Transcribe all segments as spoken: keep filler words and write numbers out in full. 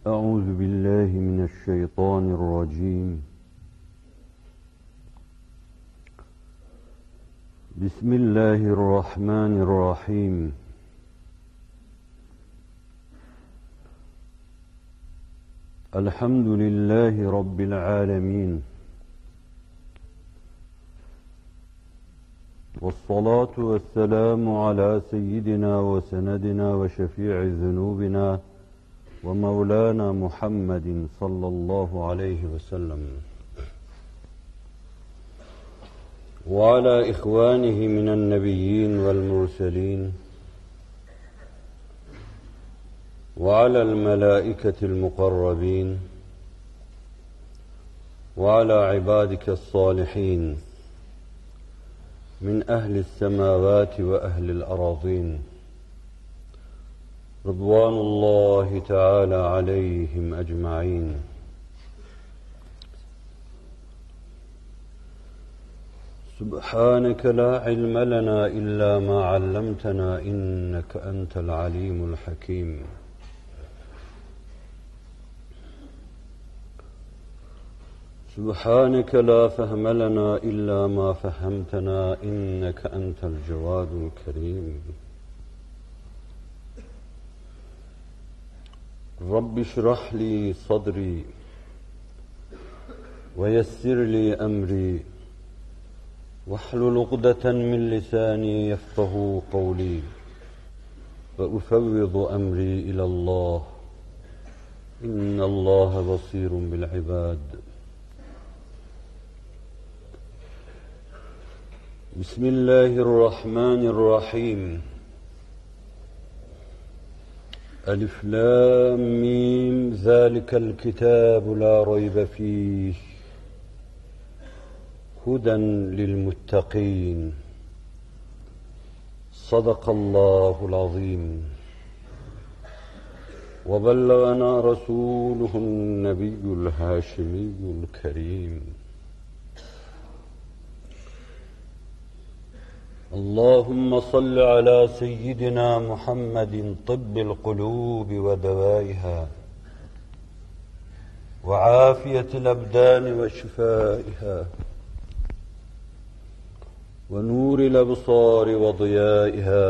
أعوذ بالله من الشيطان الرجيم. بسم الله الرحمن الرحيم. الحمد لله رب العالمين، والصلاة والسلام على سيدنا وسندنا وشفيع ذنوبنا ومولانا محمد صلى الله عليه وسلم، وعلى إخوانه من النبيين والمرسلين، وعلى الملائكة المقربين، وعلى عبادك الصالحين من أهل السماوات وأهل الأراضين، رضوان الله تعالى عليهم أجمعين. سبحانك لا علم لنا إلا ما علمتنا إنك أنت العليم الحكيم. سبحانك لا فهم لنا إلا ما فهمتنا إنك أنت الجواد الكريم. رب اشرح لي صدري ويسر لي أمري واحلل عقدة من لساني يفقه قولي وأفوض أمري إلى الله إن الله بصير بالعباد. بسم الله الرحمن الرحيم. ألف لام ميم ذلك الكتاب لا ريب فيه هدى للمتقين. صدق الله العظيم. وبلغنا رسوله النبي الهاشمي الكريم. اللهم صل على سيدنا محمد طب القلوب ودوائها وعافية الأبدان وشفائها ونور الأبصار وضيائها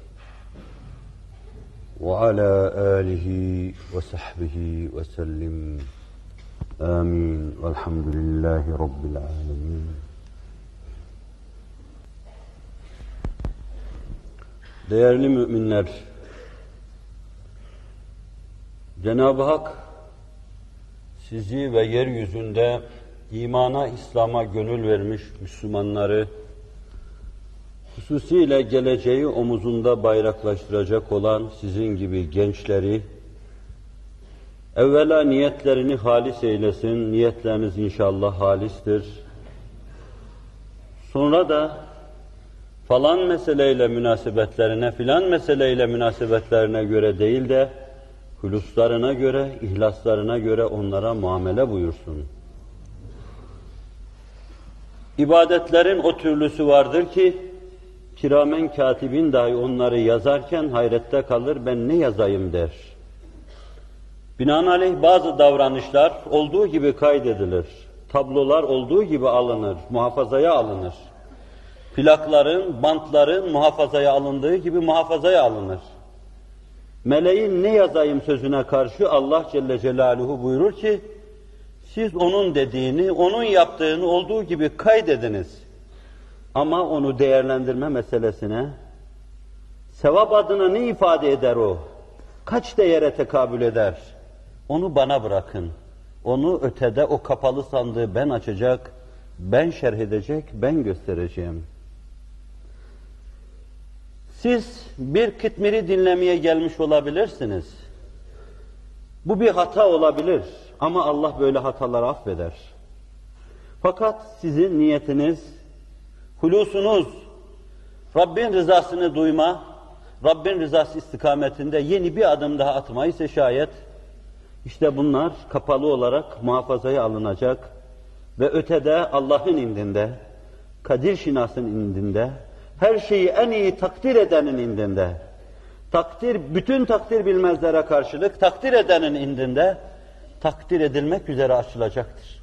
وعلى آله وصحبه وسلم آمين والحمد لله رب العالمين. Değerli müminler, Cenab-ı Hak sizi ve yeryüzünde imana, İslam'a gönül vermiş Müslümanları, hususiyle geleceği omuzunda bayraklaştıracak olan sizin gibi gençleri, evvela niyetlerini halis eylesin, niyetleriniz inşallah halistir. Sonra da falan meseleyle münasebetlerine, filan meseleyle münasebetlerine göre değil de, huluslarına göre, ihlaslarına göre onlara muamele buyursun. İbadetlerin o türlüsü vardır ki, kiramen katibin dahi onları yazarken hayrette kalır, ben ne yazayım der. Binaenaleyh bazı davranışlar olduğu gibi kaydedilir. Tablolar olduğu gibi alınır, muhafazaya alınır. Plakların, bantların muhafazaya alındığı gibi muhafazaya alınır. Meleğin ne yazayım sözüne karşı Allah Celle Celaluhu buyurur ki, siz onun dediğini, onun yaptığını olduğu gibi kaydediniz. Ama onu değerlendirme meselesine, sevap adına ne ifade eder o? Kaç değere tekabül eder? Onu bana bırakın. Onu ötede o kapalı sandığı ben açacak, ben şerh edecek, ben göstereceğim. Siz bir kıtmiri dinlemeye gelmiş olabilirsiniz. Bu bir hata olabilir ama Allah böyle hataları affeder. Fakat sizin niyetiniz, hulusunuz, Rabbin rızasını duyma, Rabbin rızası istikametinde yeni bir adım daha atmayı ise şayet, işte bunlar kapalı olarak muhafazaya alınacak ve ötede Allah'ın indinde, Kadir Şinas'ın indinde, her şeyi en iyi takdir edenin indinde, Takdir, bütün takdir bilmezlere karşılık takdir edenin indinde takdir edilmek üzere açılacaktır.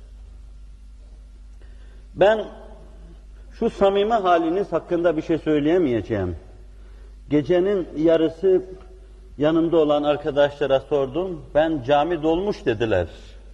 Ben şu samimi haliniz hakkında bir şey söyleyemeyeceğim. Gecenin yarısı yanımda olan arkadaşlara sordum. Ben cami dolmuş dediler.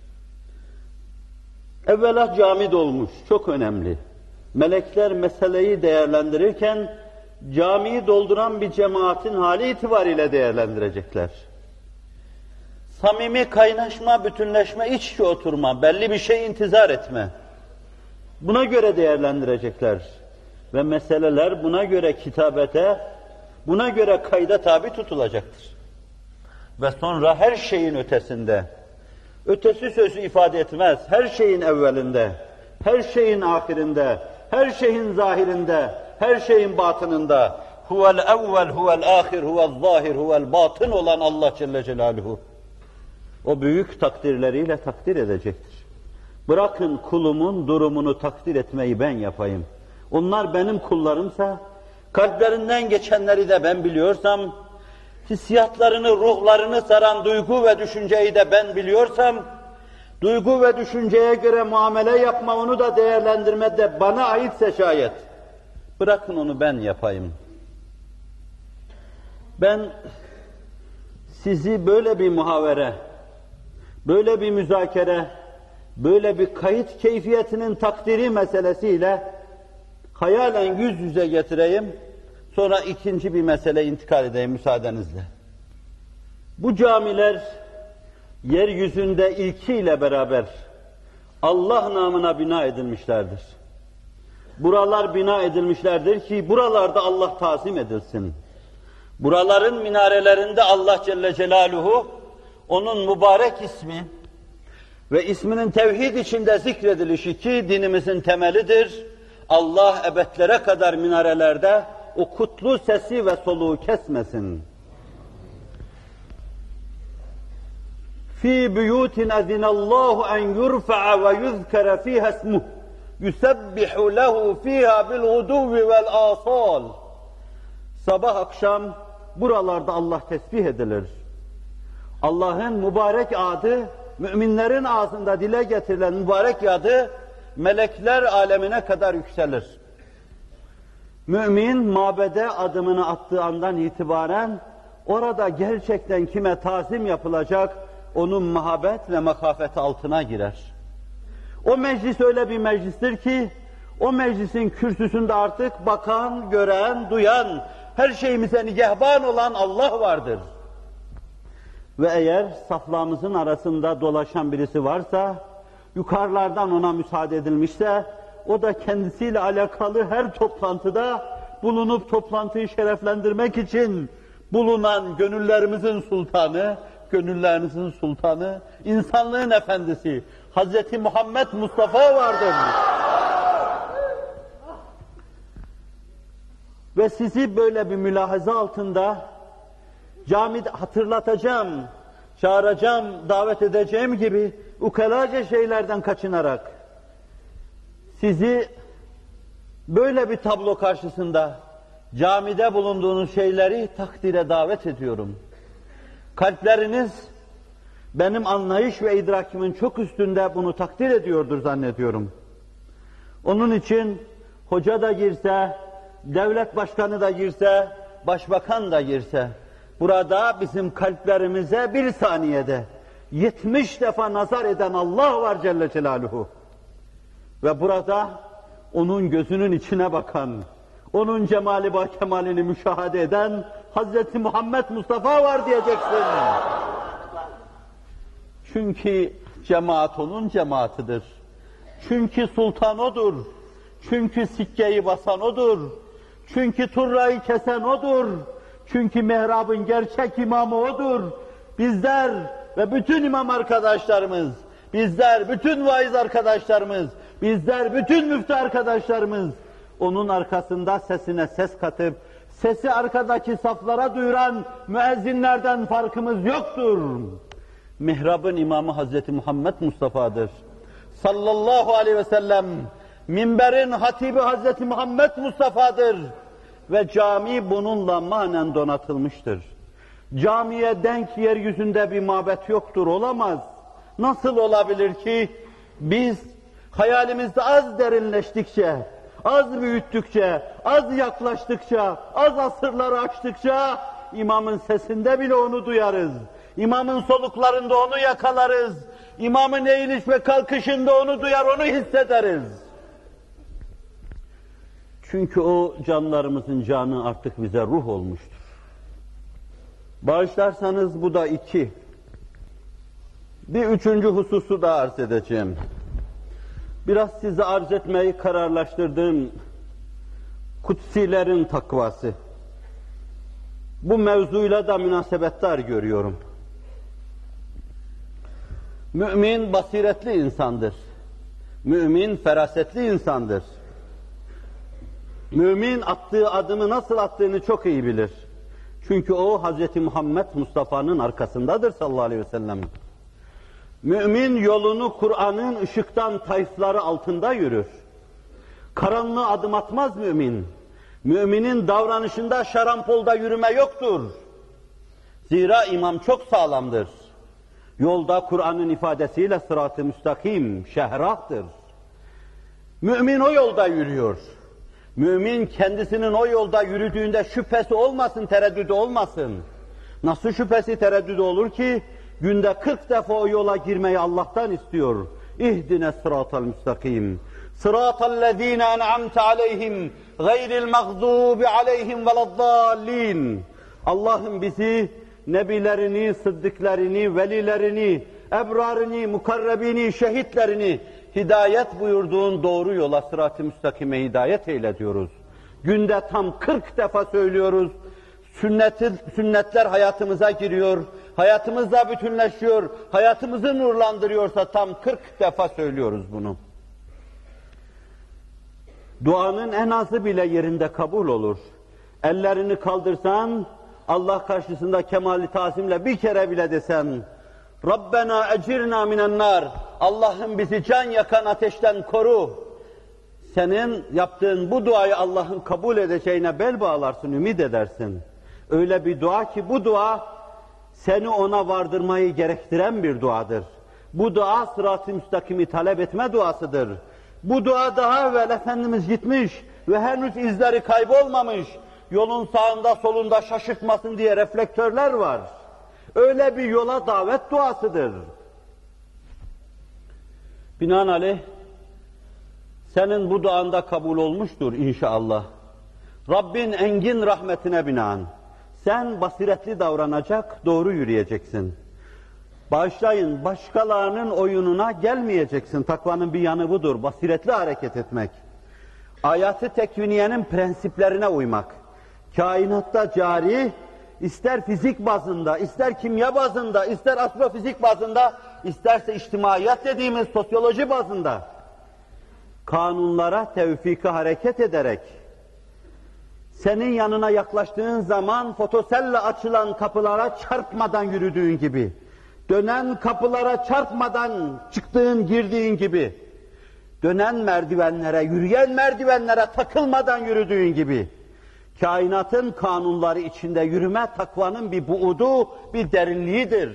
Evvela cami dolmuş, çok önemli. Melekler meseleyi değerlendirirken camiyi dolduran bir cemaatin hali itibariyle değerlendirecekler. Samimi kaynaşma, bütünleşme, iç içe oturma, belli bir şey intizar etme. Buna göre değerlendirecekler. Ve meseleler buna göre kitabete, buna göre kayda tabi tutulacaktır. Ve sonra her şeyin ötesinde, ötesi sözü ifade etmez, her şeyin evvelinde, her şeyin ahirinde, her şeyin zahirinde, her şeyin batınında, huvel evvel, huvel ahir, huvel zahir, huvel batın olan Allah Celle Celaluhu, o büyük takdirleriyle takdir edecektir. Bırakın kulumun durumunu takdir etmeyi ben yapayım. Onlar benim kullarımsa, kalplerinden geçenleri de ben biliyorsam, hissiyatlarını, ruhlarını saran duygu ve düşünceyi de ben biliyorsam, duygu ve düşünceye göre muamele yapma, onu da değerlendirme de bana aitse şayet, bırakın onu ben yapayım. Ben sizi böyle bir muhavere, böyle bir müzakere, böyle bir kayıt keyfiyetinin takdiri meselesiyle hayalen yüz yüze getireyim, sonra ikinci bir meseleye intikal edeyim müsaadenizle. Bu camiler yeryüzünde ilkiyle beraber Allah namına bina edilmişlerdir. Buralar bina edilmişlerdir ki buralarda Allah tazim edilsin. Buraların minarelerinde Allah Celle Celaluhu onun mübarek ismi ve isminin tevhid içinde zikredilişi ki dinimizin temelidir. Allah ebedlere kadar minarelerde o kutlu sesi ve soluğu kesmesin. Fi buyutin azinallahu en yurfa'a ve yuzkara fiha ismuh yusabbihu lehu fiha bil guduvi vel asal. Sabah akşam buralarda Allah tesbih edilir. Allah'ın mübarek adı, müminlerin ağzında dile getirilen mübarek adı melekler alemine kadar yükselir. Mümin mabede adımını attığı andan itibaren orada gerçekten kime tazim yapılacak, onun muhabbet ve makafeti altına girer. O meclis öyle bir meclistir ki, o meclisin kürsüsünde artık bakan, gören, duyan, her şeyimize nigehban olan Allah vardır. Ve eğer saflarımızın arasında dolaşan birisi varsa, yukarılardan ona müsaade edilmişse, o da kendisiyle alakalı her toplantıda bulunup toplantıyı şereflendirmek için bulunan gönüllerimizin sultanı, gönüllerinizin sultanı, insanlığın efendisi, Hazreti Muhammed Mustafa vardır. Ve sizi böyle bir mülahaza altında camide hatırlatacağım, çağıracağım, davet edeceğim gibi ukalaca şeylerden kaçınarak sizi böyle bir tablo karşısında camide bulunduğunuz şeyleri takdire davet ediyorum. Kalpleriniz benim anlayış ve idrakimin çok üstünde bunu takdir ediyordur zannediyorum. Onun için hoca da girse, devlet başkanı da girse, başbakan da girse, burada bizim kalplerimize bir saniyede yetmiş defa nazar eden Allah var Celle Celaluhu. Ve burada onun gözünün içine bakan, onun cemali ve kemalini müşahede eden Hazreti Muhammed Mustafa var diyeceksin. Çünkü cemaat onun cemaatidir. Çünkü sultan odur. Çünkü sikkeyi basan odur. Çünkü turrayı kesen odur. Çünkü mihrabın gerçek imamı odur. Bizler ve bütün imam arkadaşlarımız, bizler, bütün vaiz arkadaşlarımız, bizler, bütün müftü arkadaşlarımız, onun arkasında sesine ses katıp, sesi arkadaki saflara duyuran müezzinlerden farkımız yoktur. Mihrabın imamı Hazreti Muhammed Mustafa'dır. Sallallahu aleyhi ve sellem, minberin hatibi Hazreti Muhammed Mustafa'dır. Ve cami bununla manen donatılmıştır. Camiye denk yeryüzünde bir mabet yoktur, olamaz. Nasıl olabilir ki biz hayalimizde az derinleştikçe, az büyüttükçe, az yaklaştıkça, az asırları açtıkça imamın sesinde bile onu duyarız. İmamın soluklarında onu yakalarız. İmamın eğiliş ve kalkışında onu duyar, onu hissederiz. Çünkü o canlarımızın canı artık bize ruh olmuştur. Bağışlarsanız bu da iki. Bir üçüncü hususu da arz edeceğim. Biraz size arz etmeyi kararlaştırdığım kutsilerin takvası. Bu mevzuyla da münasebettar görüyorum. Mümin basiretli insandır. Mümin ferasetli insandır. Mümin attığı adımı nasıl attığını çok iyi bilir. Çünkü o Hz. Muhammed Mustafa'nın arkasındadır sallallahu aleyhi ve sellem. Mümin yolunu Kur'an'ın ışıktan tayfları altında yürür. Karanlığa adım atmaz mümin. Müminin davranışında şarampolda yürüme yoktur. Zira imam çok sağlamdır. Yolda Kur'an'ın ifadesiyle sırat-ı müstakim, şehrahtır. Mümin o yolda yürüyor. Mümin kendisinin o yolda yürüdüğünde şüphesi olmasın, tereddüdü olmasın. Nasıl şüphesi, tereddüdü olur ki? Günde kırk defa o yola girmeyi Allah'tan istiyor. İhdine sıratal müstakim. Sıratallezîne en'amte aleyhim gayril mağzûbi aleyhim veleddâllîn. Allah'ım bizi, nebilerini, sıddıklarını, velilerini, ebrarını, mukarrebini, şehitlerini hidayet buyurduğun doğru yola, sırat-ı müstakime hidayet eyle diyoruz. Günde tam kırk defa söylüyoruz. Sünneti, sünnetler hayatımıza giriyor, hayatımızla bütünleşiyor, hayatımızı nurlandırıyorsa tam kırk defa söylüyoruz bunu. Duanın en azı bile yerinde kabul olur. Ellerini kaldırsan, Allah karşısında kemali tazimle bir kere bile desen, Rabbena ecirna minen nar, Allah'ım bizi can yakan ateşten koru. Senin yaptığın bu duayı Allah'ın kabul edeceğine bel bağlarsın, ümit edersin. Öyle bir dua ki bu dua seni ona vardırmayı gerektiren bir duadır. Bu dua sırat-ı müstakimi talep etme duasıdır. Bu dua daha evvel Efendimiz gitmiş ve henüz izleri kaybolmamış. Yolun sağında solunda şaşırtmasın diye reflektörler var. Öyle bir yola davet duasıdır. Binaenaleyh senin bu duanda kabul olmuştur inşallah. Rabbin engin rahmetine binaen sen basiretli davranacak, doğru yürüyeceksin. Bağışlayın, başkalarının oyununa gelmeyeceksin. Takvanın bir yanı budur, basiretli hareket etmek. Ayat-ı tekviniyenin prensiplerine uymak. Kainatta cari, ister fizik bazında, ister kimya bazında, ister astrofizik bazında, isterse içtimaiyat dediğimiz sosyoloji bazında kanunlara tevfiki hareket ederek senin yanına yaklaştığın zaman fotoselle açılan kapılara çarpmadan yürüdüğün gibi, dönen kapılara çarpmadan çıktığın, girdiğin gibi, dönen merdivenlere, yürüyen merdivenlere takılmadan yürüdüğün gibi, kainatın kanunları içinde yürüme takvanın bir buudu, bir derinliğidir.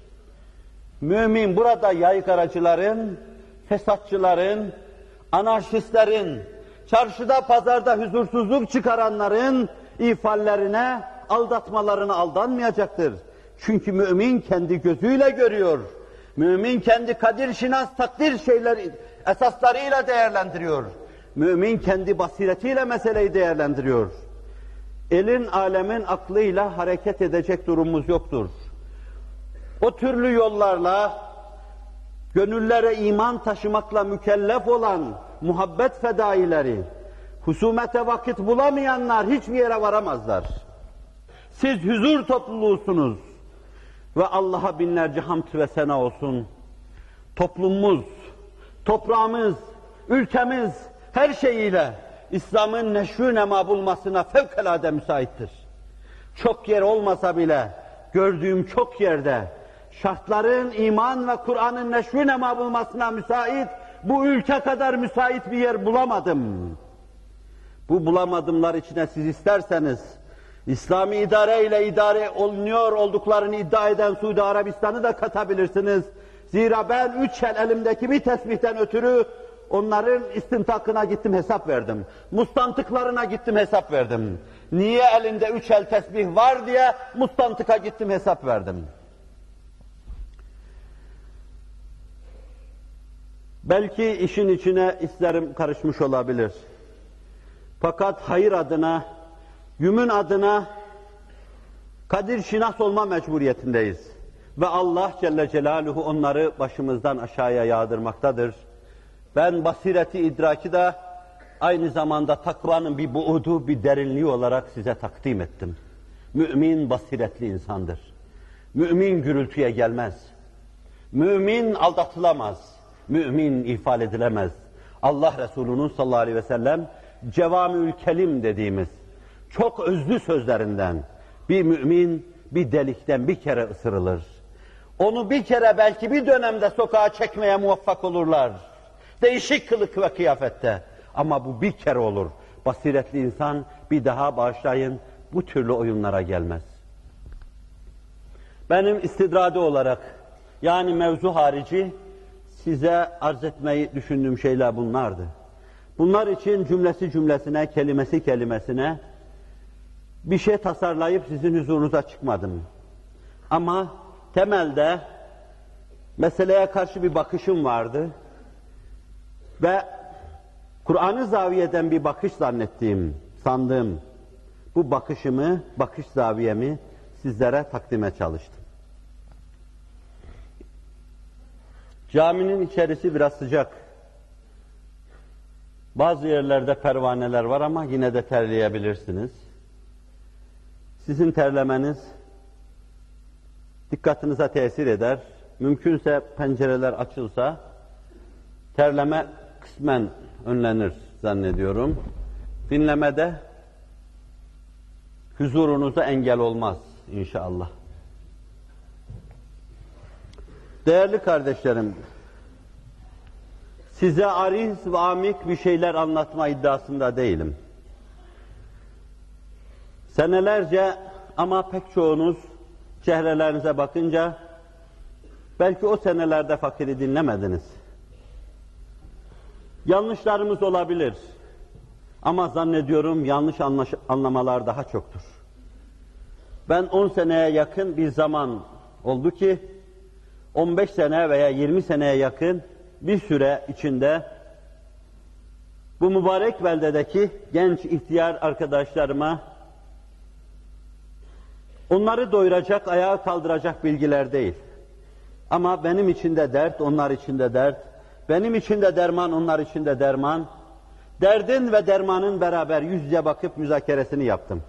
Mümin burada yaygaracıların, fesatçıların, anarşistlerin, çarşıda pazarda huzursuzluk çıkaranların ifallerine, aldatmalarına aldanmayacaktır. Çünkü mümin kendi gözüyle görüyor. Mümin kendi kadir şinas takdir şeyleri, esaslarıyla değerlendiriyor. Mümin kendi basiretiyle meseleyi değerlendiriyor. Elin, alemin aklıyla hareket edecek durumumuz yoktur. O türlü yollarla, gönüllere iman taşımakla mükellef olan muhabbet fedaileri, husumete vakit bulamayanlar hiçbir yere varamazlar. Siz huzur topluluğusunuz ve Allah'a binlerce hamd ve sena olsun. Toplumumuz, toprağımız, ülkemiz her şeyiyle İslam'ın neşrü nema bulmasına fevkalade müsaittir. Çok yer olmasa bile gördüğüm çok yerde şartların iman ve Kur'an'ın neşrü nema bulmasına müsait, bu ülke kadar müsait bir yer bulamadım. Bu bulamadımlar içine siz isterseniz, İslami idare ile idare olunuyor olduklarını iddia eden Suudi Arabistan'ı da katabilirsiniz. Zira ben üç el elimdeki bir tesbihten ötürü onların istintakına gittim, hesap verdim. Mustantıklarına gittim, hesap verdim. Niye elinde üç el tesbih var diye mustantıka gittim, hesap verdim. Belki işin içine hislerim karışmış olabilir. Fakat hayır adına, yümün adına kadir şinas olma mecburiyetindeyiz. Ve Allah Celle Celaluhu onları başımızdan aşağıya yağdırmaktadır. Ben basireti idraki de aynı zamanda takvanın bir buudu, bir derinliği olarak size takdim ettim. Mümin basiretli insandır. Mümin gürültüye gelmez. Mümin aldatılamaz. Mümin ifade edilemez. Allah Resulü'nün sallallahu aleyhi ve sellem cevamiül kelim dediğimiz çok özlü sözlerinden bir mümin bir delikten bir kere ısırılır. Onu bir kere belki bir dönemde sokağa çekmeye muvaffak olurlar. Değişik kılık ve kıyafette. Ama bu bir kere olur. Basiretli insan bir daha bağışlayın bu türlü oyunlara gelmez. Benim istidradi olarak yani mevzu harici size arz etmeyi düşündüğüm şeyler bunlardı. Bunlar için cümlesi cümlesine, kelimesi kelimesine bir şey tasarlayıp sizin huzurunuza çıkmadım. Ama temelde meseleye karşı bir bakışım vardı ve Kur'an-ı zaviyeden bir bakış zannettiğim, sandığım bu bakışımı, bakış zaviyemi sizlere takdime çalıştım. Caminin içerisi biraz sıcak. Bazı yerlerde pervaneler var ama yine de terleyebilirsiniz. Sizin terlemeniz dikkatinize tesir eder. Mümkünse pencereler açılsa terleme kısmen önlenir zannediyorum. Dinlemede huzurunuza engel olmaz inşallah. Değerli kardeşlerim, size ariz ve amik bir şeyler anlatma iddiasında değilim. Senelerce ama pek çoğunuz çehrelerinize bakınca belki o senelerde fakiri dinlemediniz. Yanlışlarımız olabilir ama zannediyorum yanlış anlamalar daha çoktur. Ben on seneye yakın bir zaman oldu ki on beş sene veya yirmi seneye yakın bir süre içinde bu mübarek beldedeki genç ihtiyar arkadaşlarıma onları doyuracak, ayağa kaldıracak bilgiler değil. Ama benim için de dert, onlar için de dert. Benim için de derman, onlar için de derman. Derdin ve dermanın beraber yüz yüze bakıp müzakeresini yaptım.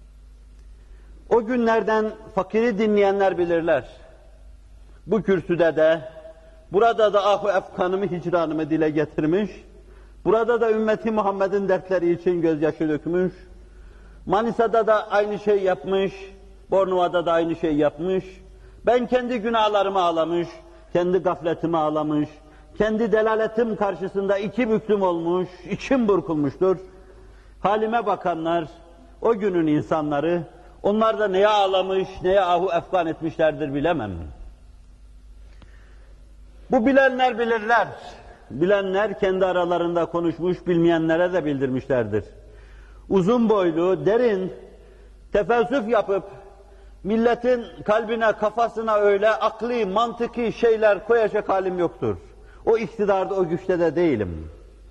O günlerden fakiri dinleyenler bilirler. Bu kürsüde de, burada da ahu efkanımı, hicranımı dile getirmiş, burada da ümmeti Muhammed'in dertleri için gözyaşı dökmüş, Manisa'da da aynı şey yapmış, Bornova'da da aynı şey yapmış, ben kendi günahlarımı ağlamış, kendi gafletimi ağlamış, kendi delaletim karşısında iki büklüm olmuş, içim burkulmuştur. Halime bakanlar, o günün insanları, onlar da neye ağlamış, neye ahu efkan etmişlerdir bilemem. Bu bilenler bilirler. Bilenler kendi aralarında konuşmuş, bilmeyenlere de bildirmişlerdir. Uzun boylu, derin, tefelsüf yapıp, milletin kalbine, kafasına öyle akli, mantıki şeyler koyacak halim yoktur. O iktidarda, o güçte de değilim.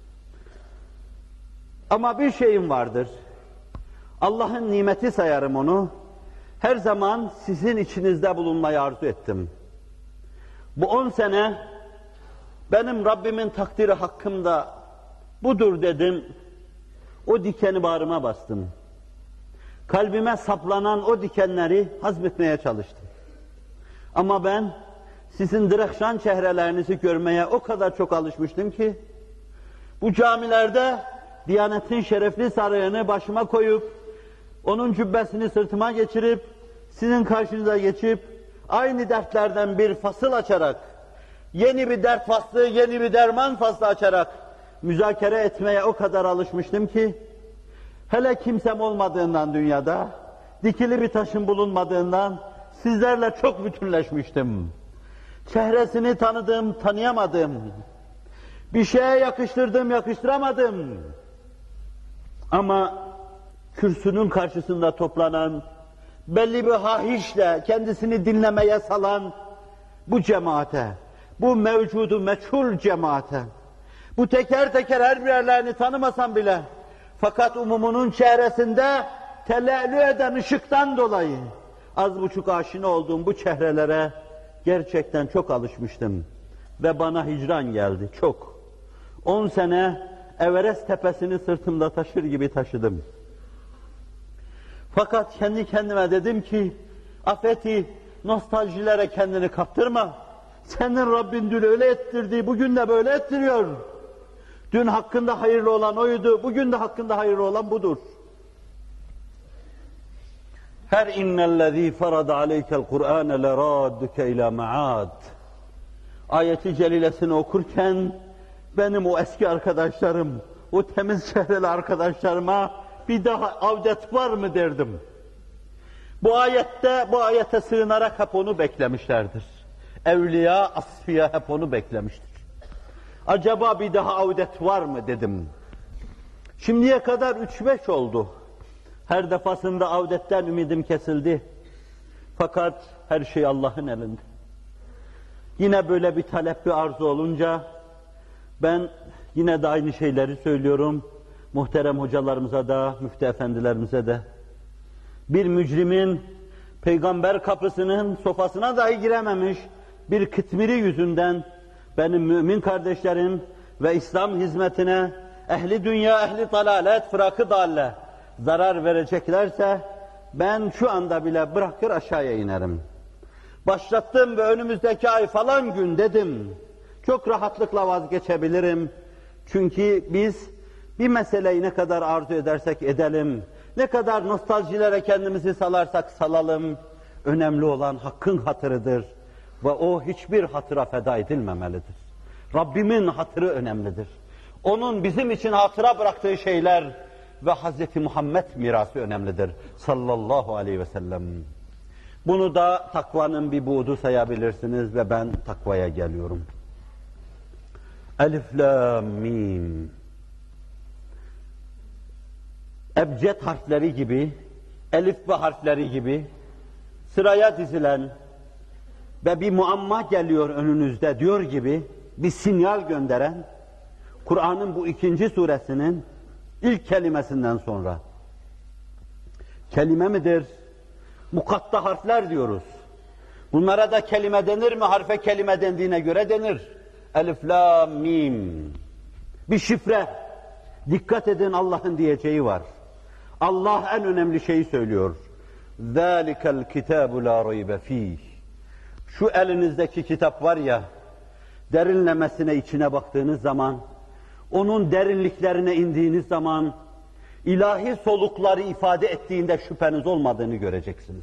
Ama bir şeyim vardır. Allah'ın nimeti sayarım onu. Her zaman sizin içinizde bulunmayı arzu ettim. Bu on sene benim Rabbimin takdiri hakkımda budur dedim. O dikeni bağrıma bastım. Kalbime saplanan o dikenleri hazmetmeye çalıştım. Ama ben sizin direkşan çehrelerinizi görmeye o kadar çok alışmıştım ki bu camilerde Diyanet'in şerefli sarığını başıma koyup onun cübbesini sırtıma geçirip sizin karşınıza geçip aynı dertlerden bir fasıl açarak yeni bir dert faslı, yeni bir derman faslı açarak müzakere etmeye o kadar alışmıştım ki hele kimsem olmadığından dünyada dikili bir taşın bulunmadığından sizlerle çok bütünleşmiştim. Çehresini tanıdım, tanıyamadım. Bir şeye yakıştırdım, yakıştıramadım. Ama kürsünün karşısında toplanan, belli bir hahişle kendisini dinlemeye salan bu cemaate, bu mevcudu meçhul cemaate, bu teker teker her birerlerini tanımasam bile, fakat umumunun çehresinde telellü eden ışıktan dolayı az buçuk aşina olduğum bu çehrelere gerçekten çok alışmıştım. Ve bana hicran geldi, çok. On sene Everest tepesini sırtımda taşır gibi taşıdım. Fakat kendi kendime dedim ki, Afeti, nostaljilere kendini kaptırma. Senin Rabbin dün öyle ettirdi, bugün de böyle ettiriyor. Dün hakkında hayırlı olan oydu, bugün de hakkında hayırlı olan budur. Her innellezî farada aleykel Kur'âne lerâdduke ilâ me'âd. Ayeti celilesini okurken benim o eski arkadaşlarım, o temiz çehreli arkadaşlarıma bir daha avdet var mı derdim. Bu ayette, bu ayete sığınarak hep onu beklemişlerdir. Evliya, asfiya hep onu beklemiştir. Acaba bir daha avdet var mı dedim. Şimdiye kadar üç beş oldu. Her defasında avdetten ümidim kesildi. Fakat her şey Allah'ın elinde. Yine böyle bir talep, bir arzu olunca ben yine de aynı şeyleri söylüyorum. Muhterem hocalarımıza da, müftü efendilerimize de. Bir mücrimin peygamber kapısının sofasına dahi girememiş bir kıtmiri yüzünden benim mümin kardeşlerim ve İslam hizmetine ehli dünya, ehli dalalet, fırakı dalle zarar vereceklerse ben şu anda bile bırakır aşağıya inerim. Başlattım ve önümüzdeki ay falan gün dedim. Çok rahatlıkla vazgeçebilirim. Çünkü biz bir meseleyi ne kadar arzu edersek edelim, ne kadar nostaljilere kendimizi salarsak salalım, önemli olan hakkın hatırıdır ve o hiçbir hatıra feda edilmemelidir. Rabbimin hatırı önemlidir. Onun bizim için hatıra bıraktığı şeyler ve Hazreti Muhammed mirası önemlidir sallallahu aleyhi ve sellem. Bunu da takvanın bir buğdu sayabilirsiniz ve ben takvaya geliyorum. Elif, lam, mim. Ebced harfleri gibi, elif ve harfleri gibi sıraya dizilen ve bir muamma geliyor önünüzde diyor gibi bir sinyal gönderen Kur'an'ın bu ikinci suresinin ilk kelimesinden sonra. Kelime midir? Mukatta harfler diyoruz. Bunlara da kelime denir mi? Harfe kelime dendiğine göre denir. Elif, lam, mim. Bir şifre. Dikkat edin, Allah'ın diyeceği var. Allah en önemli şeyi söylüyor. ذَٰلِكَ الْكِتَابُ لَا رَيْبَ ف۪يهِ. Şu elinizdeki kitap var ya, derinlemesine içine baktığınız zaman, onun derinliklerine indiğiniz zaman, ilahi solukları ifade ettiğinde şüpheniz olmadığını göreceksiniz.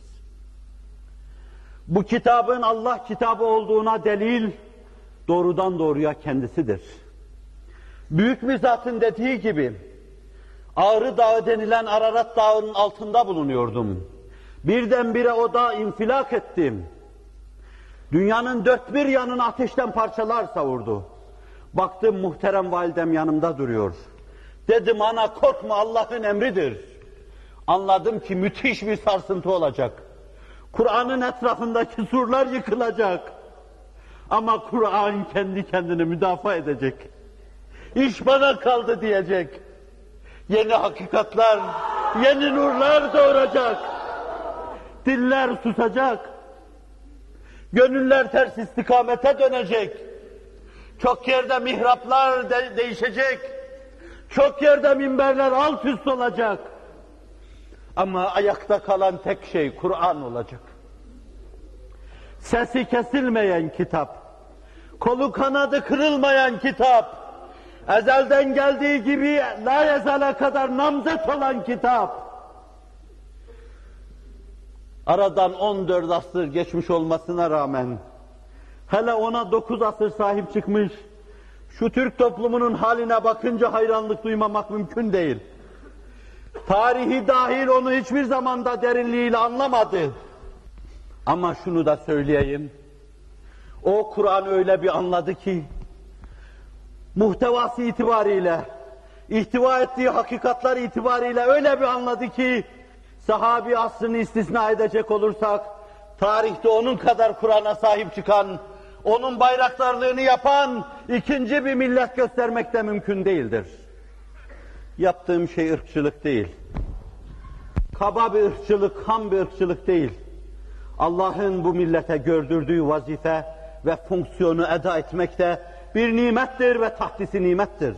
Bu kitabın Allah kitabı olduğuna delil, doğrudan doğruya kendisidir. Büyük bir zatın dediği gibi, Ağrı Dağı denilen Ararat Dağı'nın altında bulunuyordum. Birdenbire o dağ infilak ettim. Dünyanın dört bir yanını ateşten parçalar savurdu. Baktım muhterem validem yanımda duruyor. Dedim ana korkma, Allah'ın emridir. Anladım ki müthiş bir sarsıntı olacak. Kur'an'ın etrafındaki surlar yıkılacak. Ama Kur'an kendi kendini müdafaa edecek. İş bana kaldı diyecek. Yeni hakikatler, yeni nurlar doğuracak. Diller susacak. Gönüller ters istikamete dönecek. Çok yerde mihraplar de değişecek. Çok yerde minberler alt üst olacak. Ama ayakta kalan tek şey Kur'an olacak. Sesi kesilmeyen kitap, kolu kanadı kırılmayan kitap, ezelden geldiği gibi la yazala kadar namzet olan kitap. Aradan on dört asır geçmiş olmasına rağmen, hele ona dokuz asır sahip çıkmış, şu Türk toplumunun haline bakınca hayranlık duymamak mümkün değil. Tarihi dahil onu hiçbir zamanda derinliğiyle anlamadı. Ama şunu da söyleyeyim, o Kur'an öyle bir anladı ki, muhtevası itibariyle, ihtiva ettiği hakikatler itibariyle öyle bir anladı ki, sahabi asrını istisna edecek olursak, tarihte onun kadar Kur'an'a sahip çıkan, onun bayraktarlığını yapan ikinci bir millet göstermek de mümkün değildir. Yaptığım şey ırkçılık değil. Kaba bir ırkçılık, ham bir ırkçılık değil. Allah'ın bu millete gördürdüğü vazife ve fonksiyonu eda etmek de bir nimettir ve tahdisi nimettir.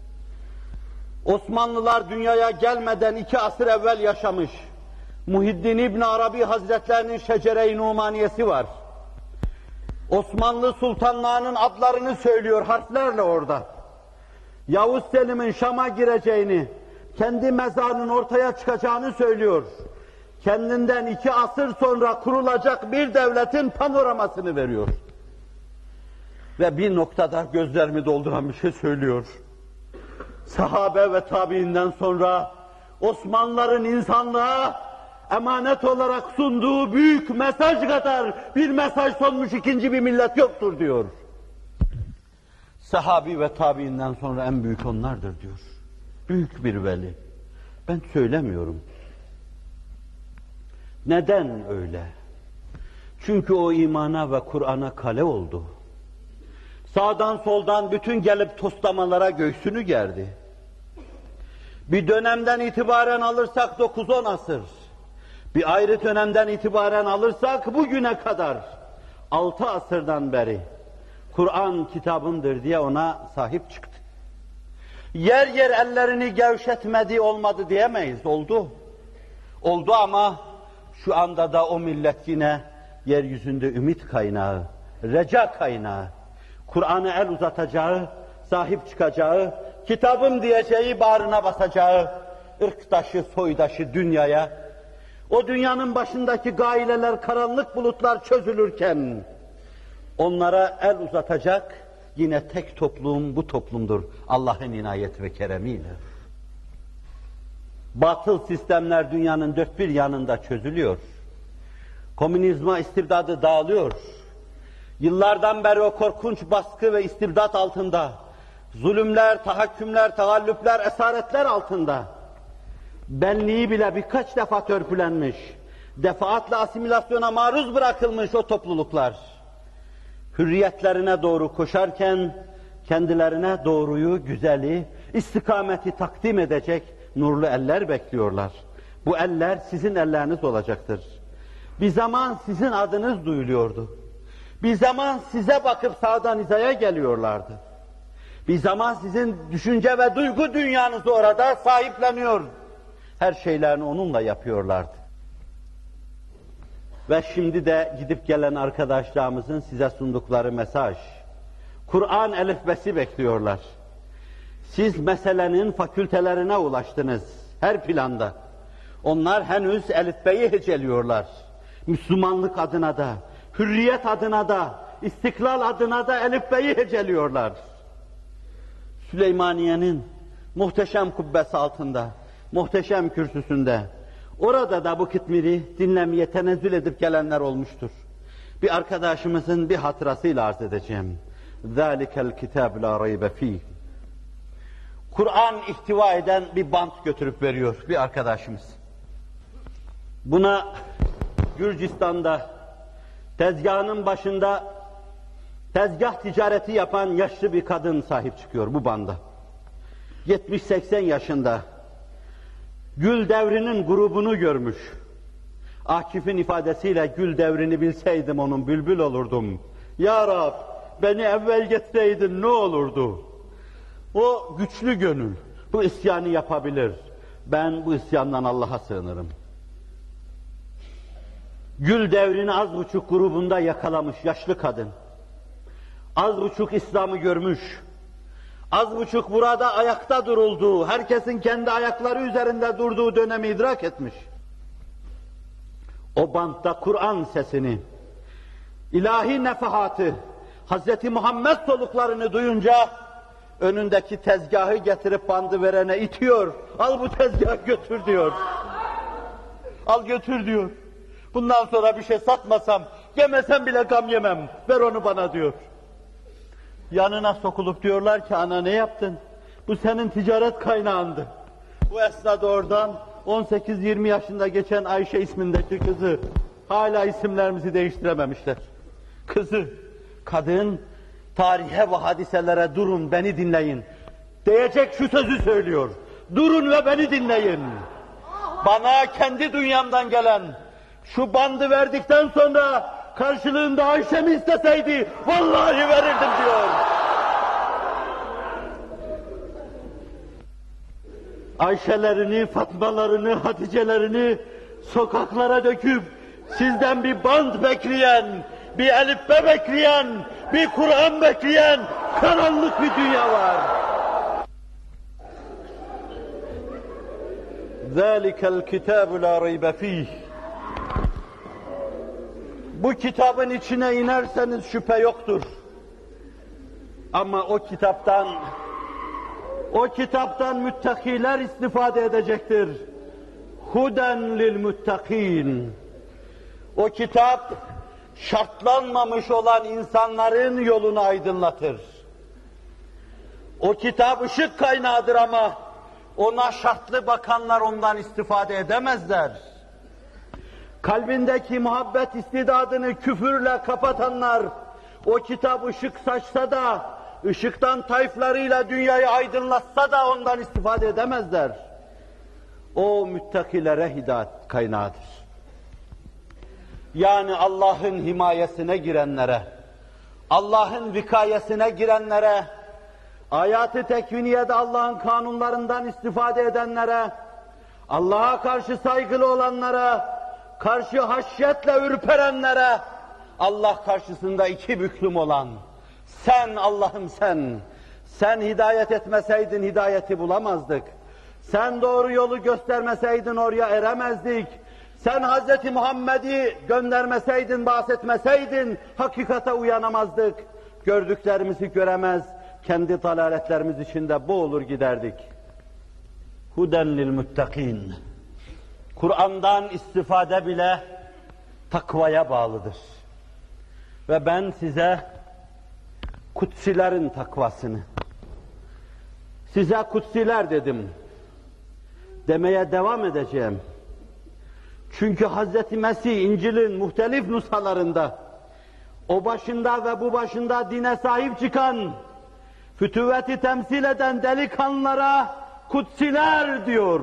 Osmanlılar dünyaya gelmeden iki asır evvel yaşamış. Muhiddin İbn Arabi Hazretlerinin Şecere-i Numaniyesi var. Osmanlı sultanlarının adlarını söylüyor harflerle orada. Yavuz Selim'in Şam'a gireceğini, kendi mezarının ortaya çıkacağını söylüyor. Kendinden iki asır sonra kurulacak bir devletin panoramasını veriyor. Ve bir noktada gözlerimi dolduran bir şey söylüyor. Sahabe ve tabiinden sonra Osmanlıların insanlığa emanet olarak sunduğu büyük mesaj kadar bir mesaj sunmuş ikinci bir millet yoktur diyor. Sahabi ve tabiinden sonra en büyük onlardır diyor. Büyük bir veli. Ben söylemiyorum. Neden öyle? Çünkü o imana ve Kur'an'a kale oldu. Sağdan soldan bütün gelip toslamalara göğsünü gerdi. Bir dönemden itibaren alırsak dokuz on asır, bir ayrı dönemden itibaren alırsak bugüne kadar altı asırdan beri Kur'an kitabındır diye ona sahip çıktı. Yer yer ellerini gevşetmedi, olmadı diyemeyiz, oldu. Oldu ama şu anda da o millet yine yeryüzünde ümit kaynağı, reca kaynağı, Kur'an'a el uzatacağı, sahip çıkacağı, kitabım diyeceği, bağrına basacağı, ırktaşı, soydaşı dünyaya, o dünyanın başındaki gaileler, karanlık bulutlar çözülürken, onlara el uzatacak yine tek toplum bu toplumdur Allah'ın inayet ve keremiyle. Batıl sistemler dünyanın dört bir yanında çözülüyor. Komünizma istibdadı dağılıyor. Yıllardan beri o korkunç baskı ve istibdat altında, zulümler, tahakkümler, tagallüpler, esaretler altında, benliği bile birkaç defa törpülenmiş, defaatle asimilasyona maruz bırakılmış o topluluklar, hürriyetlerine doğru koşarken, kendilerine doğruyu, güzeli, istikameti takdim edecek nurlu eller bekliyorlar. Bu eller sizin elleriniz olacaktır. Bir zaman sizin adınız duyuluyordu. Bir zaman size bakıp sağdan hizaya geliyorlardı. Bir zaman sizin düşünce ve duygu dünyanızı orada sahipleniyor. Her şeylerini onunla yapıyorlardı. Ve şimdi de gidip gelen arkadaşlarımızın size sundukları mesaj, Kur'an elifbesi bekliyorlar. Siz meselenin fakültelerine ulaştınız, her planda. Onlar henüz elifbeyi heceliyorlar. Müslümanlık adına da, hürriyet adına da, istiklal adına da elifbeyi heceliyorlar. Süleymaniye'nin muhteşem kubbesi altında, muhteşem kürsüsünde, orada da bu kitmiri dinlemeye tenezzül edip gelenler olmuştur. Bir arkadaşımızın bir hatırasıyla arz edeceğim. ذَٰلِكَ الْكِتَابِ لَا رَيْبَ ف۪يهِ Kur'an ihtiva eden bir bant götürüp veriyor bir arkadaşımız. Buna Gürcistan'da tezgahının başında tezgah ticareti yapan yaşlı bir kadın sahip çıkıyor bu banda. yetmiş seksen yaşında. Gül devrinin grubunu görmüş. Akif'in ifadesiyle gül devrini bilseydim onun bülbül olurdum. Ya Rab beni evvel getireydin ne olurdu? O güçlü gönül bu isyanı yapabilir. Ben bu isyandan Allah'a sığınırım. Gül devrini az buçuk grubunda yakalamış yaşlı kadın. Az buçuk İslam'ı görmüş. Az buçuk burada ayakta durulduğu, herkesin kendi ayakları üzerinde durduğu dönemi idrak etmiş. O bantta Kur'an sesini, ilahi nefahatı, Hazreti Muhammed soluklarını duyunca önündeki tezgahı getirip bandı verene itiyor. Al bu tezgahı götür diyor. Al götür diyor. Bundan sonra bir şey satmasam, yemesem bile gam yemem. Ver onu bana diyor. Yanına sokulup diyorlar ki ana ne yaptın? Bu senin ticaret kaynağındı. Bu esnada oradan on sekiz yirmi yaşında geçen Ayşe ismindeki kızı, hala isimlerimizi değiştirememişler. Kızı, kadın, tarihe ve hadiselere durun beni dinleyin diyecek şu sözü söylüyor. Durun ve beni dinleyin. Bana kendi dünyamdan gelen şu bandı verdikten sonra karşılığında Ayşe'mi isteseydi vallahi verirdim diyor. Ayşelerini, Fatmalarını, Haticelerini sokaklara döküp sizden bir band bekleyen, bir elifbe bekleyen, bir Kur'an bekleyen karanlık bir dünya var. ذَٰلِكَ الْكِتَابُ لَا رَيْبَ ف۪يهِ Bu kitabın içine inerseniz şüphe yoktur. Ama o kitaptan, o kitaptan müttakiler istifade edecektir. Huden lil muttakin. O kitap şartlanmamış olan insanların yolunu aydınlatır. O kitap ışık kaynağıdır ama ona şartlı bakanlar ondan istifade edemezler. Kalbindeki muhabbet istidadını küfürle kapatanlar, o kitap ışık saçsa da, ışıktan tayflarıyla dünyayı aydınlatsa da ondan istifade edemezler. O müttakilere hidayet kaynağıdır. Yani Allah'ın himayesine girenlere, Allah'ın vikayesine girenlere, ayat-ı tekviniyede Allah'ın kanunlarından istifade edenlere, Allah'a karşı saygılı olanlara, karşı haşyetle ürperenlere, Allah karşısında iki büklüm olan, sen Allah'ım sen, sen hidayet etmeseydin hidayeti bulamazdık, sen doğru yolu göstermeseydin oraya eremezdik, sen Hazreti Muhammed'i göndermeseydin, bahsetmeseydin hakikate uyanamazdık, gördüklerimizi göremez, kendi dalaletlerimiz içinde boğulur giderdik. Huden lil muttakin. Kur'an'dan istifade bile takvaya bağlıdır. Ve ben size kutsilerin takvasını, size kutsiler dedim, demeye devam edeceğim. Çünkü Hazreti Mesih İncil'in muhtelif nushalarında, o başında ve bu başında dine sahip çıkan, fütüvveti temsil eden delikanlılara kutsiler diyor.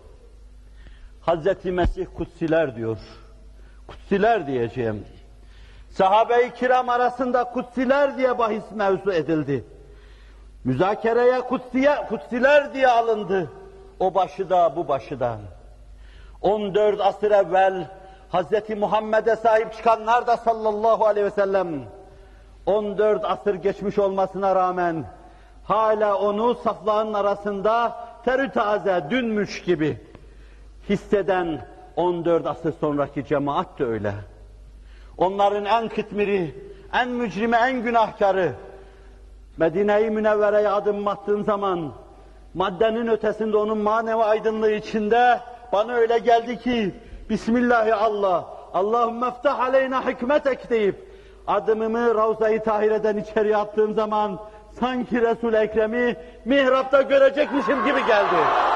Hazreti Mesih kutsiler diyor. Kutsiler diyeceğim. Sahabe-i kiram arasında kutsiler diye bahis mevzu edildi. Müzakereye kutsiye, kutsiler diye alındı. O başı da bu başı da. on dört asır evvel Hazreti Muhammed'e sahip çıkanlar da sallallahu aleyhi ve sellem on dört asır geçmiş olmasına rağmen hala onu safların arasında terü taze, dünmüş gibi hisseden on dört asır sonraki cemaat de öyle. Onların en kıtmiri, en mücrimi, en günahkarı, Medine-i Münevvere'ye adım attığın zaman, maddenin ötesinde onun manevi aydınlığı içinde, bana öyle geldi ki, Bismillahi Allah, Allahümme ftah aleyna hikmetek deyip, adımımı Ravza-i Tahire'den içeriye attığım zaman, sanki Resul-i Ekrem'i mihrapta görecekmişim gibi geldi.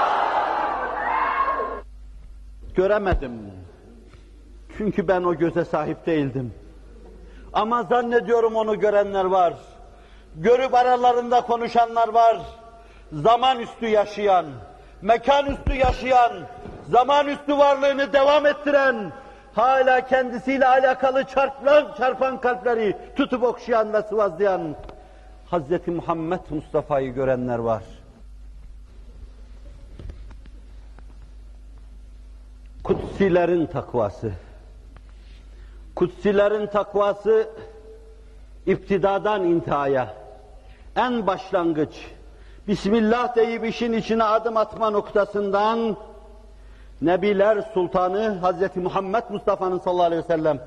Göremedim. Çünkü ben o göze sahip değildim. Ama zannediyorum onu görenler var. Görüp aralarında konuşanlar var. Zaman üstü yaşayan, mekan üstü yaşayan, zaman üstü varlığını devam ettiren, hala kendisiyle alakalı çarpılan, çarpan kalpleri tutup okşayan ve sıvazlayan Hazreti Muhammed Mustafa'yı görenler var. Kutsilerin takvası. Kutsilerin takvası iptidadan intihaya, en başlangıç, Bismillah deyip işin içine adım atma noktasından Nebiler Sultanı Hazreti Muhammed Mustafa'nın sallallahu aleyhi ve sellem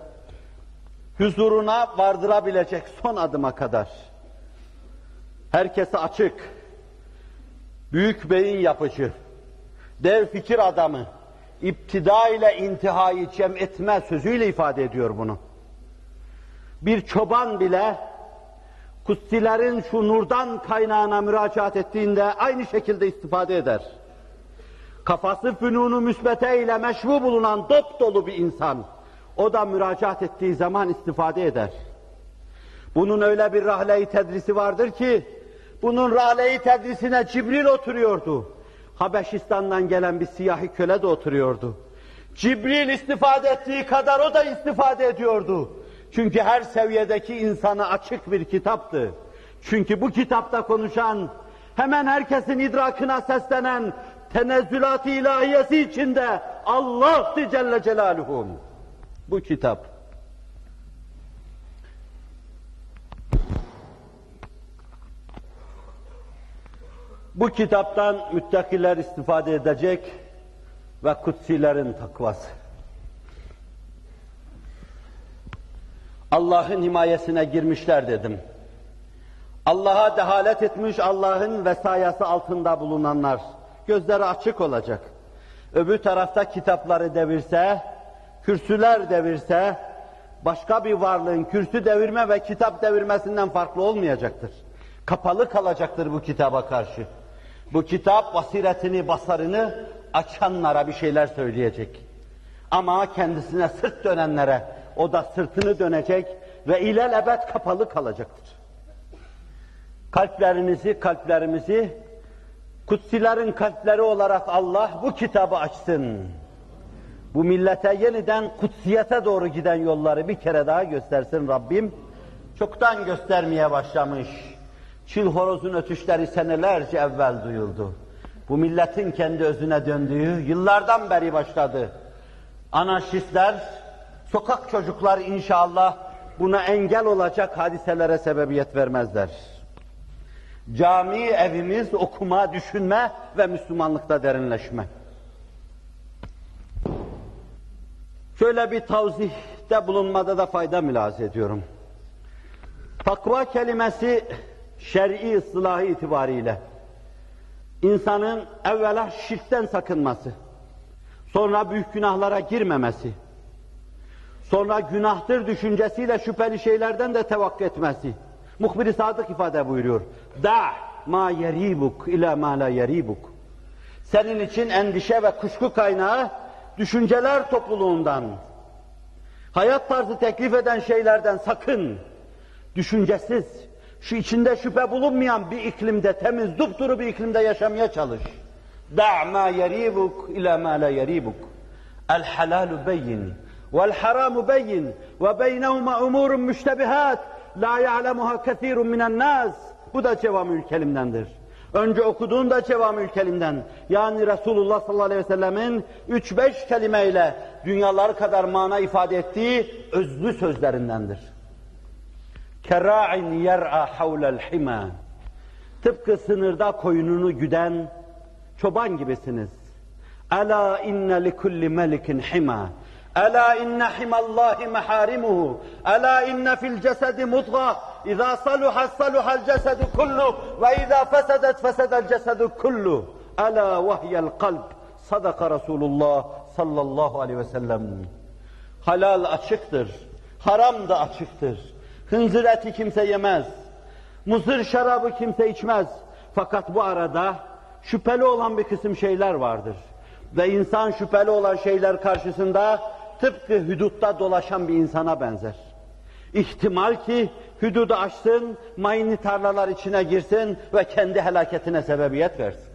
huzuruna vardırabilecek son adıma kadar herkese açık, büyük beyin yapıcı, dev fikir adamı, iptida ile intihayı cem etme sözüyle ifade ediyor bunu. Bir çoban bile kutsilerin şu nurdan kaynağına müracaat ettiğinde aynı şekilde istifade eder. Kafası fünunu müsbete ile meşbu bulunan dop dolu bir insan, o da müracaat ettiği zaman istifade eder. Bunun öyle bir rahle-i tedrisi vardır ki, bunun rahle-i tedrisine Cibril oturuyordu. Habeşistan'dan gelen bir siyahi köle de oturuyordu. Cibril istifade ettiği kadar o da istifade ediyordu. Çünkü her seviyedeki insana açık bir kitaptı. Çünkü bu kitapta konuşan, hemen herkesin idrakına seslenen, tenezzülat-ı ilahiyesi içinde Allah'tı Celle Celaluhu. Bu kitap. Bu kitaptan müttakiler istifade edecek ve kutsilerin takvası. Allah'ın himayesine girmişler dedim. Allah'a dehalet etmiş, Allah'ın vesayası altında bulunanlar, gözleri açık olacak. Öbür tarafta kitapları devirse, kürsüler devirse, başka bir varlığın kürsü devirme ve kitap devirmesinden farklı olmayacaktır. Kapalı kalacaktır bu kitaba karşı. Bu kitap basiretini, basarını açanlara bir şeyler söyleyecek. Ama kendisine sırt dönenlere, o da sırtını dönecek ve ilelebet kapalı kalacaktır. Kalplerinizi, kalplerimizi, kutsilerin kalpleri olarak Allah bu kitabı açsın. Bu millete yeniden kutsiyete doğru giden yolları bir kere daha göstersin Rabbim. Çoktan göstermeye başlamış. Çil horozun ötüşleri senelerce evvel duyuldu. Bu milletin kendi özüne döndüğü yıllardan beri başladı. Anarşistler, sokak çocuklar inşallah buna engel olacak hadiselere sebebiyet vermezler. Cami evimiz okuma, düşünme ve Müslümanlıkta derinleşme. Şöyle bir tavzihte bulunmada da fayda mülahaz ediyorum. Takva kelimesi şer'i ıslahı itibariyle insanın evvela şirkten sakınması, sonra büyük günahlara girmemesi, sonra günahtır düşüncesiyle şüpheli şeylerden de tevakkü etmesi. Muhbir-i Sadık ifade buyuruyor. Da' ma yeribuk ila ma la yeribuk. Senin için endişe ve kuşku kaynağı düşünceler topluluğundan, hayat tarzı teklif eden şeylerden sakın. Düşüncesiz, şu içinde şüphe bulunmayan bir iklimde, temiz, dupduru bir iklimde yaşamaya çalış. Da' ma yeribuk ila ma la yeribuk. El halalu beyin vel haramu beyin ve beynehuma umurun müştebihat la ya'lemuha kesirun minen nas. Bu da Cevamül Kelim'dendir. Önce okuduğun da Cevamül Kelim'den. Yani Resulullah sallallahu aleyhi ve sellemin üç beş kelimeyle dünyalar kadar mana ifade ettiği özlü sözlerindendir. Kerra'in yer'a havlel hima. Tıpkı sınırda koyununu güden çoban gibisiniz. Ela inne likulli melikin hima. Ela inne himallahi meharimuhu. Ela inne fil cesedi mudga. İza saluha saluhal cesedu kullu ve iza fesedet fesedel cesedu kullu. Ela vahyel kalb. Sadaka Resulullah sallallahu aleyhi ve sellem. Halal açıktır. Haram da açıktır. Hınzır eti kimse yemez. Muzır şarabı kimse içmez. Fakat bu arada şüpheli olan bir kısım şeyler vardır. Ve insan şüpheli olan şeyler karşısında tıpkı hudutta dolaşan bir insana benzer. İhtimal ki hududu aşsın, mayını tarlalar içine girsin ve kendi helaketine sebebiyet versin.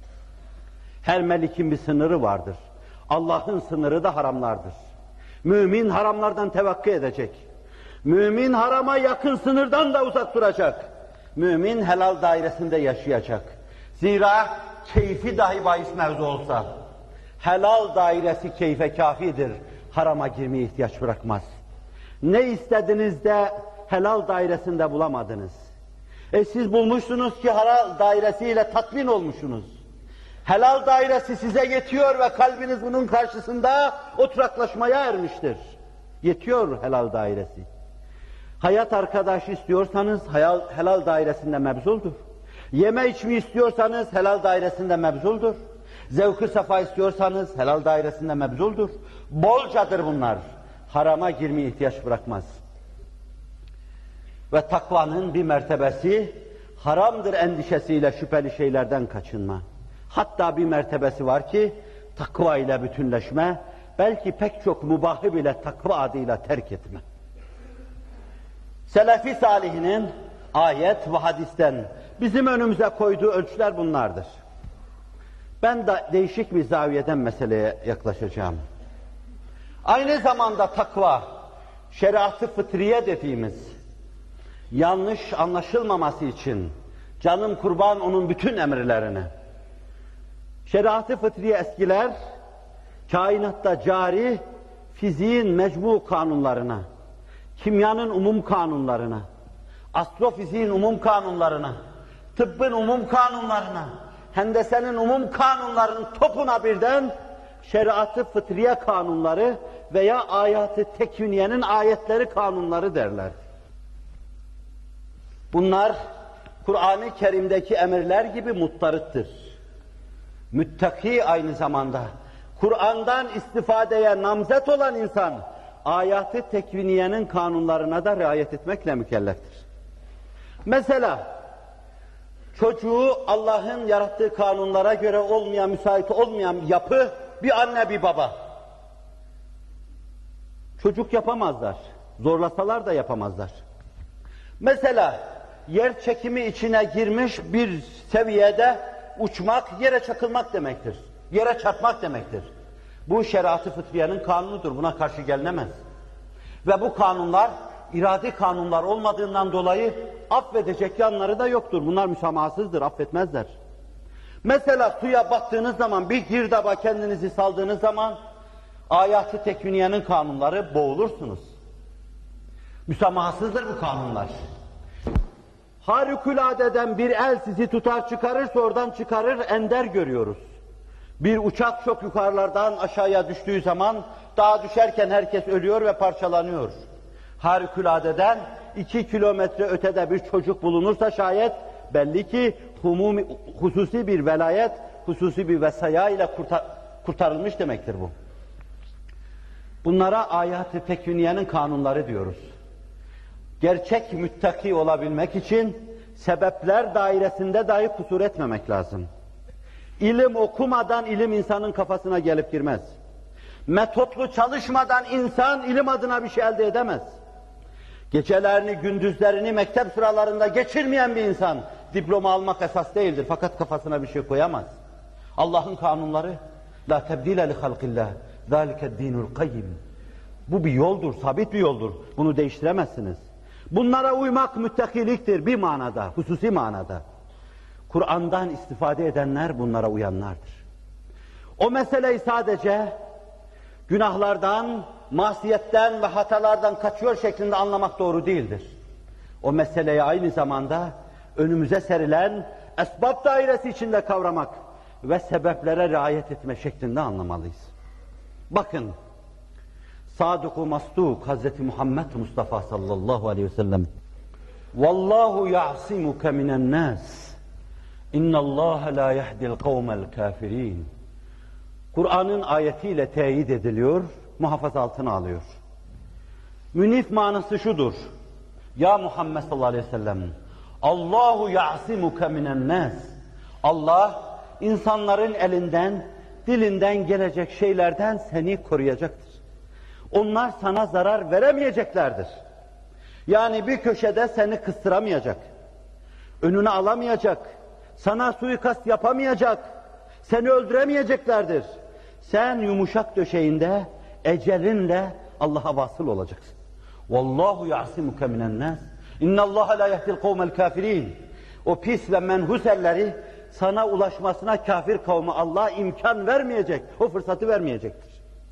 Her melikin bir sınırı vardır. Allah'ın sınırı da haramlardır. Mümin haramlardan tevakkü edecek. Mümin harama yakın sınırdan da uzak duracak. Mümin helal dairesinde yaşayacak. Zira keyfi dahi bahis mevzu olsa, helal dairesi keyfe kafidir. Harama girmeye ihtiyaç bırakmaz. Ne istediniz de helal dairesinde bulamadınız. E siz bulmuşsunuz ki helal dairesiyle tatmin olmuşsunuz. Helal dairesi size yetiyor ve kalbiniz bunun karşısında oturaklaşmaya ermiştir. Yetiyor helal dairesi. Hayat arkadaşı istiyorsanız helal, helal dairesinde mebzuldur. Yeme içme istiyorsanız helal dairesinde mebzuldur. Zevk-ı sefa istiyorsanız helal dairesinde mebzuldur. Bolcadır bunlar. Harama girmeye ihtiyaç bırakmaz. Ve takvanın bir mertebesi haramdır endişesiyle şüpheli şeylerden kaçınma. Hatta bir mertebesi var ki takva ile bütünleşme, belki pek çok mubahı bile takva adıyla terk etme. Selefi salihinin ayet ve hadisten bizim önümüze koyduğu ölçüler bunlardır. Ben de değişik bir zaviyeden meseleye yaklaşacağım. Aynı zamanda takva, şeriat-ı fıtriye dediğimiz, yanlış anlaşılmaması için canım kurban onun bütün emirlerine. Şeriat-ı fıtriye eskiler, kainatta cari, fiziğin mecmu kanunlarına, kimyanın umum kanunlarına, astrofiziğin umum kanunlarına, tıbbın umum kanunlarına, hendesenin umum kanunlarının topuna birden şeriat-ı fıtriye kanunları veya ayat-ı tekviniyenin ayetleri kanunları derler. Bunlar Kur'an-ı Kerim'deki emirler gibi muttarittir. Müttaki aynı zamanda. Kur'an'dan istifadeye namzet olan insan ayat-ı tekviniyenin kanunlarına da riayet etmekle mükelleftir. Mesela çocuğu Allah'ın yarattığı kanunlara göre olmayan, müsait olmayan yapı bir anne bir baba. Çocuk yapamazlar. Zorlasalar da yapamazlar. Mesela yer çekimi içine girmiş bir seviyede uçmak, yere çakılmak demektir. Yere çarpmak demektir. Bu şeriat-ı fıtriyenin kanunudur. Buna karşı gelinemez. Ve bu kanunlar iradi kanunlar olmadığından dolayı affedecek yanları da yoktur. Bunlar müsamahasızdır, affetmezler. Mesela suya battığınız zaman, bir girdaba kendinizi saldığınız zaman ayat-ı tekviniyenin kanunları, boğulursunuz. Müsamahasızdır bu kanunlar. Harikuladeden bir el sizi tutar çıkarırsa oradan çıkarır, ender görüyoruz. Bir uçak çok yukarılardan aşağıya düştüğü zaman dağa düşerken herkes ölüyor ve parçalanıyor. Harikulâdeden iki kilometre ötede bir çocuk bulunursa şayet belli ki humumi, hususi bir velayet, hususi bir vesaya ile kurtar, kurtarılmış demektir bu. Bunlara ayat-ı tekviniyenin kanunları diyoruz. Gerçek müttaki olabilmek için sebepler dairesinde dahi kusur etmemek lazım. İlim okumadan ilim insanın kafasına gelip girmez. Metotlu çalışmadan insan ilim adına bir şey elde edemez. Gecelerini, gündüzlerini mektep sıralarında geçirmeyen bir insan diploma almak esas değildir. Fakat kafasına bir şey koyamaz. Allah'ın kanunları la tebdile li halqillah zalike dinul kayyim. Bu bir yoldur, sabit bir yoldur. Bunu değiştiremezsiniz. Bunlara uymak müttakiliktir bir manada, hususi manada. Kur'an'dan istifade edenler bunlara uyanlardır. O meseleyi sadece günahlardan, masiyetten ve hatalardan kaçıyor şeklinde anlamak doğru değildir. O meseleyi aynı zamanda önümüze serilen esbab dairesi içinde kavramak ve sebeplere riayet etme şeklinde anlamalıyız. Bakın, Sadık-ı Masduk Hazreti Muhammed Mustafa sallallahu aleyhi ve sellem Vallahu ya'simuke minen nas İnnallâhe lâ yehdil kavmel kâfirîn. Kur'an'ın ayetiyle teyit ediliyor, muhafaza altına alıyor. Münif manası şudur: Ya Muhammed sallallahu aleyhi ve sellem, Allahu ya'simuke minen nas. Allah insanların elinden, dilinden gelecek şeylerden seni koruyacaktır. Onlar sana zarar veremeyeceklerdir. Yani bir köşede seni kıstıramayacak, önünü alamayacak, sana suikast yapamayacak, seni öldüremeyeceklerdir. Sen yumuşak döşeğinde, ecelinle Allah'a vasıl olacaksın. Vallahu ya'simuke minen nas. İnnallâhe lâ yehdil kavmel kâfirîn. O pis ve menhus elleri sana ulaşmasına kafir kavmi Allah imkan vermeyecek, o fırsatı vermeyecektir.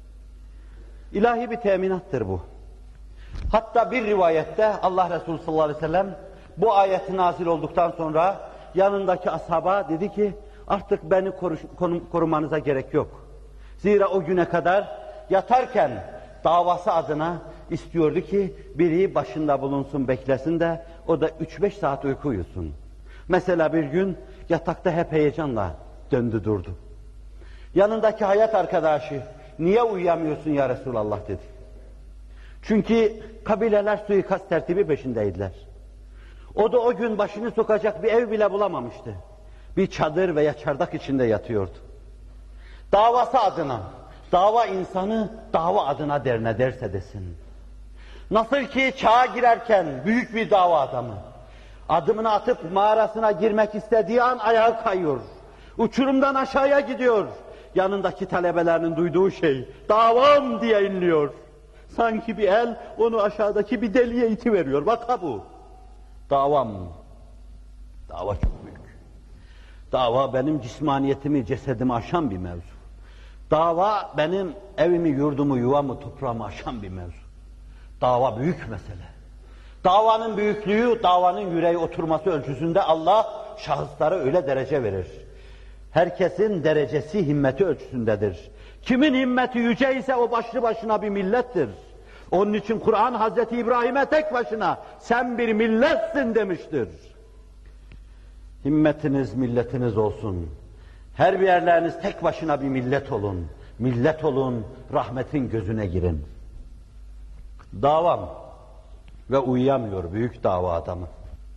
İlahi bir teminattır bu. Hatta bir rivayette Allah Resulü sallallahu aleyhi ve sellem bu ayeti nazil olduktan sonra yanındaki ashaba dedi ki artık beni koru, korumanıza gerek yok. Zira o güne kadar yatarken davası adına istiyordu ki biri başında bulunsun, beklesin de o da üç beş saat uyku uyusun. Mesela bir gün yatakta hep heyecanla döndü durdu. Yanındaki hayat arkadaşı, niye uyuyamıyorsun ya Resulallah dedi. Çünkü kabileler suikast tertibi peşindeydiler. O da o gün başını sokacak bir ev bile bulamamıştı. Bir çadır veya çardak içinde yatıyordu. Davası adına, dava insanı dava adına der ne derse desin. Nasıl ki çağa girerken büyük bir dava adamı, adımını atıp mağarasına girmek istediği an ayağı kayıyor. Uçurumdan aşağıya gidiyor. Yanındaki talebelerinin duyduğu şey, davam diye inliyor. Sanki bir el onu aşağıdaki bir deliğe itiveriyor. Vaka bu. Davam. Dava çok büyük. Dava benim cismaniyetimi, cesedimi aşan bir mevzu. Dava benim evimi, yurdumu, yuvamı, toprağımı aşan bir mevzu. Dava büyük mesele. Davanın büyüklüğü, davanın yüreğe oturması ölçüsünde Allah şahıslara öyle derece verir. Herkesin derecesi himmeti ölçüsündedir. Kimin himmeti yüce ise o başlı başına bir millettir. Onun için Kur'an Hazreti İbrahim'e tek başına sen bir milletsin demiştir. Himmetiniz milletiniz olsun. Her bir yerleriniz tek başına bir millet olun. Millet olun, rahmetin gözüne girin. Davam ve uyuyamıyor büyük dava adamı.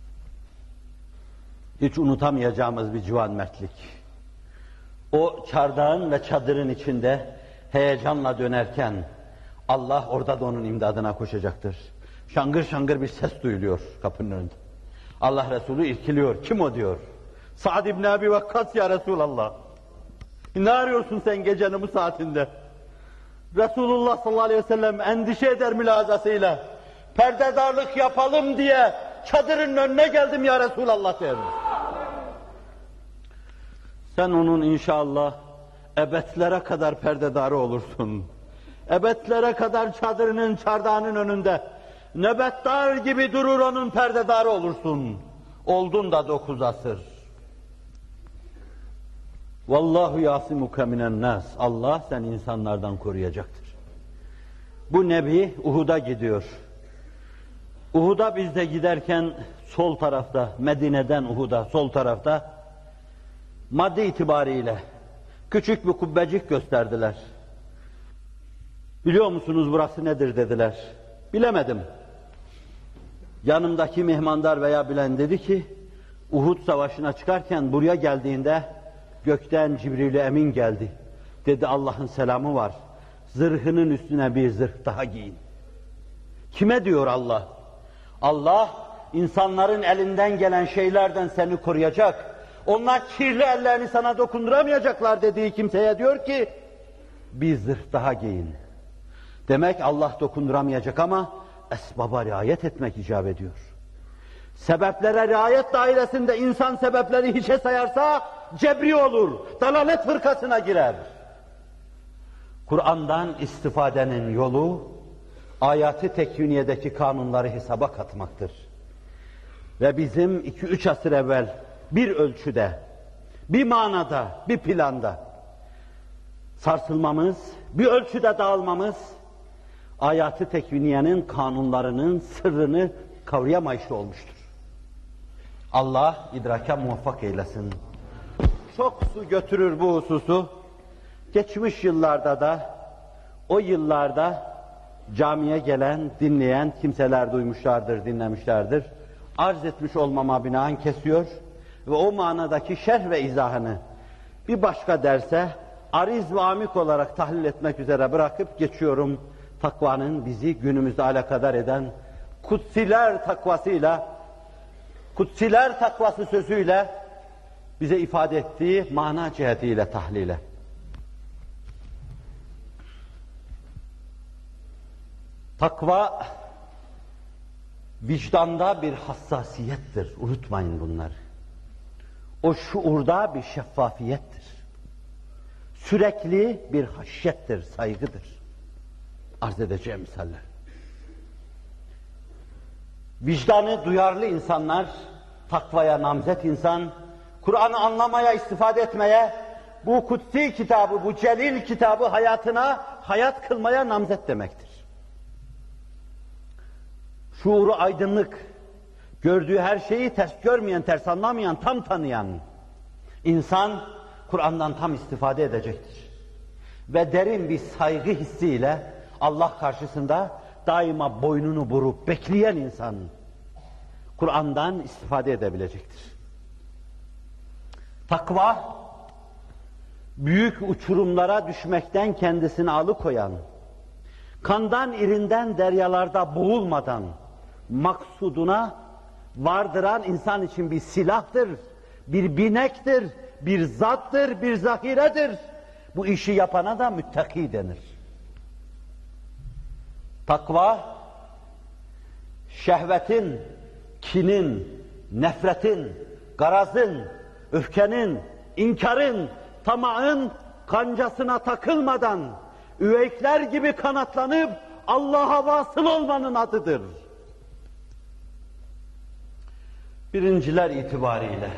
Hiç unutamayacağımız bir civan mertlik. O çardağın ve çadırın içinde heyecanla dönerken Allah orada da onun imdadına koşacaktır. Şangır şangır bir ses duyuluyor kapının önünde. Allah Resulü irkiliyor. Kim o diyor. Sa'd ibn Abi Vakkas ya Resulallah. Ne arıyorsun sen gecenin bu saatinde? Resulullah sallallahu aleyhi ve sellem endişe eder mülazasıyla. Perdedarlık yapalım diye çadırın önüne geldim ya Resulallah der. Sen onun inşallah ebedlere kadar perdedarı olursun. Ebedlere kadar çadırının, çardağının önünde nöbetdar gibi durur onun perdedarı olursun. Oldun da dokuz asır. Vallahu yasimuke minen nas. Allah seni insanlardan koruyacaktır. Bu Nebi Uhud'a gidiyor. Uhud'a biz de giderken sol tarafta, Medine'den Uhud'a sol tarafta madde itibariyle küçük bir kubbecik gösterdiler. Biliyor musunuz burası nedir dediler. Bilemedim. Yanımdaki mihmandar veya bilen dedi ki Uhud savaşına çıkarken buraya geldiğinde gökten Cibril-i Emin geldi. Dedi Allah'ın selamı var. Zırhının üstüne bir zırh daha giyin. Kime diyor Allah? Allah insanların elinden gelen şeylerden seni koruyacak. Onlar kirli ellerini sana dokunduramayacaklar dediği kimseye diyor ki bir zırh daha giyin. Demek Allah dokunduramayacak ama esbaba riayet etmek icap ediyor. Sebeplere riayet dairesinde insan sebepleri hiçe sayarsa cebri olur, dalalet fırkasına girer. Kur'an'dan istifadenin yolu ayat-ı tekviniyedeki kanunları hesaba katmaktır. Ve bizim iki üç asır evvel bir ölçüde, bir manada, bir planda sarsılmamız, bir ölçüde dağılmamız ayat-ı tekviniyenin kanunlarının sırrını kavrayamayışlı olmuştur. Allah idraka muvaffak eylesin. Çok su götürür bu hususu. Geçmiş yıllarda da, o yıllarda camiye gelen, dinleyen kimseler duymuşlardır, dinlemişlerdir. Arz etmiş olmama binaen kesiyor ve o manadaki şerh ve izahını bir başka derse ariz ve amik olarak tahlil etmek üzere bırakıp geçiyorum. Takvanın bizi günümüzde alakadar eden kutsiler takvasıyla, kutsiler takvası sözüyle bize ifade ettiği mana cihetiyle tahlile. Takva vicdanda bir hassasiyettir. Unutmayın bunları. O şuurda bir şeffafiyettir. Sürekli bir haşyettir, saygıdır. Arz edeceğim misaller. Vicdanı duyarlı insanlar, takvaya namzet insan, Kur'an'ı anlamaya, istifade etmeye, bu kutsi kitabı, bu celil kitabı hayatına, hayat kılmaya namzet demektir. Şuuru aydınlık, gördüğü her şeyi ters görmeyen, ters anlamayan, tam tanıyan insan Kur'an'dan tam istifade edecektir. Ve derin bir saygı hissiyle Allah karşısında daima boynunu burup bekleyen insan Kur'an'dan istifade edebilecektir. Takva, büyük uçurumlara düşmekten kendisini alıkoyan, kandan irinden deryalarda boğulmadan maksuduna vardıran insan için bir silahtır, bir binektir, bir zattır, bir zahiredir. Bu işi yapana da müttaki denir. Takva, şehvetin, kinin, nefretin, garazın, öfkenin, inkarın, tamağın kancasına takılmadan üveykler gibi kanatlanıp Allah'a vasıl olmanın adıdır. Birinciler itibariyle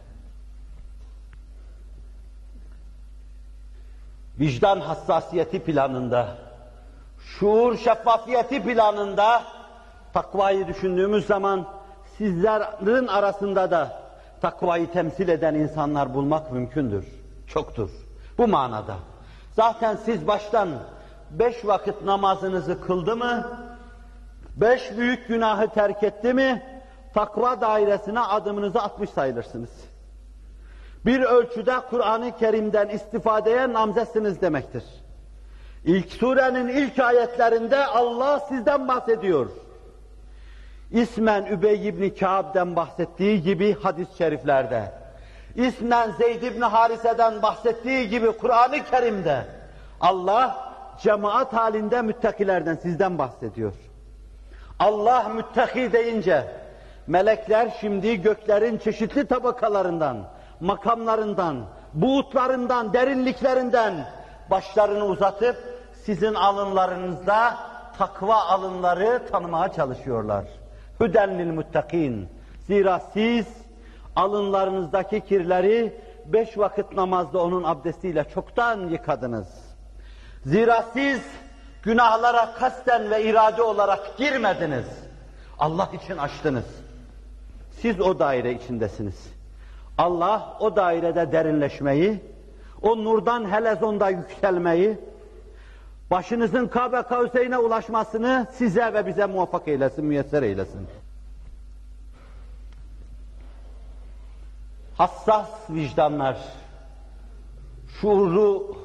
vicdan hassasiyeti planında, şuur şeffafiyeti planında takvayı düşündüğümüz zaman sizlerin arasında da takvayı temsil eden insanlar bulmak mümkündür. Çoktur. Bu manada. Zaten siz baştan beş vakit namazınızı kıldı mı, beş büyük günahı terk etti mi, takva dairesine adımınızı atmış sayılırsınız. Bir ölçüde Kur'an-ı Kerim'den istifadeye namzetsiniz demektir. İlk surenin ilk ayetlerinde Allah sizden bahsediyor. İsmen Übey ibn Kâb'den bahsettiği gibi hadis-i şeriflerde, İsmen Zeyd ibn Harise'den bahsettiği gibi Kur'an-ı Kerim'de Allah cemaat halinde müttakilerden, sizden bahsediyor. Allah müttaki deyince melekler şimdi göklerin çeşitli tabakalarından, makamlarından, buğutlarından, derinliklerinden başlarını uzatıp sizin alınlarınızda takva alınları tanımaya çalışıyorlar. Hüdenlil muttakin. Zira siz alınlarınızdaki kirleri beş vakit namazda onun abdestiyle çoktan yıkadınız. Zira siz günahlara kasten ve irade olarak girmediniz. Allah için açtınız. Siz o daire içindesiniz. Allah o dairede derinleşmeyi, o nurdan helezonda yükselmeyi, başınızın Kabe Kavseyn'e ulaşmasını size ve bize muvaffak eylesin, müyesser eylesin. Hassas vicdanlar, şuurlu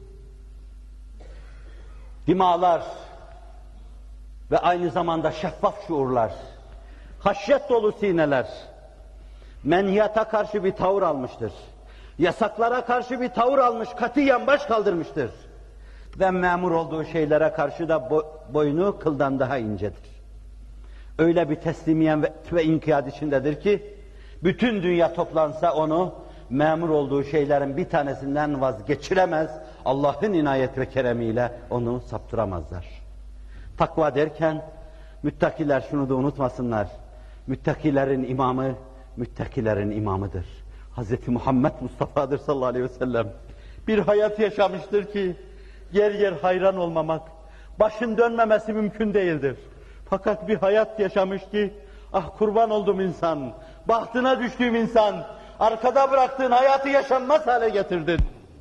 dimalar ve aynı zamanda şeffaf şuurlar, haşyet dolu sineler, menhiyata karşı bir tavır almıştır. Yasaklara karşı bir tavır almış, katiyen baş kaldırmıştır. Ve memur olduğu şeylere karşı da boynu kıldan daha incedir. Öyle bir teslimiyen ve, ve inkiyat içindedir ki, bütün dünya toplansa onu memur olduğu şeylerin bir tanesinden vazgeçiremez, Allah'ın inayet ve keremiyle onu saptıramazlar. Takva derken, müttakiler şunu da unutmasınlar, müttakilerin imamı, müttakilerin imamıdır. Hazreti Muhammed Mustafa'dır sallallahu aleyhi ve sellem. Bir hayat yaşamıştır ki, yer yer hayran olmamak, başın dönmemesi mümkün değildir. Fakat bir hayat yaşamış ki, ah kurban olduğum insan, bahtına düştüğüm insan, arkada bıraktığın hayatı yaşanmaz hale getirdin.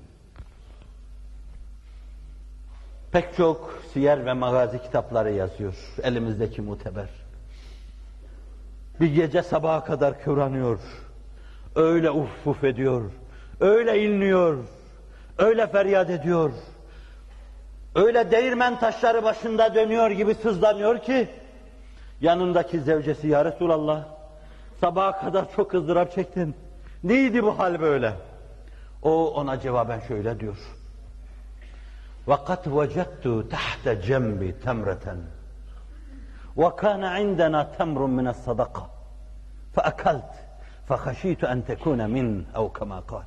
Pek çok siyer ve magazi kitapları yazıyor elimizdeki muteber. Bir gece sabaha kadar kıvranıyor, öyle uf uf ediyor, öyle inliyor, öyle feryat ediyor, öyle değirmen taşları başında dönüyor gibi sızlanıyor ki, yanındaki zevcesi, ya Resulallah, sabaha kadar çok ızdırap çektin, neydi bu hal böyle? O ona cevaben şöyle diyor, وَقَدْ وَجَدْتُ تَحْتَ جَنْبِ تَمْرَةً وَكَانَ عِنْدَنَا تَمْرٌ مِنَ الصَّدَقَةِ فَأَكَلْتُ فَخَشِيتُ أَنْ تَكُونَ مِنْ اَوْ كَمَا قَالَ.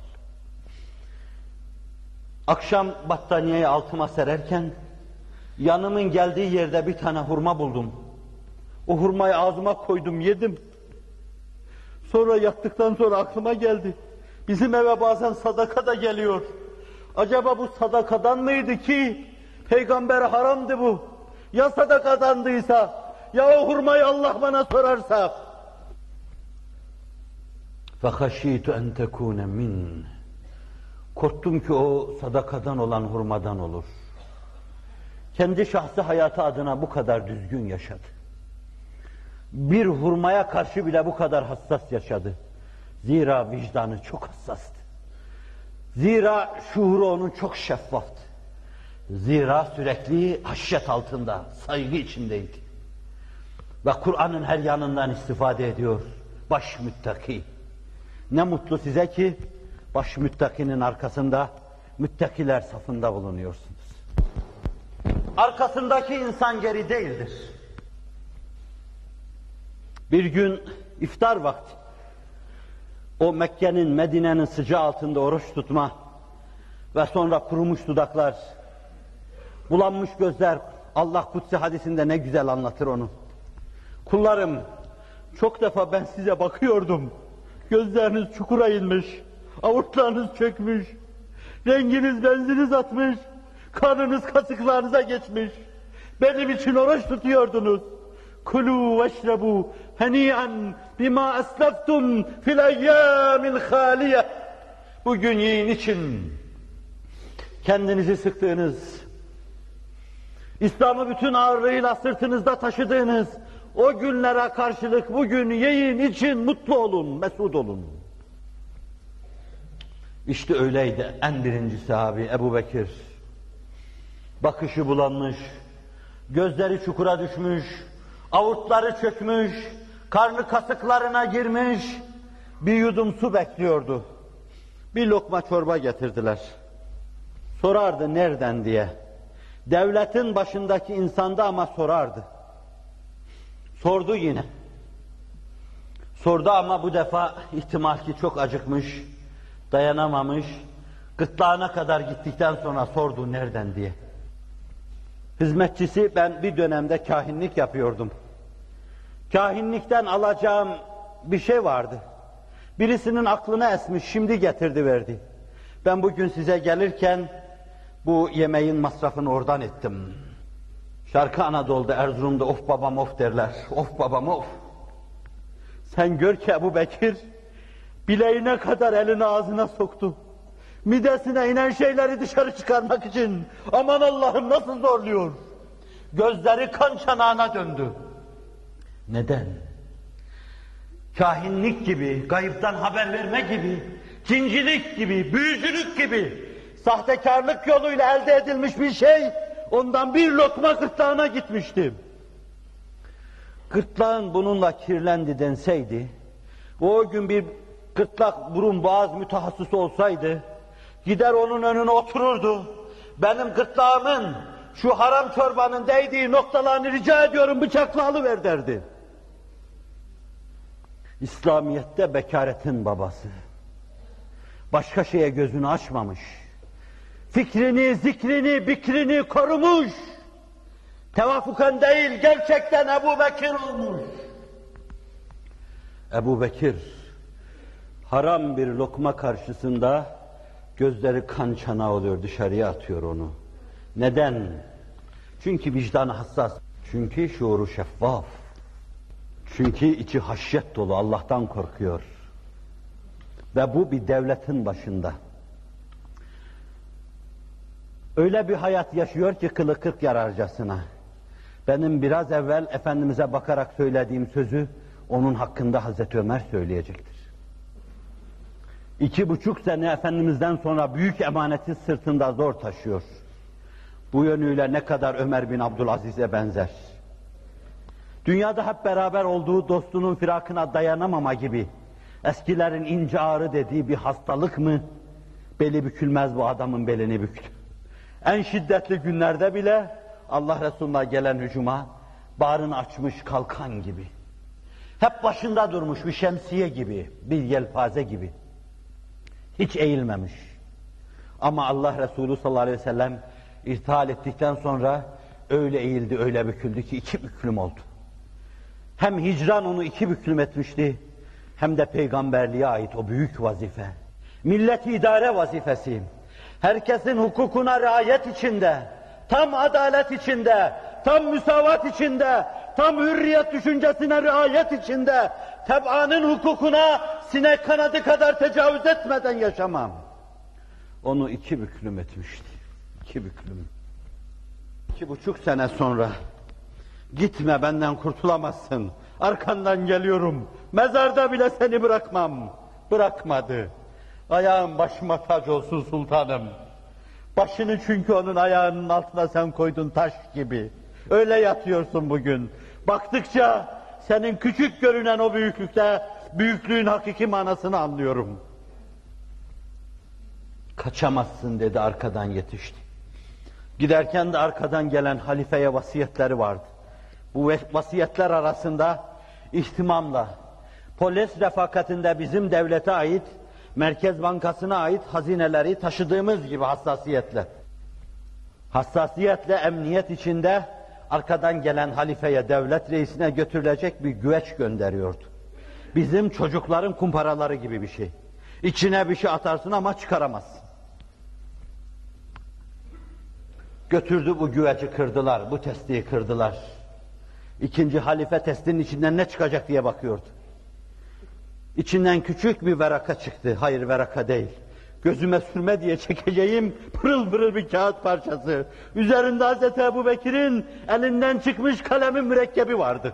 Akşam battaniyeyi altıma sererken, yanımın geldiği yerde bir tane hurma buldum. O hurmayı ağzıma koydum, yedim. Sonra yattıktan sonra aklıma geldi. Bizim eve bazen sadaka da geliyor. Acaba bu sadakadan mıydı ki? Peygamber haramdı bu. Ya sadakadandıysa, ya o hurmayı Allah bana sorarsa. فَخَشِيتُ اَنْ تَكُونَ مِنْ Korktum ki o sadakadan olan hurmadan olur. Kendi şahsi hayatı adına bu kadar düzgün yaşadı. Bir hurmaya karşı bile bu kadar hassas yaşadı. Zira vicdanı çok hassastı. Zira şuuru onun çok şeffaftı. Zira sürekli haşyet altında, saygı içindeydi. Ve Kur'an'ın her yanından istifade ediyor. Baş müttaki. Ne mutlu size ki baş müttakinin arkasında, müttakiler safında bulunuyorsunuz. Arkasındaki insan geri değildir. Bir gün iftar vakti, o Mekke'nin, Medine'nin sıcağı altında oruç tutma ve sonra kurumuş dudaklar, bulanmış gözler, Allah kutsi hadisinde ne güzel anlatır onu. Kullarım, çok defa ben size bakıyordum, gözleriniz çukura inmiş, avurtlarınız çökmüş, renginiz benziniz atmış, karnınız kasıklarınıza geçmiş, benim için oruç tutuyordunuz. Kulu veşrebu heni'an bima esleftum fil eyyâmil hâliye. Bugün yiyin için kendinizi sıktığınız, İslam'ı bütün ağırlığıyla sırtınızda taşıdığınız o günlere karşılık bugün yiyin için mutlu olun, mesut olun. İşte öyleydi en birinci sahabi Ebu Bekir. Bakışı bulanmış, gözleri çukura düşmüş, avurtları çökmüş, karnı kasıklarına girmiş, bir yudum su bekliyordu. Bir lokma çorba getirdiler. Sorardı nereden diye. Devletin başındaki insanda ama sorardı. Sordu yine. Sordu ama bu defa ihtimal ki çok acıkmış, dayanamamış, gırtlağına kadar gittikten sonra sordu nereden diye. Hizmetçisi, ben bir dönemde kahinlik yapıyordum. Kahinlikten alacağım bir şey vardı. Birisinin aklına esmiş, şimdi getirdi verdi. Ben bugün size gelirken bu yemeğin masrafını oradan ettim. Şarkı Anadolu'da, Erzurum'da of babam of derler. Of babam of. Sen gör ki Ebu Bekir bileğine kadar elini ağzına soktu. Midesine inen şeyleri dışarı çıkarmak için. Aman Allah'ım nasıl zorluyor. Gözleri kan çanağına döndü. Neden? Kahinlik gibi, gayıptan haber verme gibi, cincilik gibi, büyücülük gibi, sahtekarlık yoluyla elde edilmiş bir şey, ondan bir lokma gırtlağına gitmişti. Gırtlağın bununla kirlendi denseydi, o gün bir gırtlak, burun, boğaz mütehassısı olsaydı, gider onun önüne otururdu, benim gırtlağımın, şu haram çorbanın değdiği noktalarını rica ediyorum bıçakla alıver derdi. İslamiyet'te bekaretin babası. Başka şeye gözünü açmamış. Fikrini, zikrini, bikrini korumuş. Tevafuken değil, gerçekten Ebu Bekir olmuş. Ebu Bekir, haram bir lokma karşısında gözleri kan çanağı oluyor, dışarıya atıyor onu. Neden? Çünkü vicdanı hassas. Çünkü şuuru şeffaf. Çünkü içi haşyet dolu, Allah'tan korkuyor. Ve bu bir devletin başında. Öyle bir hayat yaşıyor ki kılı kırk yararcasına. Benim biraz evvel Efendimiz'e bakarak söylediğim sözü onun hakkında Hazreti Ömer söyleyecektir. İki buçuk sene Efendimiz'den sonra büyük emaneti sırtında zor taşıyor. Bu yönüyle ne kadar Ömer bin Abdülaziz'e benzer. Dünyada hep beraber olduğu dostunun firakına dayanamama gibi, eskilerin ince ağrı dediği bir hastalık mı? Beli bükülmez bu adamın belini büktü. En şiddetli günlerde bile Allah Resulü'ne gelen hücuma bağrını açmış kalkan gibi. Hep başında durmuş bir şemsiye gibi, bir yelpaze gibi. Hiç eğilmemiş. Ama Allah Resulü sallallahu aleyhi ve sellem irtihal ettikten sonra öyle eğildi, öyle büküldü ki iki büklüm oldu. Hem hicran onu iki büklüm etmişti, hem de peygamberliğe ait o büyük vazife. Millet idare vazifesi. Herkesin hukukuna riayet içinde, tam adalet içinde, tam müsavat içinde, tam hürriyet düşüncesine riayet içinde, teb'anın hukukuna sinek kanadı kadar tecavüz etmeden yaşamam. Onu iki büklüm etmişti. İki büklüm. İki buçuk sene sonra, gitme benden kurtulamazsın, arkandan geliyorum, mezarda bile seni bırakmam. Bırakmadı. Ayağın başıma tac olsun sultanım. Başını çünkü onun ayağının altına sen koydun taş gibi. Öyle yatıyorsun bugün. Baktıkça senin küçük görünen o büyüklükte, büyüklüğün hakiki manasını anlıyorum. Kaçamazsın dedi, arkadan yetişti. Giderken de arkadan gelen halifeye vasiyetleri vardı. Bu vasiyetler arasında ihtimamla, polis refakatinde bizim devlete ait, Merkez Bankası'na ait hazineleri taşıdığımız gibi hassasiyetle, hassasiyetle emniyet içinde arkadan gelen halifeye, devlet reisine götürülecek bir güveç gönderiyordu. Bizim çocukların kumparaları gibi bir şey. İçine bir şey atarsın ama çıkaramazsın. Götürdü bu güveci, kırdılar, bu testiyi kırdılar. İkinci halife testinin içinden ne çıkacak diye bakıyordu. İçinden küçük bir veraka çıktı. Hayır, veraka değil. Gözüme sürme diye çekeceğim pırıl pırıl bir kağıt parçası. Üzerinde Hazreti Ebubekir'in elinden çıkmış kalemin mürekkebi vardı.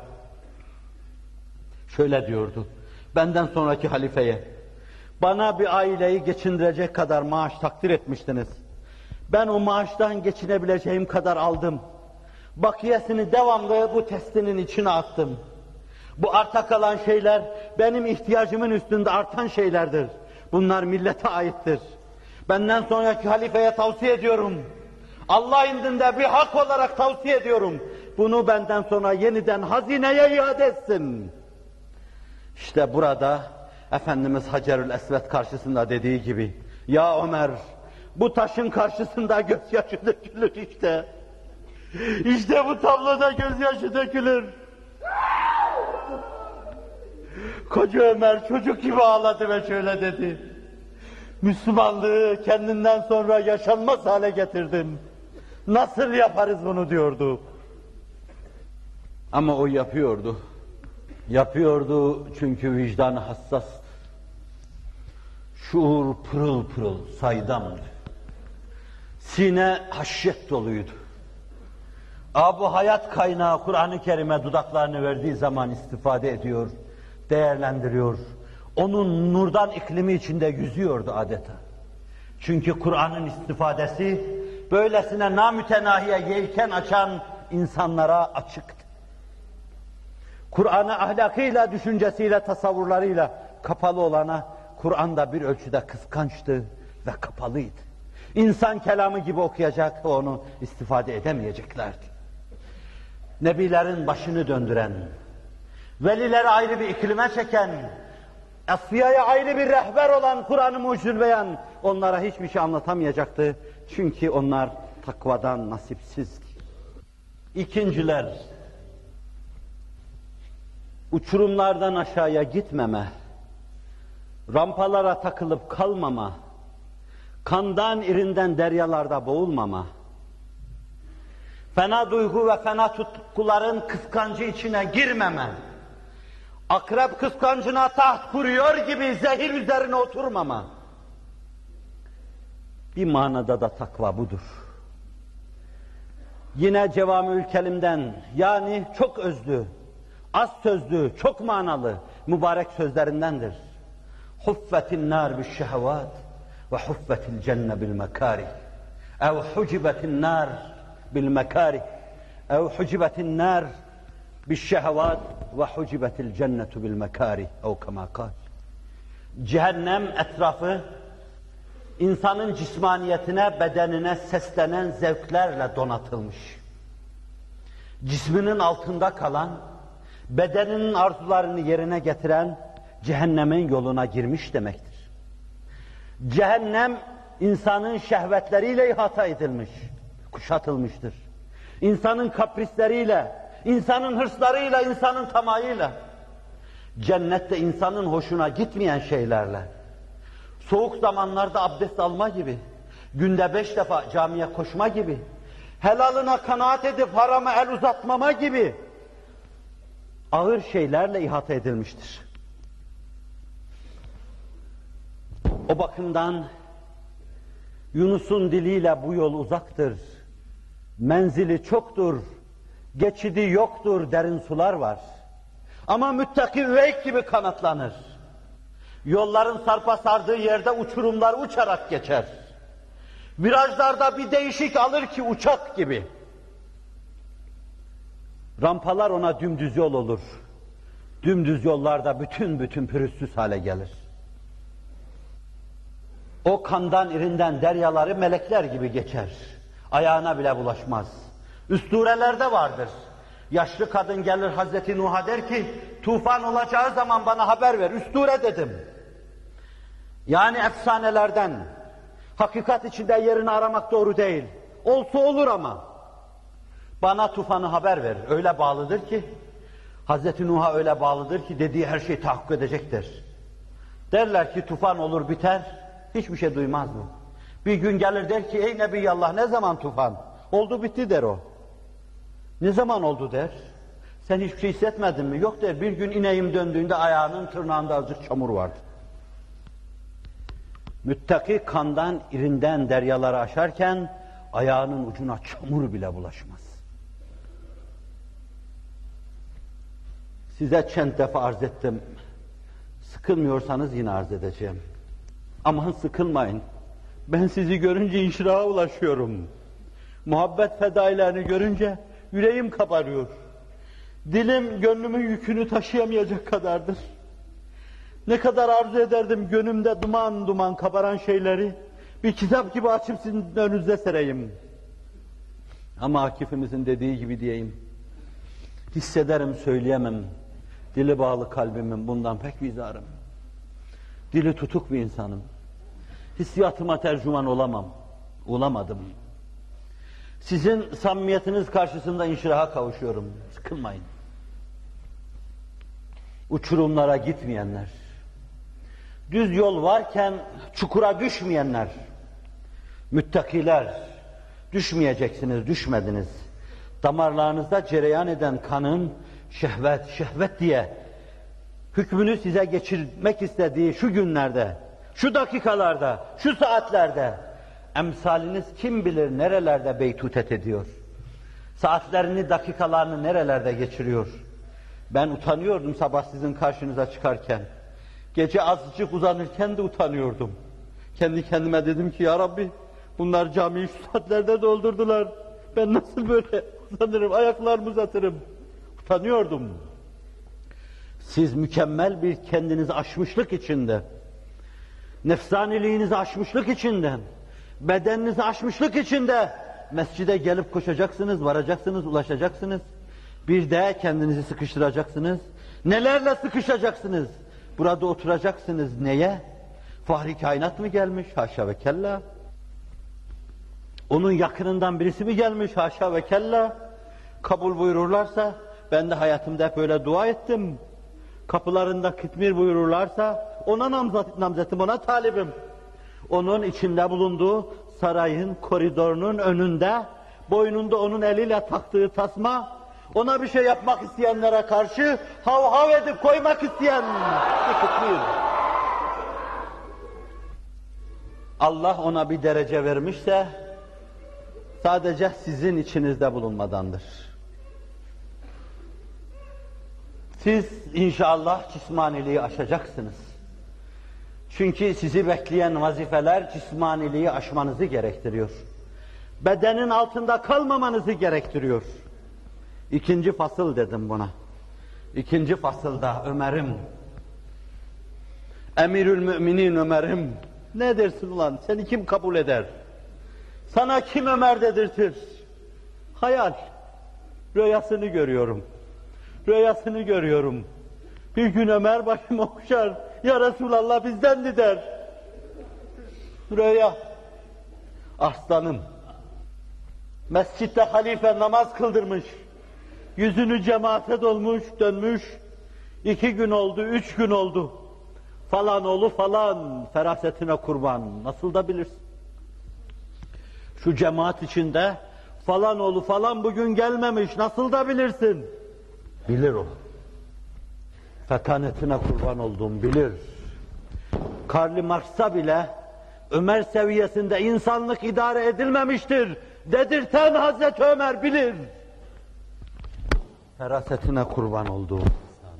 Şöyle diyordu, benden sonraki halifeye, bana bir aileyi geçindirecek kadar maaş takdir etmiştiniz. Ben o maaştan geçinebileceğim kadar aldım. Bakiyesini devamlı bu testinin içine attım. Bu arta kalan şeyler benim ihtiyacımın üstünde artan şeylerdir. Bunlar millete aittir. Benden sonraki halifeye tavsiye ediyorum. Allah indinde bir hak olarak tavsiye ediyorum. Bunu benden sonra yeniden hazineye iade etsin. İşte burada Efendimiz Hacerül Esved karşısında dediği gibi, ya Ömer, bu taşın karşısında gözyaşı dökülür işte. İşte bu tabloda gözyaşı dökülür. Koca Ömer çocuk gibi ağladı ve şöyle dedi: Müslümanlığı kendinden sonra yaşanmaz hale getirdin. Nasıl yaparız bunu diyordu. Ama o yapıyordu. Yapıyordu çünkü vicdanı hassastı. Şuur pırıl pırıl, saydamdı. Sine haşyet doluydu. Abu hayat kaynağı Kur'an-ı Kerim'e dudaklarını verdiği zaman istifade ediyor, değerlendiriyor. Onun nurdan iklimi içinde yüzüyordu adeta. Çünkü Kur'an'ın istifadesi böylesine namütenahiye yelken açan insanlara açıktı. Kur'an'ı ahlakıyla, düşüncesiyle, tasavvurlarıyla kapalı olana Kur'an'da bir ölçüde kıskançtı ve kapalıydı. İnsan kelamı gibi okuyacak, onu istifade edemeyeceklerdi. Nebilerin başını döndüren, velileri ayrı bir iklime çeken, Asfiya'ya ayrı bir rehber olan Kur'an-ı Mucizül Beyan onlara hiçbir şey anlatamayacaktı. Çünkü onlar takvadan nasipsizdi. İkinciler, uçurumlardan aşağıya gitmeme, rampalara takılıp kalmama, kandan irinden deryalarda boğulmama, fena duygu ve fena tutkuların kıskancı içine girmeme, akrep kıskancına taht kuruyor gibi zehir üzerine oturmama. Bir manada da takva budur. Yine Cevamül Kelim'den, yani çok özlü, az sözlü, çok manalı mübarek sözlerindendir. Huffetin nar bil şehvat ve huffetil cenne bil mekarih. Ev hucibetin nar bil mekarih. Ev hucibetin nar bil şehvat ve hucibetil cennetu bil mekarih. Ev kema kal. Cehennem etrafı insanın cismaniyetine, bedenine seslenen zevklerle donatılmış. Cisminin altında kalan, bedeninin arzularını yerine getiren cehennemin yoluna girmiş demektir. Cehennem insanın şehvetleriyle ihata edilmiş, kuşatılmıştır. İnsanın kaprisleriyle, insanın hırslarıyla, insanın tamahıyla, cennette insanın hoşuna gitmeyen şeylerle, soğuk zamanlarda abdest alma gibi, günde beş defa camiye koşma gibi, helalına kanaat edip harama el uzatmama gibi ağır şeylerle ihata edilmiştir. O bakımdan Yunus'un diliyle bu yol uzaktır. Menzili çoktur, geçidi yoktur, derin sular var. Ama müttaki üveyk gibi kanatlanır. Yolların sarpa sardığı yerde uçurumlar uçarak geçer. Virajlarda bir değişik alır ki uçak gibi. Rampalar ona dümdüz yol olur. Dümdüz yollarda bütün bütün pürüzsüz hale gelir. O kandan irinden deryaları melekler gibi geçer. Ayağına bile bulaşmaz. Üstürelerde vardır. Yaşlı kadın gelir Hazreti Nuh'a der ki, tufan olacağı zaman bana haber ver. Üstüre dedim. Yani efsanelerden, hakikat içinde yerini aramak doğru değil. Olsa olur ama. Bana tufanı haber ver. Öyle bağlıdır ki, Hazreti Nuh'a öyle bağlıdır ki dediği her şey tahakkuk edecektir. Derler ki tufan olur biter, hiçbir şey duymaz mı? Bir gün gelir der ki, ey Nebiyallah ne zaman tufan? Oldu bitti der o. Ne zaman oldu der. Sen hiçbir şey hissetmedin mi? Yok der, bir gün ineğim döndüğünde ayağının tırnağında azıcık çamur vardı. Müttaki kandan, irinden deryaları aşarken ayağının ucuna çamur bile bulaşmaz. Size çent defa arz ettim. Sıkılmıyorsanız yine arz edeceğim. Aman sıkılmayın. Ben sizi görünce inşiraha ulaşıyorum. Muhabbet fedailerini görünce yüreğim kabarıyor. Dilim gönlümün yükünü taşıyamayacak kadardır. Ne kadar arzu ederdim gönlümde duman duman kabaran şeyleri bir kitap gibi açıp sizin önünüze sereyim. Ama Akif'imizin dediği gibi diyeyim. Hissederim söyleyemem. Dili bağlı kalbimin bundan pek bizarım. Dili tutuk bir insanım. Hissiyatıma tercüman olamam. Olamadım. Sizin samimiyetiniz karşısında inşiraha kavuşuyorum. Sıkılmayın. Uçurumlara gitmeyenler, düz yol varken çukura düşmeyenler, müttakiler, düşmeyeceksiniz, düşmediniz. Damarlarınızda cereyan eden kanın şehvet, şehvet diye hükmünü size geçirmek istediği şu günlerde, şu dakikalarda, şu saatlerde emsaliniz kim bilir nerelerde beytutet ediyor. Saatlerini, dakikalarını nerelerde geçiriyor. Ben utanıyordum sabah sizin karşınıza çıkarken. Gece azıcık uzanırken de utanıyordum. Kendi kendime dedim ki ya Rabbi bunlar camiyi şu saatlerde doldurdular. Ben nasıl böyle uzanırım, ayaklarımı uzatırım. Utanıyordum. Siz mükemmel bir kendinizi aşmışlık içinde, nefsaniliğinizi aşmışlık içinden, bedeninizi aşmışlık içinde mescide gelip koşacaksınız, varacaksınız, ulaşacaksınız. Bir de kendinizi sıkıştıracaksınız. Nelerle sıkışacaksınız? Burada oturacaksınız. Neye? Fahri kainat mı gelmiş? Haşa ve kella. Onun yakınından birisi mi gelmiş? Haşa ve kella. Kabul buyururlarsa, ben de hayatımda hep böyle dua ettim. Kapılarında kitmir buyururlarsa, ona namzet, namzetim, ona talibim. Onun içinde bulunduğu sarayın koridorunun önünde, boynunda onun eliyle taktığı tasma, ona bir şey yapmak isteyenlere karşı hav hav edip koymak isteyen bir kitmir. Allah ona bir derece vermişse, sadece sizin içinizde bulunmadandır. Siz inşallah cismaniliği aşacaksınız. Çünkü sizi bekleyen vazifeler cismaniliği aşmanızı gerektiriyor. Bedenin altında kalmamanızı gerektiriyor. İkinci fasıl dedim buna. İkinci fasılda Ömer'im, Emirül Müminin Ömer'im, ne dersin ulan, seni kim kabul eder? Sana kim Ömer dedirtir? Hayal, rüyasını görüyorum. Rüyasını görüyorum. Bir gün Ömer başımı okşar, ya Resulallah bizdendi der. Rüya, aslanım, mescitte halife namaz kıldırmış, yüzünü cemaate dolmuş, dönmüş, iki gün oldu, üç gün oldu. Falan oğlu falan, ferasetine kurban, nasıl da bilirsin. Şu cemaat içinde, falan oğlu falan bugün gelmemiş, nasıl da bilirsin. Bilir o. Fetanetine kurban olduğum bilir. Karl Marx'a bile Ömer seviyesinde insanlık idare edilmemiştir dedirten Hazreti Ömer bilir. Ferasetine kurban olduğum insan.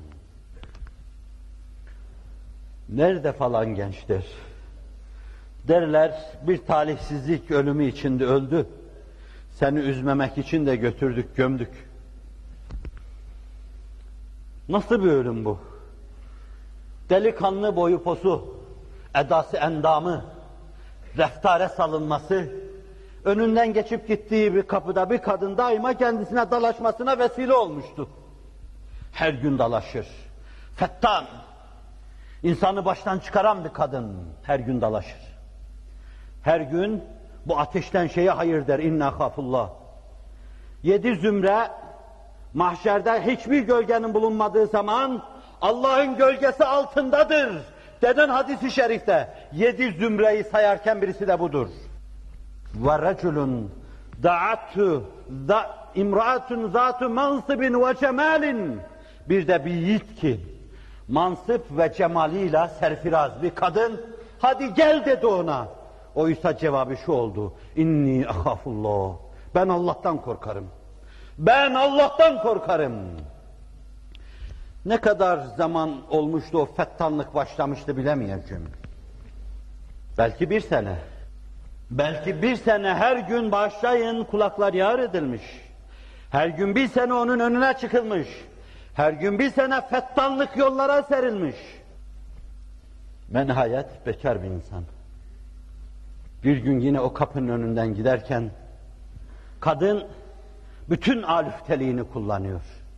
Nerede falan gençler? Derler bir talihsizlik ölümü içinde öldü. Seni üzmemek için de götürdük, gömdük. Nasıl bir ölüm bu? Delikanlı boyu posu, edası endamı, reftare salınması, önünden geçip gittiği bir kapıda bir kadın daima kendisine dalaşmasına vesile olmuştu. Her gün dalaşır. Fettan, insanı baştan çıkaran bir kadın her gün dalaşır. Her gün bu ateşten şeye hayır der, inna khafullah. Yedi zümre, mahşerde hiçbir gölgenin bulunmadığı zaman Allah'ın gölgesi altındadır denen hadis-i şerifte yedi zümreyi sayarken birisi de budur. Ve reculun da'atu da imraatun zatu mansibin ve cemalin, bir de bir yiğit ki mansıp ve cemaliyle serfiraz bir kadın, hadi gel dedi ona. Oysa cevabı şu oldu: inni ahafullah. Ben Allah'tan korkarım. Ben Allah'tan korkarım. Ne kadar zaman olmuştu o fettanlık başlamıştı bilemeyeceğim. Belki bir sene. Belki bir sene her gün başlayın kulaklar yar edilmiş. Her gün bir sene onun önüne çıkılmış. Her gün bir sene fettanlık yollara serilmiş. Menhayet bekar bir insan. Bir gün yine o kapının önünden giderken kadın bütün alüfteliğini kullanıyor.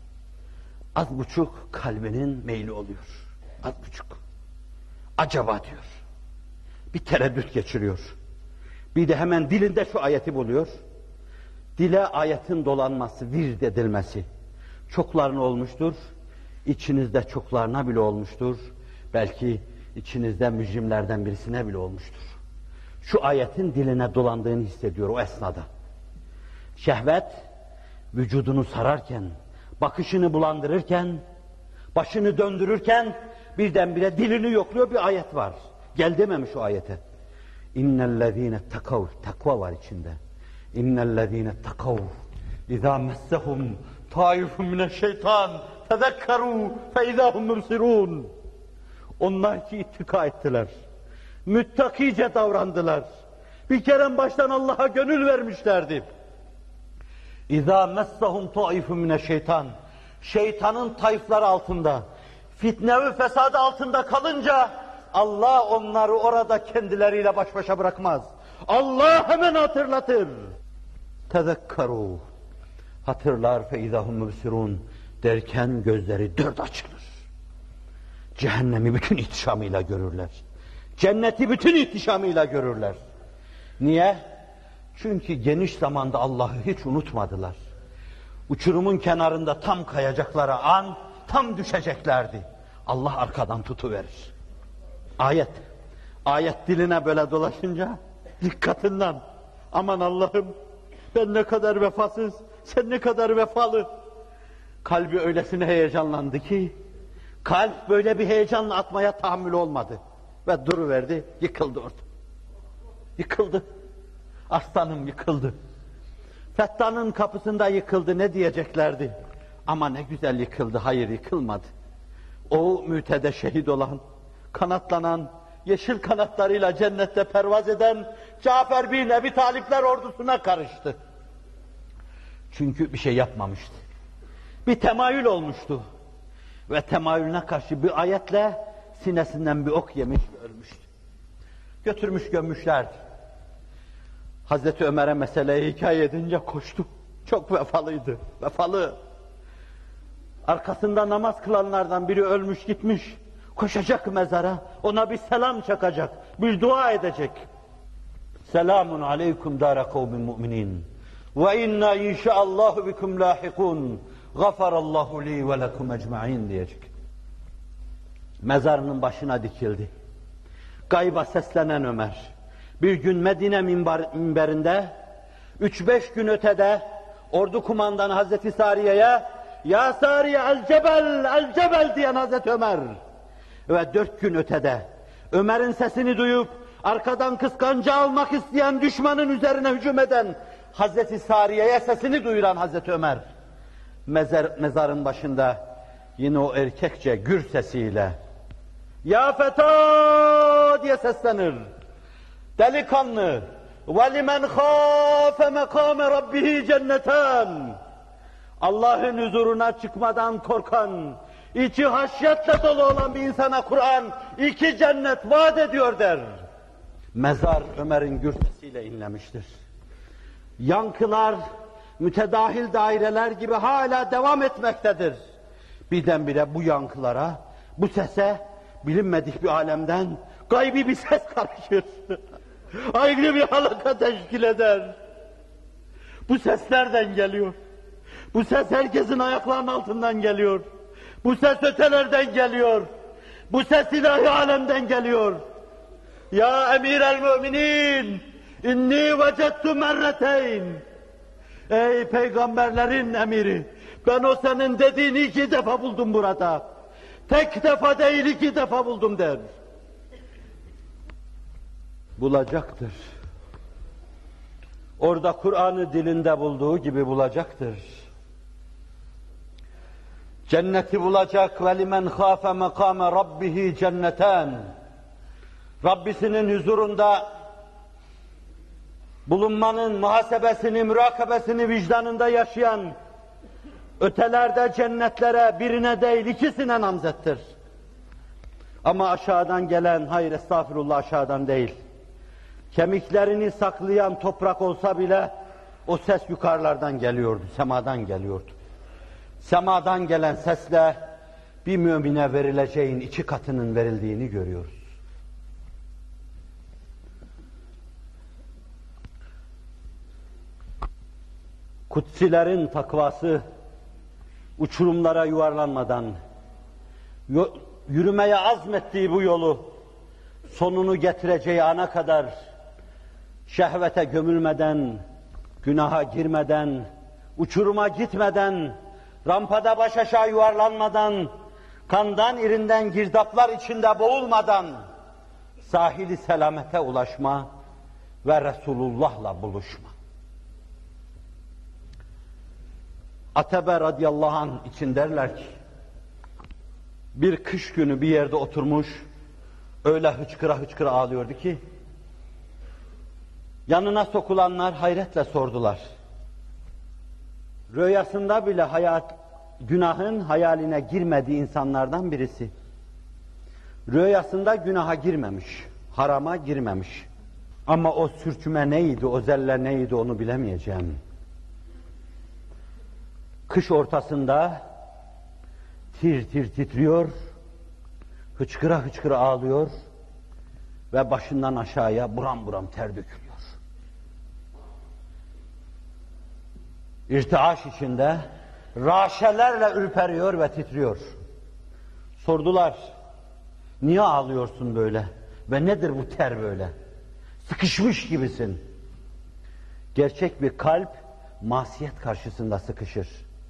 Az buçuk kalbinin meyli oluyor. Az buçuk. Acaba diyor. Bir tereddüt geçiriyor. Bir de hemen dilinde şu ayeti buluyor. Dile ayetin dolanması, vird edilmesi. Çoklarına olmuştur. İçinizde çoklarına bile olmuştur. Belki içinizde mücrimlerden birisine bile olmuştur. Şu ayetin diline dolandığını hissediyor o esnada. Şehvet vücudunu sararken, bakışını bulandırırken, başını döndürürken birdenbire dilini yokluyor, bir ayet var. Gel dememiş o ayete. İnnellezîne takav, takva var içinde. İnnellezîne takav izâ messehum taifun mineşşeytan tezekkerû fe izâhum mübsirûn. Onlar ki ittika ettiler. Müttakice davrandılar. Bir kere baştan Allah'a gönül vermişlerdi. İzâ messehum taifun mineşşeytan. Şeytanın tayfları altında, fitne ve fesadı altında kalınca Allah onları orada kendileriyle baş başa bırakmaz. Allah hemen hatırlatır. Tezekkerû. Hatırlar fe izâhum mübsirûn derken gözleri dört açılır. Cehennemi bütün ihtişamıyla görürler. Cenneti bütün ihtişamıyla görürler. Niye? Çünkü geniş zamanda Allah'ı hiç unutmadılar. Uçurumun kenarında tam kayacakları an, tam düşeceklerdi. Allah arkadan tutuverir. Ayet. Ayet diline böyle dolaşınca dikkatinden, aman Allah'ım ben ne kadar vefasız, sen ne kadar vefalı. Kalbi öylesine heyecanlandı ki, kalp böyle bir heyecanla atmaya tahammül olmadı. Ve duruverdi, yıkıldı orada. Yıkıldı. Aslanım yıkıldı. Fettanın kapısında yıkıldı, ne diyeceklerdi? Ama ne güzel yıkıldı, hayır yıkılmadı. O mütede şehit olan, kanatlanan, yeşil kanatlarıyla cennette pervaz eden Cafer bin Ebi Talipler ordusuna karıştı. Çünkü bir şey yapmamıştı. Bir temayül olmuştu. Ve temayülüne karşı bir ayetle sinesinden bir ok yemiş ve ölmüştü. Götürmüş gömmüşlerdi. Hazreti Ömer'e meseleyi hikaye edince koştu. Çok vefalıydı, vefalı. Arkasında namaz kılanlardan biri ölmüş gitmiş. Koşacak mezara, ona bir selam çakacak, bir dua edecek. Selamun aleyküm dâre kavmin mu'minin. Ve inna inşaallahu bikum lahikun. Gafarallahu li ve lekum ecma'in diyecek. Mezarının başına dikildi. Gayba seslenen Ömer. Bir gün Medine minber, minberinde, üç beş gün ötede ordu kumandanı Hazreti Sariye'ye "Ya Sariye el cebel, el cebel" diyen Hazreti Ömer. Ve dört gün ötede Ömer'in sesini duyup arkadan kıskanca almak isteyen düşmanın üzerine hücum eden Hazreti Sariye'ye sesini duyuran Hazreti Ömer, mezar, mezarın başında yine o erkekçe gür sesiyle "Ya feta!" diye seslenir. Delikanlı, وَلِمَنْ خَافَ مَقَامَ رَبِّهِ cennetan. Allah'ın huzuruna çıkmadan korkan, içi haşyetle dolu olan bir insana Kur'an iki cennet vaat ediyor der. Mezar Ömer'in gür sesiyle inlemiştir. Yankılar, mütedahil daireler gibi hala devam etmektedir. Birdenbire bu yankılara, bu sese bilinmedik bir alemden gaybi bir ses karışır. Ayrı bir halaka teşkil eder. Bu ses nereden geliyor? Bu ses herkesin ayaklarının altından geliyor. Bu ses ötelerden geliyor. Bu ses ilahi alemden geliyor. Ya emir-el müminin, inni vecettu merreteyn. Ey peygamberlerin emiri, ben o senin dediğini iki defa buldum burada. Tek defa değil iki defa buldum der. Bulacaktır. Orada Kur'an'ı dilinde bulduğu gibi bulacaktır. Cenneti bulacak. وَلِمَنْ خَافَ مَقَامَ رَبِّهِ cenneten. Rabbisinin huzurunda bulunmanın muhasebesini, mürakabesini vicdanında yaşayan, ötelerde cennetlere birine değil ikisine namzettir. Ama aşağıdan gelen, hayır estağfurullah aşağıdan değil, kemiklerini saklayan toprak olsa bile o ses yukarılardan geliyordu, semadan geliyordu. Semadan gelen sesle bir mümine verileceğin iki katının verildiğini görüyoruz. Kutsilerin takvası uçurumlara yuvarlanmadan yürümeye azmettiği bu yolu sonunu getireceği ana kadar şehvete gömülmeden, günaha girmeden, uçuruma gitmeden, rampada baş aşağı yuvarlanmadan, kandan irinden girdaplar içinde boğulmadan sahili selamete ulaşma ve Resulullah'la buluşma. Atebe radıyallahu anh için derler ki, bir kış günü bir yerde oturmuş, öyle hıçkıra hıçkıra ağlıyordu ki, yanına sokulanlar hayretle sordular. Rüyasında bile hayat, günahın hayaline girmediği insanlardan birisi. Rüyasında günaha girmemiş, harama girmemiş. Ama o sürçme neydi, o zelle neydi onu bilemeyeceğim. Kış ortasında tir tir titriyor, hıçkıra hıçkıra ağlıyor ve başından aşağıya buram buram ter dökülüyor. İrtiaş içinde raşelerle ürperiyor ve titriyor. Sordular, niye ağlıyorsun böyle ve nedir bu ter böyle? Sıkışmış gibisin. Gerçek bir kalp masiyet karşısında sıkışır.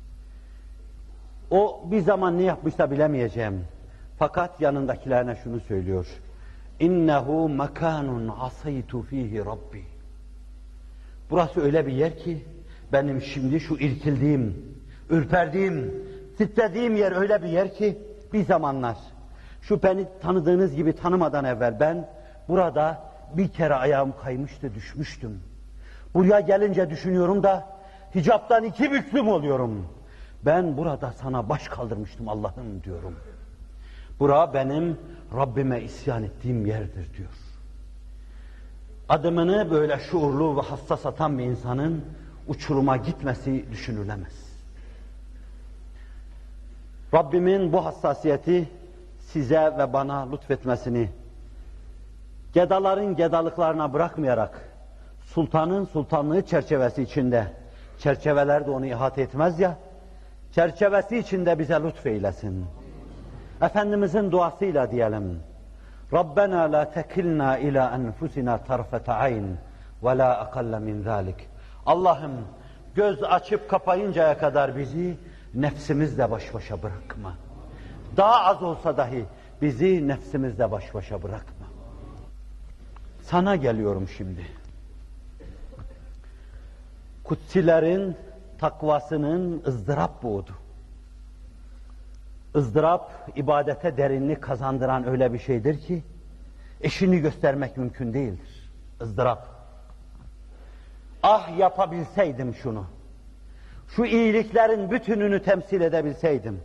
O bir zaman ne yapmışsa bilemeyeceğim. Fakat yanındakilerine şunu söylüyor. İnnehu mekanun asaytu fihi Rabbi. Burası öyle bir yer ki benim şimdi şu irkildiğim, ürperdiğim, titrediğim yer öyle bir yer ki bir zamanlar şu beni tanıdığınız gibi tanımadan evvel ben burada bir kere ayağım kaymıştı, düşmüştüm. Buraya gelince düşünüyorum da hicaptan iki büklüm oluyorum. Ben burada sana baş kaldırmıştım Allah'ım diyorum. Bura benim Rabbime isyan ettiğim yerdir diyor. Adımını böyle şuurlu ve hassas atan bir insanın uçuruma gitmesi düşünülemez. Rabbimin bu hassasiyeti size ve bana lütfetmesini, gedaların gedalıklarına bırakmayarak, sultanın sultanlığı çerçevesi içinde, çerçeveler de onu ihate etmez ya, çerçevesi içinde bize lütfeylesin. Efendimizin duasıyla diyelim. Rabbena la tekilna ila enfusina tarfete ayn ve la akalle min zalik. Allah'ım göz açıp kapayıncaya kadar bizi nefsimizle baş başa bırakma. Daha az olsa dahi bizi nefsimizle baş başa bırakma. Sana geliyorum şimdi. Kutsilerin takvasının ızdırap boğdu. ızdırap, ibadete derinlik kazandıran öyle bir şeydir ki, eşini göstermek mümkün değildir. ızdırap. Ah yapabilseydim şunu, şu iyiliklerin bütününü temsil edebilseydim.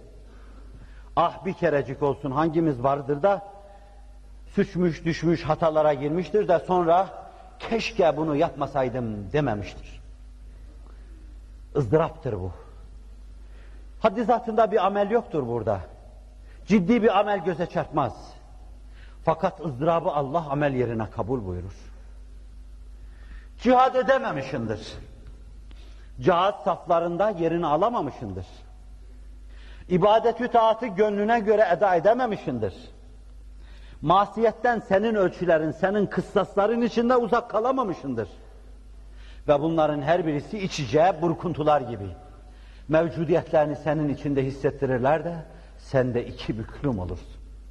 Ah bir kerecik olsun, hangimiz vardır da, suçmuş, düşmüş, hatalara girmiştir de sonra, keşke bunu yapmasaydım dememiştir. ızdıraptır bu. Haddi zatında bir amel yoktur burada. Ciddi bir amel göze çarpmaz. Fakat ızdırabı Allah amel yerine kabul buyurur. Cihad edememişindir. Cihad saflarında yerini alamamışındır. İbadet-ü taatı gönlüne göre eda edememişindir. Masiyetten senin ölçülerin, senin kıssasların içinde uzak kalamamışındır. Ve bunların her birisi iç içe burkuntular gibi. Mevcudiyetlerini senin içinde hissettirirler de sen de iki büklüm olursun.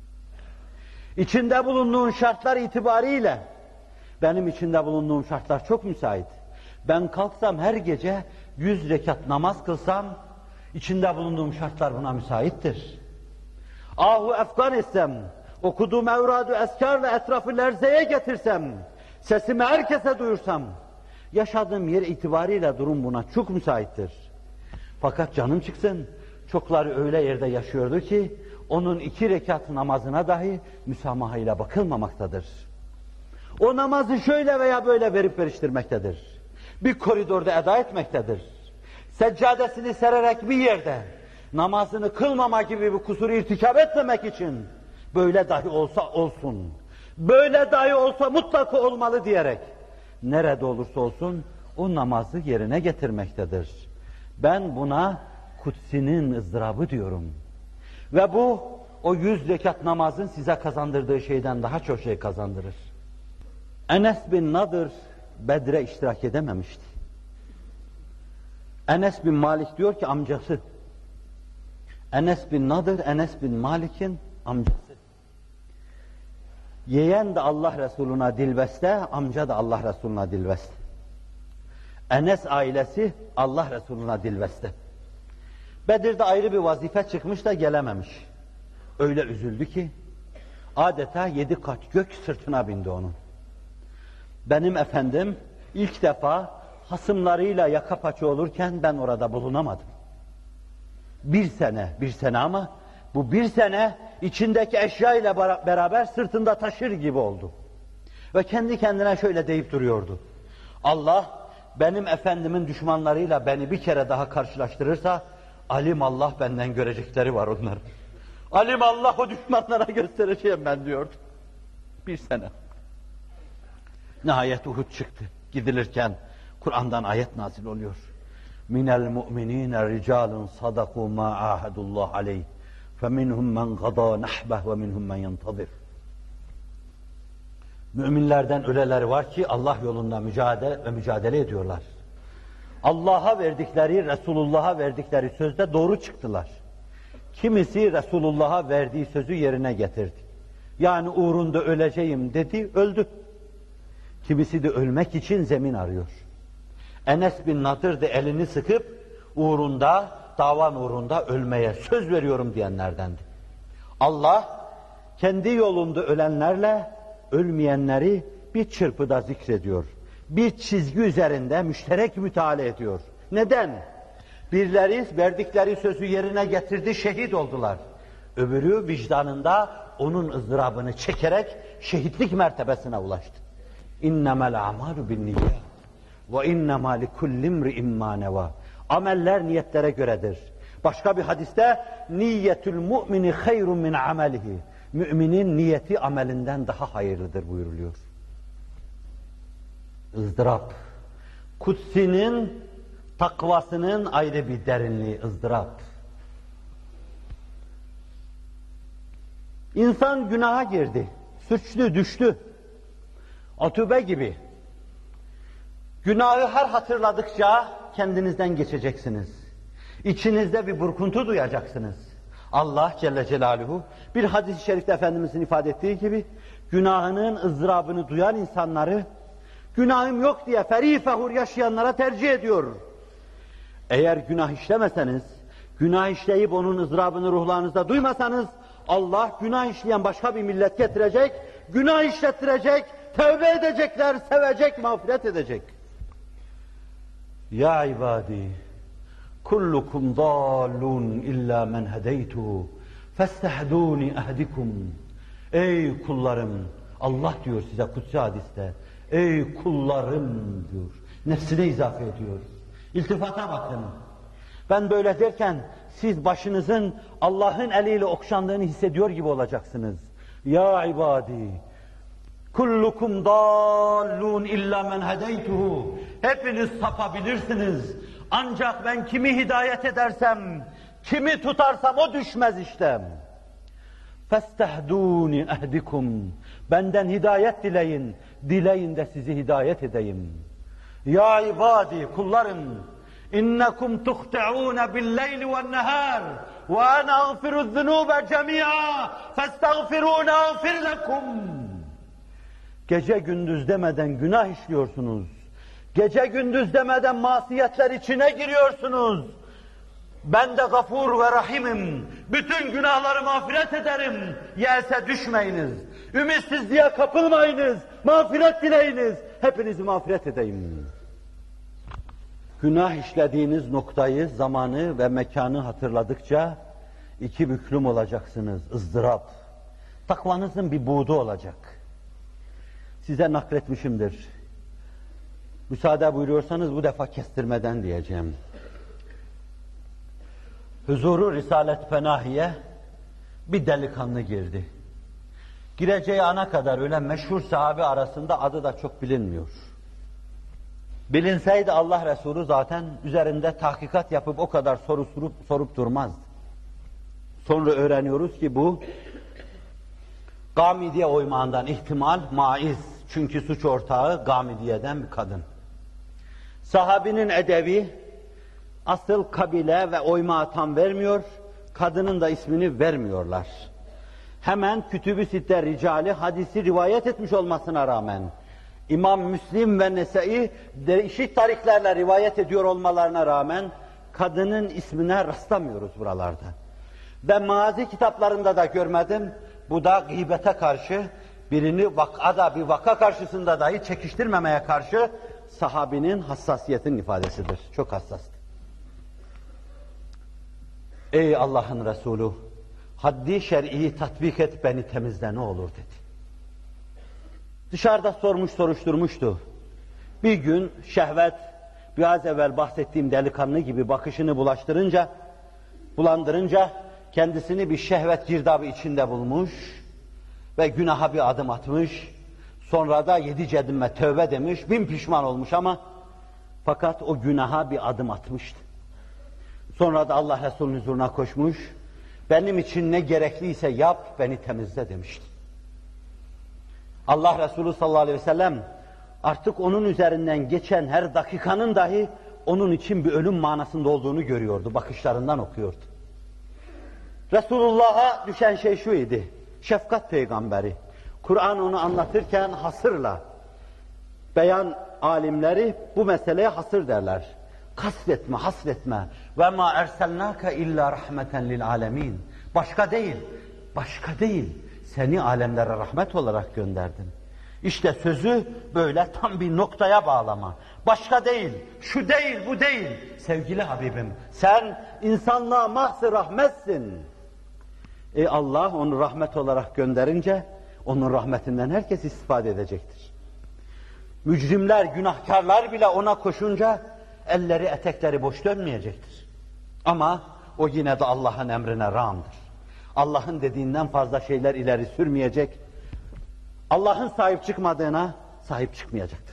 İçinde bulunduğun şartlar itibariyle benim içinde bulunduğum şartlar çok müsait. Ben kalksam her gece yüz rekat namaz kılsam içinde bulunduğum şartlar buna müsaittir. Ahu efkan etsem, okuduğum evradu eskar ve etrafı lerzeye getirsem, sesimi herkese duyursam, yaşadığım yer itibariyle durum buna çok müsaittir. Fakat canım çıksın, çokları öyle yerde yaşıyordu ki, onun iki rekat namazına dahi müsamahayla bakılmamaktadır. O namazı şöyle veya böyle verip veriştirmektedir. Bir koridorda eda etmektedir. Seccadesini sererek bir yerde, namazını kılmama gibi bir kusuru irtikap etmemek için, böyle dahi olsa olsun, böyle dahi olsa mutlaka olmalı diyerek, nerede olursa olsun o namazı yerine getirmektedir. Ben buna kutsinin ızdırabı diyorum. Ve bu, o yüz rekat namazın size kazandırdığı şeyden daha çok şey kazandırır. Enes bin Nadır Bedre iştirak edememişti. Enes bin Malik diyor ki amcası. Enes bin Nadır, Enes bin Malik'in amcası. Yeğen de Allah Resuluna dilbeste, amca da Allah Resuluna dilbeste. Enes ailesi Allah Resuluna dilbeste. Bedir'de ayrı bir vazife çıkmış da gelememiş. Öyle üzüldü ki adeta yedi kat gök sırtına bindi onun. Benim efendim ilk defa hasımlarıyla yaka paça olurken ben orada bulunamadım. Bir sene, bir sene ama bu bir sene içindeki eşya ile beraber sırtında taşır gibi oldu. Ve kendi kendine şöyle deyip duruyordu. Allah benim efendimin düşmanlarıyla beni bir kere daha karşılaştırırsa alim Allah benden görecekleri var onlar. Alim Allah o düşmanlara göstereceğim ben diyordu. Bir sene. Nihayet Uhud çıktı. Gidilirken Kur'an'dan ayet nazil oluyor. Minel mu'minine ricalun sadaku ma ahadullah aleyh. Feminhum men gada nahbeh ve minhum men yentazir. Müminlerden öyleleri var ki Allah yolunda mücadele ve mücadele ediyorlar. Allah'a verdikleri, Resulullah'a verdikleri sözde doğru çıktılar. Kimisi Resulullah'a verdiği sözü yerine getirdi. Yani uğrunda öleceğim dedi, öldü. Kimisi de ölmek için zemin arıyor. Enes bin Nadır da elini sıkıp uğrunda, davan uğrunda ölmeye söz veriyorum diyenlerdendi. Allah kendi yolunda ölenlerle ölmeyenleri bir çırpıda zikrediyor. Bir çizgi üzerinde müşterek müteala ediyor. Neden? Birleri verdikleri sözü yerine getirdi, şehit oldular. Öbürü vicdanında onun ızdırabını çekerek şehitlik mertebesine ulaştı. İnnemel a'malu binniyat ve innema likulli imri'in ma neva. Ameller niyetlere göredir. Başka bir hadiste niyetül mu'mini hayrun min amelihi. Müminin niyeti amelinden daha hayırlıdır buyuruluyor. ızdırap. Kutsinin takvasının ayrı bir derinliği ızdırap. İnsan günaha girdi, suçlu düştü. Atübe gibi. Günahı her hatırladıkça kendinizden geçeceksiniz. İçinizde bir burkuntu duyacaksınız. Allah Celle Celaluhu bir hadis-i şerifte Efendimizin ifade ettiği gibi günahının ızdırabını duyan insanları, günahım yok diye ferih fehur yaşayanlara tercih ediyor. Eğer günah işlemeseniz, günah işleyip onun ızdırabını ruhlarınızda duymasanız, Allah günah işleyen başka bir millet getirecek, günah işlettirecek, tövbe edecekler, sevecek, mağfiret edecek. Ya ibadi, kullukum dallun illa men hedeytuhu, festehduni ehdikum. Ey kullarım, Allah diyor size kutsi hadiste, ey kullarım diyor, nefsine izafe ediyor. İltifata bakın. Ben böyle derken siz başınızın Allah'ın eliyle okşandığını hissediyor gibi olacaksınız. Ya ibadi, kullukum dallun illa men hedeytuhu. Hepiniz sapabilirsiniz. Ancak ben kimi hidayet edersem, kimi tutarsam o düşmez işte. Festehduni ehdikum. Benden hidayet dileyin. Dileyin de sizi hidayet edeyim. Ya ibadi, kullarım, innekum tuhti'un bil-leyli ve'n-nehar ve ana agfiru'z-zunuba cemi'a festagfiruni agfir lekum. Gece gündüz demeden günah işliyorsunuz. Gece gündüz demeden masiyetler içine giriyorsunuz. Ben de gafur ve rahimim. Bütün günahları mağfiret ederim. Yelse düşmeyiniz. Ümitsizliğe kapılmayınız. Mağfiret dileyiniz. Hepinizi mağfiret edeyim. Günah işlediğiniz noktayı, zamanı ve mekanı hatırladıkça iki büklüm olacaksınız. ızdırap. Takvanızın bir buğdu olacak. Size nakletmişimdir. Müsaade buyuruyorsanız bu defa kestirmeden diyeceğim. Huzuru Risalet Penahi'ye bir delikanlı girdi. Gireceği ana kadar öyle meşhur sahabe arasında adı da çok bilinmiyor. Bilinseydi Allah Resulü zaten üzerinde tahkikat yapıp o kadar soru sorup, sorup durmaz. Sonra öğreniyoruz ki bu Gamidiye oymağından ihtimal maiz. Çünkü suç ortağı Gamidiye'den bir kadın. Sahabinin edebi asıl kabile ve oymağı tam vermiyor, kadının da ismini vermiyorlar. Hemen Kütüb-i Sitte ricali hadisi rivayet etmiş olmasına rağmen İmam Müslim ve Nesai değişik tariklerle rivayet ediyor olmalarına rağmen kadının ismine rastlamıyoruz buralarda. Ben mazi kitaplarında da görmedim. Bu da gıybete karşı, birini vakada bir vaka karşısında dahi çekiştirmemeye karşı sahabinin hassasiyetinin ifadesidir. Çok hassastır. Ey Allah'ın Resulü, haddi şer'iyi tatbik et, beni temizle ne olur dedi. Dışarıda sormuş soruşturmuştu. Bir gün şehvet, biraz evvel bahsettiğim delikanlı gibi bakışını bulaştırınca, bulandırınca kendisini bir şehvet girdabı içinde bulmuş ve günaha bir adım atmış. Sonra da yedi cedime tövbe demiş, bin pişman olmuş ama fakat o günaha bir adım atmıştı. Sonra da Allah Resulü'nün huzuruna koşmuş, benim için ne gerekliyse yap, beni temizle demişti. Allah Resulü sallallahu aleyhi ve sellem artık onun üzerinden geçen her dakikanın dahi onun için bir ölüm manasında olduğunu görüyordu, bakışlarından okuyordu. Resulullah'a düşen şey şu idi, şefkat peygamberi. Kur'an onu anlatırken hasırla, beyan alimleri bu meseleye hasır derler. Kastetme, hasretme. Ve ma erselnâke illa rahmeten lil alemin. Başka değil, başka değil. Seni alemlere rahmet olarak gönderdim. İşte sözü böyle tam bir noktaya bağlama. Başka değil, şu değil, bu değil. Sevgili Habibim, sen insanlığa mahz-ı rahmetsin. Ey Allah onu rahmet olarak gönderince, onun rahmetinden herkes istifade edecektir. Mücrimler, günahkarlar bile ona koşunca, elleri etekleri boş dönmeyecektir. Ama o yine de Allah'ın emrine rağmdır. Allah'ın dediğinden fazla şeyler ileri sürmeyecek. Allah'ın sahip çıkmadığına sahip çıkmayacaktır.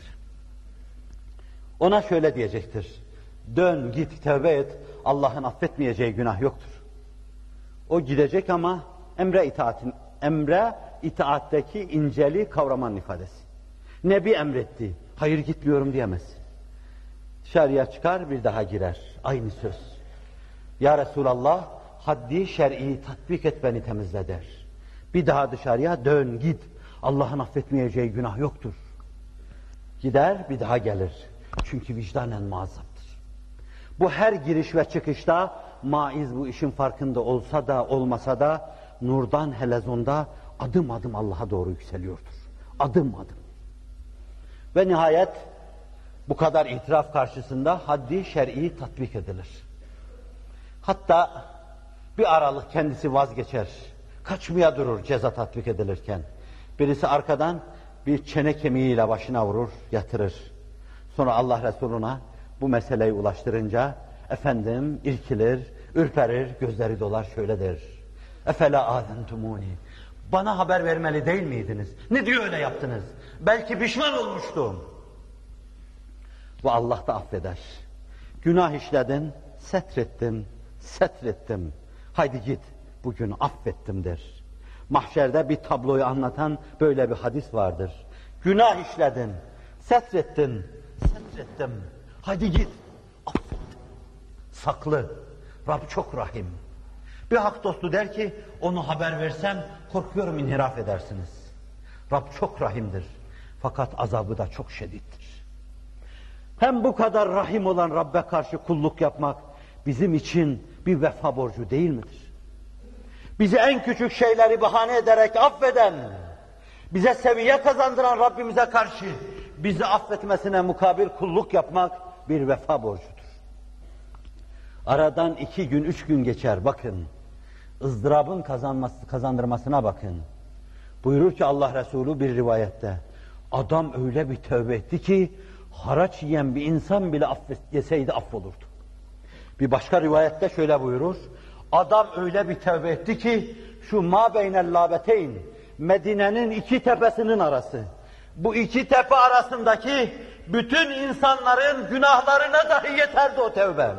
Ona şöyle diyecektir. Dön, git, tövbe et. Allah'ın affetmeyeceği günah yoktur. O gidecek ama emre itaatin, emre itaatteki inceli kavramanın ifadesi. Nebi emretti. Hayır gitmiyorum diyemez. Dışarıya çıkar, bir daha girer. Aynı söz. Ya Resulallah, haddi şer'i tatbik et, beni temizle der. Bir daha dışarıya dön, git. Allah'ın affetmeyeceği günah yoktur. Gider bir daha gelir. Çünkü vicdanen muazzaptır. Bu her giriş ve çıkışta maiz bu işin farkında olsa da olmasa da nurdan helezonda adım adım Allah'a doğru yükseliyordur. Adım adım. Ve nihayet bu kadar itiraf karşısında haddi şer'i tatbik edilir. Hatta bir aralık kendisi vazgeçer. Kaçmaya durur ceza tatbik edilirken. Birisi arkadan bir çene kemiğiyle başına vurur, yatırır. Sonra Allah Resulü'ne bu meseleyi ulaştırınca efendim irkilir, ürperir, gözleri dolar şöyle der. Efela azentumuni. Bana haber vermeli değil miydiniz? Ne diyor öyle yaptınız? Belki pişman olmuştum. Ve Allah da affeder. Günah işledin, setrettim, setrettim. Haydi git, bugün affettim der. Mahşerde bir tabloyu anlatan böyle bir hadis vardır. Günah işledin, setrettin, setrettim. Haydi git, affet. Saklı, Rab çok rahim. Bir hak dostu der ki, onu haber versem korkuyorum inhiraf edersiniz. Rab çok rahimdir. Fakat azabı da çok şiddettir. Hem bu kadar rahim olan Rabbe karşı kulluk yapmak bizim için bir vefa borcu değil midir? Bizi en küçük şeyleri bahane ederek affeden, bize seviye kazandıran Rabbimize karşı bizi affetmesine mukabil kulluk yapmak bir vefa borcudur. Aradan iki gün, üç gün geçer bakın. ızdırabın kazanması, kazandırmasına bakın. Buyurur ki Allah Resulü bir rivayette, adam öyle bir tövbe etti ki haraç yiyen bir insan bile affet, yeseydi affolurdu. Bir başka rivayette şöyle buyurur, adam öyle bir tövbe etti ki şu ma beynel labeteyn, Medine'nin iki tepesinin arası, bu iki tepe arasındaki bütün insanların günahlarına dahi yeterdi o tövbe.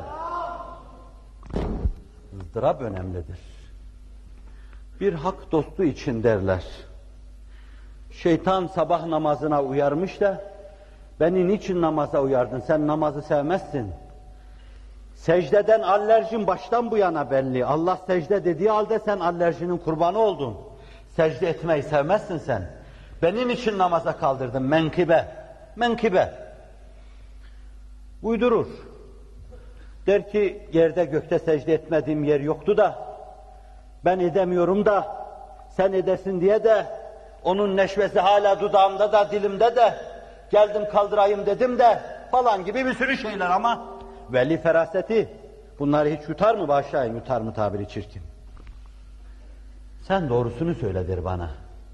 ızdırap önemlidir. Bir hak dostu için derler. Şeytan sabah namazına uyarmış da, beni niçin namaza uyardın, sen namazı sevmezsin. Secdeden alerjin baştan bu yana belli. Allah secde dediği halde sen alerjinin kurbanı oldun. Secde etmeyi sevmezsin sen. Benim için namaza kaldırdın, menkıbe, menkıbe. Uydurur. Der ki, yerde gökte secde etmediğim yer yoktu da, ben edemiyorum da, sen edesin diye de, onun neşvesi hala dudağımda da, dilimde de, geldim kaldırayım dedim de, falan gibi bir sürü şeyler ama, veli feraseti, bunları hiç yutar mı bağışlayın, yutar mı tabiri çirkin. Sen doğrusunu söyledir bana.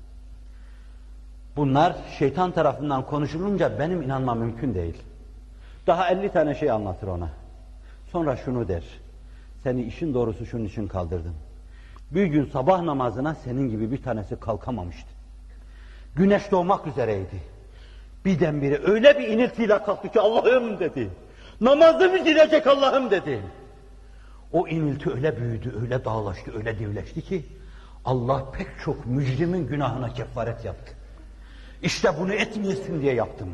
Bunlar şeytan tarafından konuşulunca benim inanmam mümkün değil. Daha elli tane şey anlatır ona. Sonra şunu der, seni işin doğrusu şunun için kaldırdım. Bir gün sabah namazına senin gibi bir tanesi kalkamamıştı. Güneş doğmak üzereydi. Birdenbire öyle bir iniltiyle kalktı ki Allah'ım dedi. Namazımı girecek Allah'ım dedi. O inilti öyle büyüdü, öyle dağlaştı, öyle divleşti ki Allah pek çok mücrimin günahına kefaret yaptı. İşte bunu etmeyesin diye yaptım.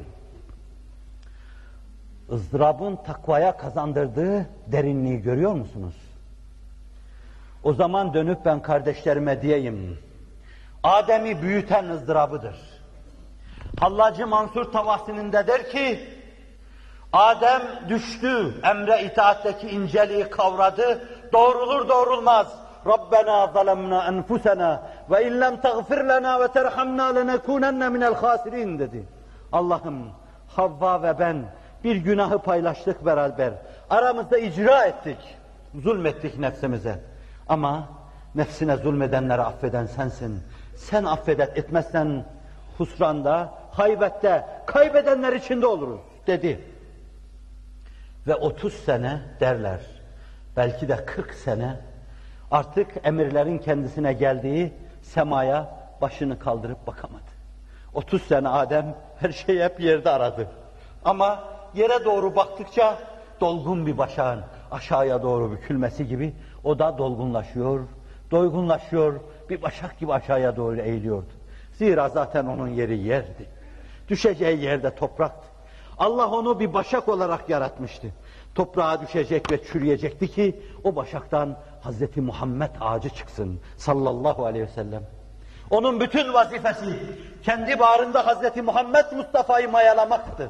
ızdırabın takvaya kazandırdığı derinliği görüyor musunuz? O zaman dönüp ben kardeşlerime diyeyim, Adem'i büyüten ızdırabıdır. Hallacı Mansur Tavasi'ninde der ki, Adem düştü, emre itaatteki inceliği kavradı, doğrulur doğrulmaz. Rabbena zalemna enfusena ve illem tagfir lena ve terhamna lenekunenne minel hasirin dedi. Allah'ım, Havva ve ben bir günahı paylaştık beraber. Aramızda icra ettik. Zulmettik nefsimize. Ama nefsine zulmedenleri affeden sensin. Sen affedet etmezsen husranda, haybette, kaybedenler içinde oluruz dedi. Ve otuz sene derler, belki de kırk sene artık emirlerin kendisine geldiği semaya başını kaldırıp bakamadı. otuz sene Adem her şeyi hep yerde aradı. Ama yere doğru baktıkça dolgun bir başağın aşağıya doğru bükülmesi gibi o da dolgunlaşıyor, doygunlaşıyor, bir başak gibi aşağıya doğru eğiliyordu. Zira zaten onun yeri yerdi. Düşeceği yerde topraktı. Allah onu bir başak olarak yaratmıştı. Toprağa düşecek ve çürüyecekti ki o başaktan Hazreti Muhammed ağacı çıksın sallallahu aleyhi ve sellem. Onun bütün vazifesi kendi bağrında Hazreti Muhammed Mustafa'yı mayalamaktı.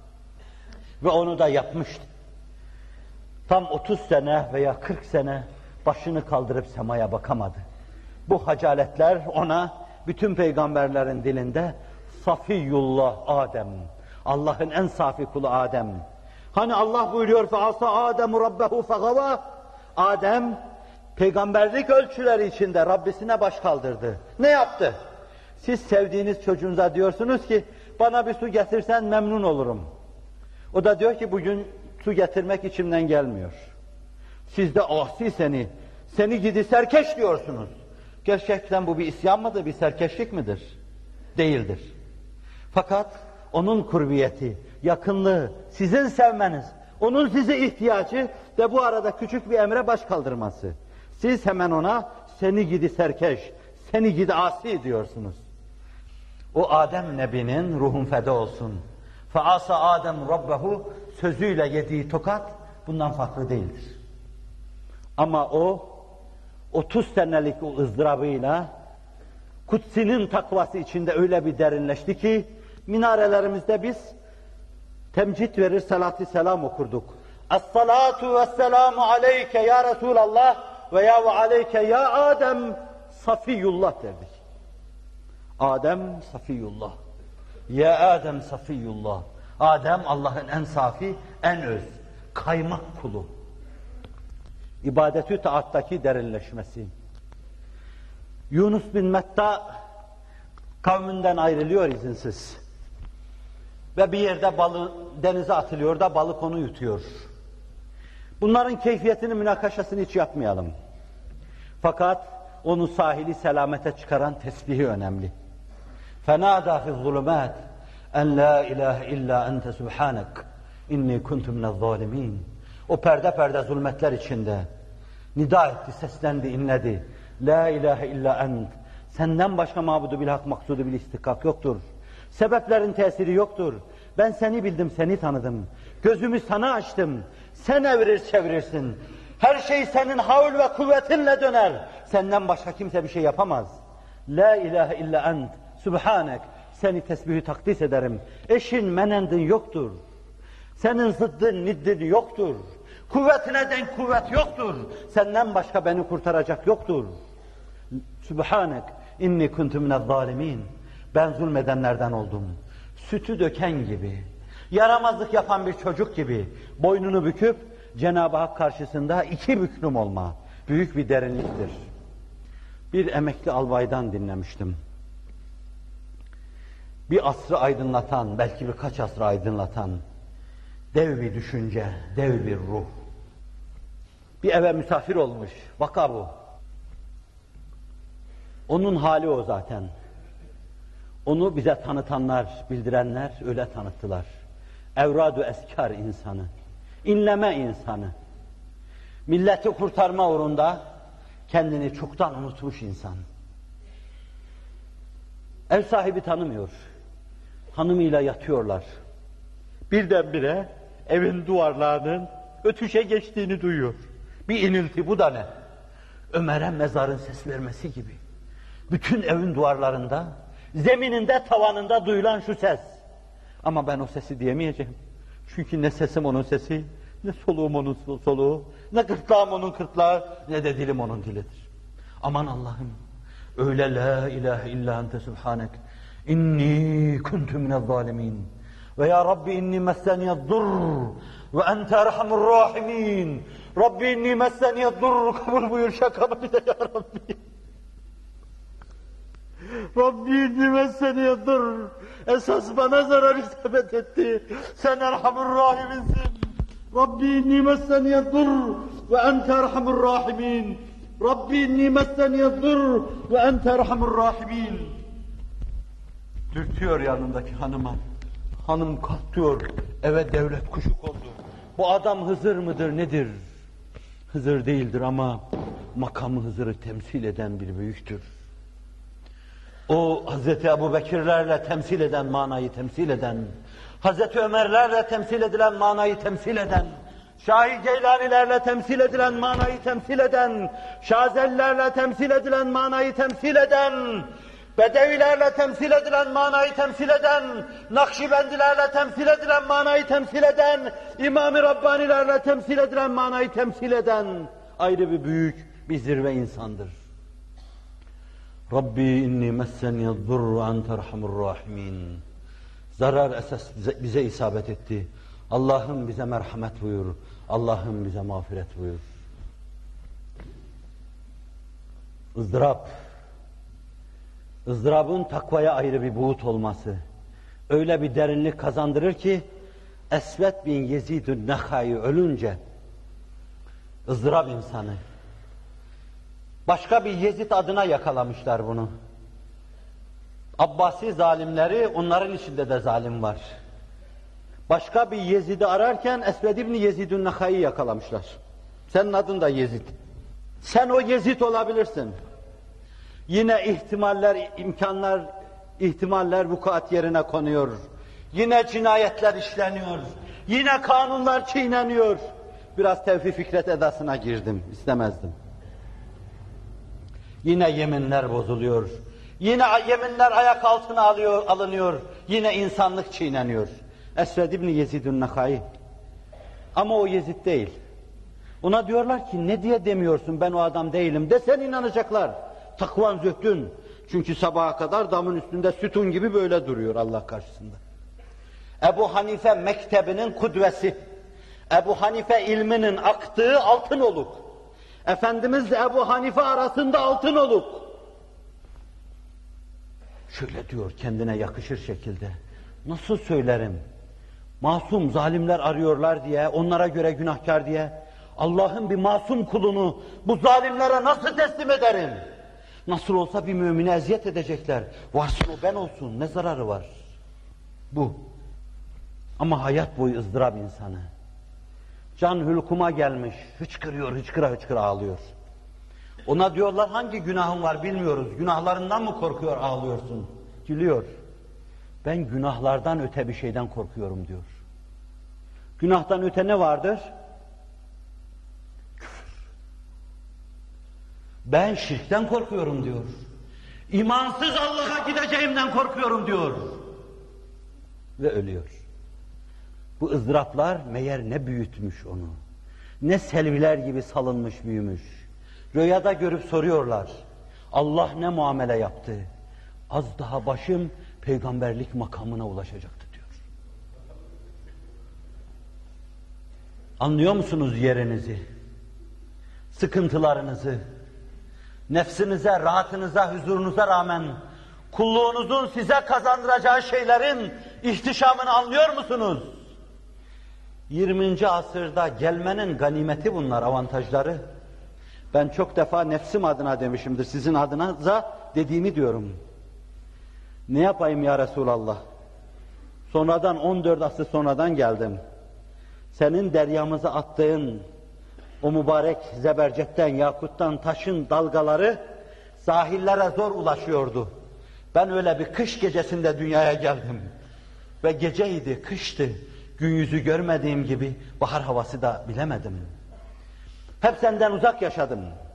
Ve onu da yapmıştı. Tam otuz sene veya kırk sene başını kaldırıp semaya bakamadı. Bu hacaletler ona bütün peygamberlerin dilinde Safiyullah Adem, Allah'ın en safi kulu Adem. Hani Allah buyuruyor فَعَصَى آدَمُ رَبَّهُ فَغَوَى Adem peygamberlik ölçüleri içinde Rabbisine baş kaldırdı. Ne yaptı? Siz sevdiğiniz çocuğunuza diyorsunuz ki bana bir su getirsen memnun olurum. O da diyor ki bugün su getirmek içimden gelmiyor. Siz de asi seni, seni gidi serkeş diyorsunuz. Gerçekten bu bir isyan mıdır, bir serkeşlik midir? Değildir. Fakat onun kurbiyeti, yakınlığı, sizin sevmeniz, onun size ihtiyacı ve bu arada küçük bir emre baş kaldırması. Siz hemen ona seni gidi serkeş, seni gidi asi diyorsunuz. O Adem Nebi'nin ruhun feda olsun. فَعَاسَ Adem Rabbehu sözüyle yediği tokat bundan farklı değildir. Ama o otuz senelik o ızdırabıyla Kutsi'nin takvası içinde öyle bir derinleşti ki minarelerimizde biz temcid verir, salatü selam okurduk. Es-salatu vesselamu aleyke ya Resulallah ve ya ve aleyke ya Adem Safiyullah derdik. Adem Safiyullah. Ya Adem Safiyullah. Adem Allah'ın en safi, en öz, kaymak kulu. İbadet-ü taattaki derinleşmesi. Yunus bin Metta kavminden ayrılıyor izinsiz. Ve bir yerde balı, denize atılıyor da balık onu yutuyor. Bunların keyfiyetini, münakaşasını hiç yapmayalım. Fakat onu sahili selamete çıkaran tesbihi önemli. فَنَادَى فِي الظُّلُمَاتِ اَنْ لَا اِلَٰهِ اِلَّا اَنْتَ سُبْحَانَكَ اِنِّي كُنْتُ مِنَ الظَّالِمِينَ O perde perde zulmetler içinde nida etti, seslendi, inledi. La ilahe illa ent. Senden başka mabudu bil hak, maksudu bil istikak yoktur. Sebeplerin tesiri yoktur. Ben seni bildim, seni tanıdım. Gözümü sana açtım. Sen evirir çevirirsin. Her şey senin havl ve kuvvetinle döner. Senden başka kimse bir şey yapamaz. La ilahe illa ent. Sübhanek. Seni tesbihü takdis ederim. Eşin menendin yoktur. Senin zıddın niddin yoktur. Kuvvetine denk kuvvet yoktur. Senden başka beni kurtaracak yoktur. Sübhanek. İnni kuntu minez zalimin. Ben zulmedenlerden oldum. Sütü döken gibi, yaramazlık yapan bir çocuk gibi boynunu büküp Cenab-ı Hak karşısında iki büklüm olma büyük bir derinliktir. Bir emekli albaydan dinlemiştim. Bir asrı aydınlatan, belki birkaç asrı aydınlatan dev bir düşünce, dev bir ruh. Bir eve misafir olmuş, vaka bu. Onun hali o zaten. Onu bize tanıtanlar, bildirenler öyle tanıttılar. Evrad-ı eskar insanı, inleme insanı, milleti kurtarma uğrunda kendini çoktan unutmuş insan. Ev sahibi tanımıyor, hanımıyla yatıyorlar. Birdenbire evin duvarlarının ötüşe geçtiğini duyuyor. Bir inilti, bu da ne? Ömer'e mezarın ses vermesi gibi. Bütün evin duvarlarında, zemininde, tavanında duyulan şu ses. Ama ben o sesi diyemeyeceğim. Çünkü ne sesim onun sesi, ne soluğum onun soluğu, ne gırtlağım onun gırtlağı, ne de dilim onun dilidir. Aman Allah'ım, öyle la ilahe illa ente subhanek, inni kuntu minez zalimin. Ve ya Rabbi inni messeniyeddur ve ente erhamur rahimin. Rabbi inni messeniyeddur, kabul buyur şakamı bir de ya Rabbi. Rabbi inni messeniyeddur. Esas bana zarar isabet etti. Sen erhamur rahiminsin. Rabbi inni messeniyeddur ve ente erhamur rahimin. Rabbi inni messeniyeddur ve ente erhamur rahimin. Dürtüyor yanındaki hanıma. Hanım kalkıyor, eve devlet kuşu kondu. Bu adam Hızır mıdır nedir? Hızır değildir ama makamı Hızır'ı temsil eden bir büyüktür. O Hazreti Ebu Bekirlerle temsil eden manayı temsil eden, Hazreti Ömerlerle temsil edilen manayı temsil eden, Şah-ı Geylanilerle temsil edilen manayı temsil eden, Şazellerle temsil edilen manayı temsil eden, Bedevilerle temsil edilen manayı temsil eden, Nakşibendilerle temsil edilen manayı temsil eden, İmam-ı Rabbanilerle temsil edilen manayı temsil eden ayrı bir büyük bir zirve insandır. Rabbi inni messeniye'd-durru ente erhamur rahimin. Zarar esas bize, bize isabet etti. Allah'ım bize merhamet buyur. Allah'ım bize mağfiret buyur. ızdırap. ızdırabın takvaya ayrı bir buğut olması. Öyle bir derinlik kazandırır ki Esved bin Yezid-ü Nehai ölünce ızdırap insanı. Başka bir Yezid adına yakalamışlar bunu. Abbasi zalimleri, onların içinde de zalim var. Başka bir Yezid'i ararken Esved ibn Yezid-ü Nehai'yi yakalamışlar. Senin adın da Yezid. Sen o Yezid olabilirsin. Yine ihtimaller, imkanlar, ihtimaller vukuat yerine konuyor. Yine cinayetler işleniyor. Yine kanunlar çiğneniyor. Biraz Tevfik Fikret edasına girdim, istemezdim. Yine yeminler bozuluyor. Yine yeminler ayak altına alıyor, alınıyor. Yine insanlık çiğneniyor. Esved ibn Yezid-ü Nehai. Ama o Yezid değil. Ona diyorlar ki ne diye demiyorsun ben o adam değilim desen inanacaklar. Takvan zühdün. Çünkü sabaha kadar damın üstünde sütun gibi böyle duruyor Allah karşısında. Ebu Hanife mektebinin kudvesi. Ebu Hanife ilminin aktığı altın oluk. Efendimizle Ebu Hanife arasında altın oluk. Şöyle diyor kendine yakışır şekilde. Nasıl söylerim? Masum zalimler arıyorlar diye, onlara göre günahkar diye. Allah'ın bir masum kulunu bu zalimlere nasıl teslim ederim? Nasıl olsa bir mümine eziyet edecekler. Varsın o ben olsun, ne zararı var? Bu. Ama hayat boyu ızdırap insanı. Can hülkuma gelmiş, hıçkırıyor, hıçkıra hıçkıra ağlıyor. Ona diyorlar hangi günahın var bilmiyoruz, günahlarından mı korkuyor ağlıyorsun? Gülüyor. Ben günahlardan öte bir şeyden korkuyorum diyor. Günahtan öte ne vardır? Küfür. Ben şirkten korkuyorum diyor. İmansız Allah'a gideceğimden korkuyorum diyor. Ve ölüyor. Bu ızdıraplar meğer ne büyütmüş onu. Ne selviler gibi salınmış büyümüş. Rüyada görüp soruyorlar. Allah ne muamele yaptı? Az daha başım peygamberlik makamına ulaşacaktı diyor. Anlıyor musunuz yerinizi? Sıkıntılarınızı, nefsinize, rahatınıza, huzurunuza rağmen kulluğunuzun size kazandıracağı şeylerin ihtişamını anlıyor musunuz? yirminci asırda gelmenin ganimeti bunlar, avantajları. Ben çok defa nefsim adına demişimdir, sizin adınıza dediğimi diyorum. Ne yapayım ya Resulallah? Sonradan, on dört asır sonradan geldim. Senin deryamıza attığın o mübarek zebercetten, yakuttan, taşın dalgaları sahillere zor ulaşıyordu. Ben öyle bir kış gecesinde dünyaya geldim. Ve geceydi, kıştı. Gün yüzü görmediğim gibi bahar havası da bilemedim. Hep senden uzak yaşadım.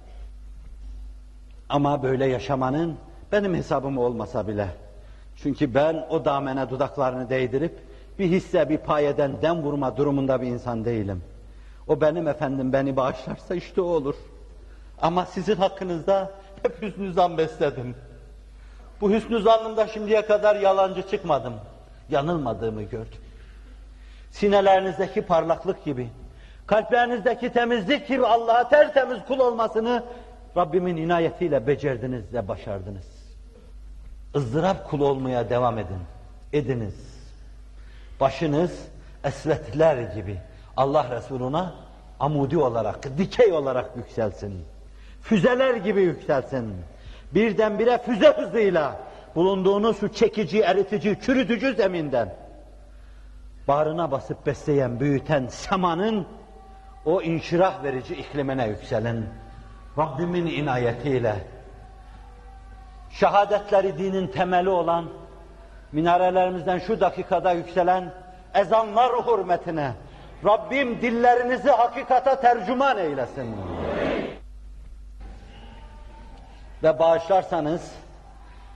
Ama böyle yaşamanın benim hesabım olmasa bile. Çünkü ben o damene dudaklarını değdirip bir hisse, bir payeden dem vurma durumunda bir insan değilim. O benim efendim beni bağışlarsa işte o olur. Ama sizin hakkınızda hep hüsnü zan besledim. Bu hüsnü zannımda şimdiye kadar yalancı çıkmadım. Yanılmadığımı gördüm. Sinelerinizdeki parlaklık gibi, kalplerinizdeki temizlik gibi Allah'a tertemiz kul olmasını Rabbimin inayetiyle becerdiniz ve başardınız. ızdırap kulu olmaya devam edin. Ediniz. Başınız esvetler gibi Allah Resulü'ne amudi olarak, dikey olarak yükselsin. Füzeler gibi yükselsin. Birdenbire füze hızıyla bulunduğunuz şu çekici, eritici, çürütücü zeminden bağrına basıp besleyen, büyüten semanın o inşirah verici iklimine yükselin. Rabbimin inayetiyle şehadetleri dinin temeli olan minarelerimizden şu dakikada yükselen ezanlar hürmetine Rabbim dillerinizi hakikata tercüman eylesin. Ve bağışlarsanız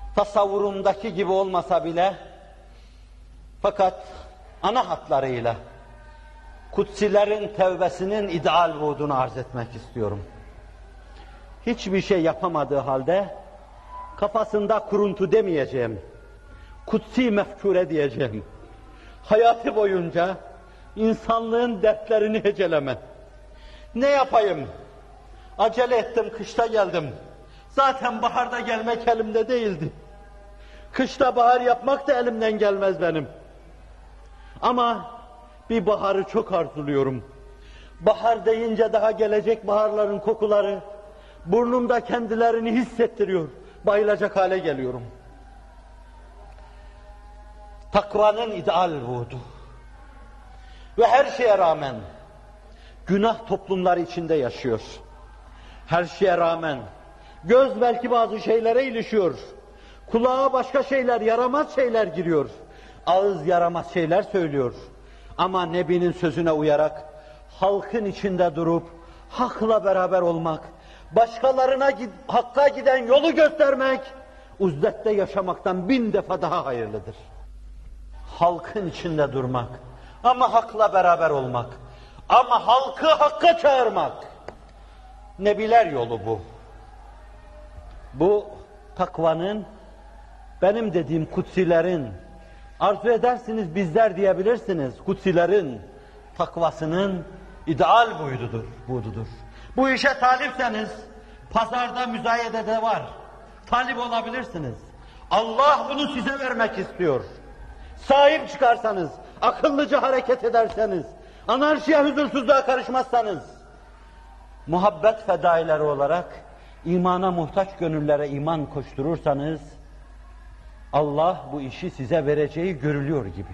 tasavvurumdaki gibi olmasa bile, fakat ana hatlarıyla kutsilerin tevbesinin ideal vudunu arz etmek istiyorum. Hiçbir şey yapamadığı halde kafasında kuruntu demeyeceğim, kutsi mefkure diyeceğim. Hayatı boyunca insanlığın dertlerini heceleme. Ne yapayım? Acele ettim, kışta geldim. Zaten baharda gelmek elimde değildi. Kışta bahar yapmak da elimden gelmez benim. Ama bir baharı çok arzuluyorum. Bahar deyince daha gelecek baharların kokuları burnumda kendilerini hissettiriyor. Bayılacak hale geliyorum. Takvanın ideal vudu. Ve her şeye rağmen günah toplumları içinde yaşıyor. Her şeye rağmen göz belki bazı şeylere ilişiyor. Kulağa başka şeyler, yaramaz şeyler giriyor. Ağız yaramaz şeyler söylüyor. Ama Nebi'nin sözüne uyarak halkın içinde durup hakla beraber olmak, başkalarına hakka giden yolu göstermek, uzdette yaşamaktan bin defa daha hayırlıdır. Halkın içinde durmak ama hakla beraber olmak, ama halkı hakka çağırmak. Nebiler yolu bu. Bu takvanın, benim dediğim kutsilerin, arzu edersiniz bizler diyebilirsiniz, kutsilerin takvasının ideal buydudur, bududur. Bu işe talipseniz, pazarda, müzayedede var. Talip olabilirsiniz. Allah bunu size vermek istiyor. Sahip çıkarsanız, akıllıca hareket ederseniz, anarşiye, huzursuzluğa karışmazsanız, muhabbet fedaileri olarak imana muhtaç gönüllere iman koşturursanız, Allah bu işi size vereceği görülüyor gibi.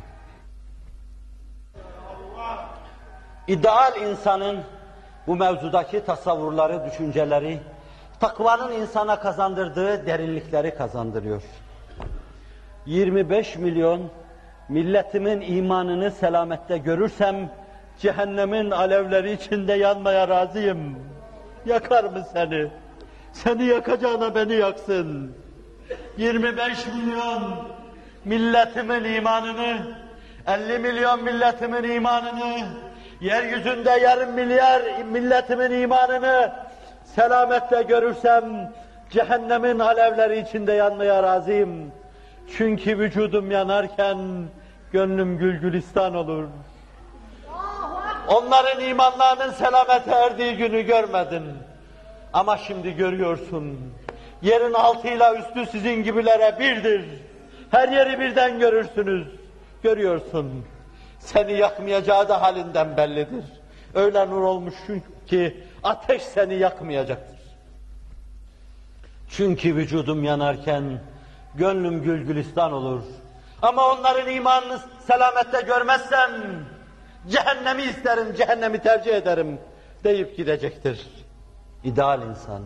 İdeal insanın bu mevzudaki tasavvurları, düşünceleri, takvanın insana kazandırdığı derinlikleri kazandırıyor. yirmi beş milyon milletimin imanını selamette görürsem, cehennemin alevleri içinde yanmaya razıyım. Yakar mı seni? Seni yakacağına beni yaksın. yirmi beş milyon milletimin imanını, elli milyon milletimin imanını, yeryüzünde yarım milyar milletimin imanını selamette görürsem, cehennemin alevleri içinde yanmaya razıyım. Çünkü vücudum yanarken gönlüm gülgülistan olur. Onların imanlarının selamete erdiği günü görmedin. Ama şimdi görüyorsun. Yerin altıyla üstü sizin gibilere birdir. Her yeri birden görürsünüz. Görüyorsun. Seni yakmayacağı da halinden bellidir. Öyle nur olmuş ki ateş seni yakmayacaktır. Çünkü vücudum yanarken gönlüm gülgülistan olur. Ama onların imanını selamette görmezsem cehennemi isterim, cehennemi tercih ederim deyip gidecektir. İdeal insan.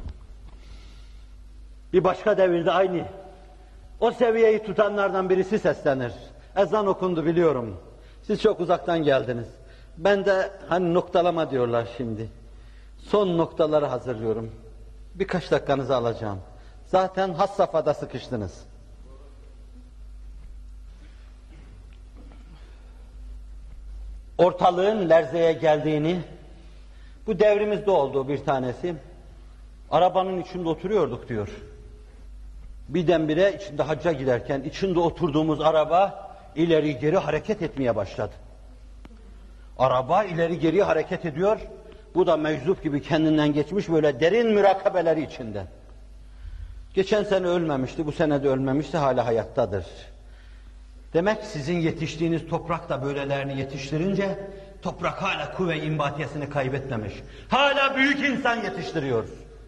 Bir başka devirde aynı o seviyeyi tutanlardan birisi seslenir. Ezan okundu biliyorum. Siz çok uzaktan geldiniz. Ben de hani noktalama diyorlar şimdi. Son noktaları hazırlıyorum. Birkaç dakikanızı alacağım. Zaten has safhada sıkıştınız. Ortalığın lerzeye geldiğini, bu devrimizde olduğu bir tanesi, arabanın içinde oturuyorduk diyor. Birdenbire içinde hacca giderken içinde oturduğumuz araba ileri geri hareket etmeye başladı. Araba ileri geri hareket ediyor. Bu da meczup gibi kendinden geçmiş böyle derin mürakabeleri içinde. Geçen sene ölmemişti, bu sene de ölmemişti, hala hayattadır. Demek sizin yetiştiğiniz toprak da böylelerini yetiştirince toprak hala kuvve-i imbatiyesini kaybetmemiş. Hala büyük insan yetiştiriyor.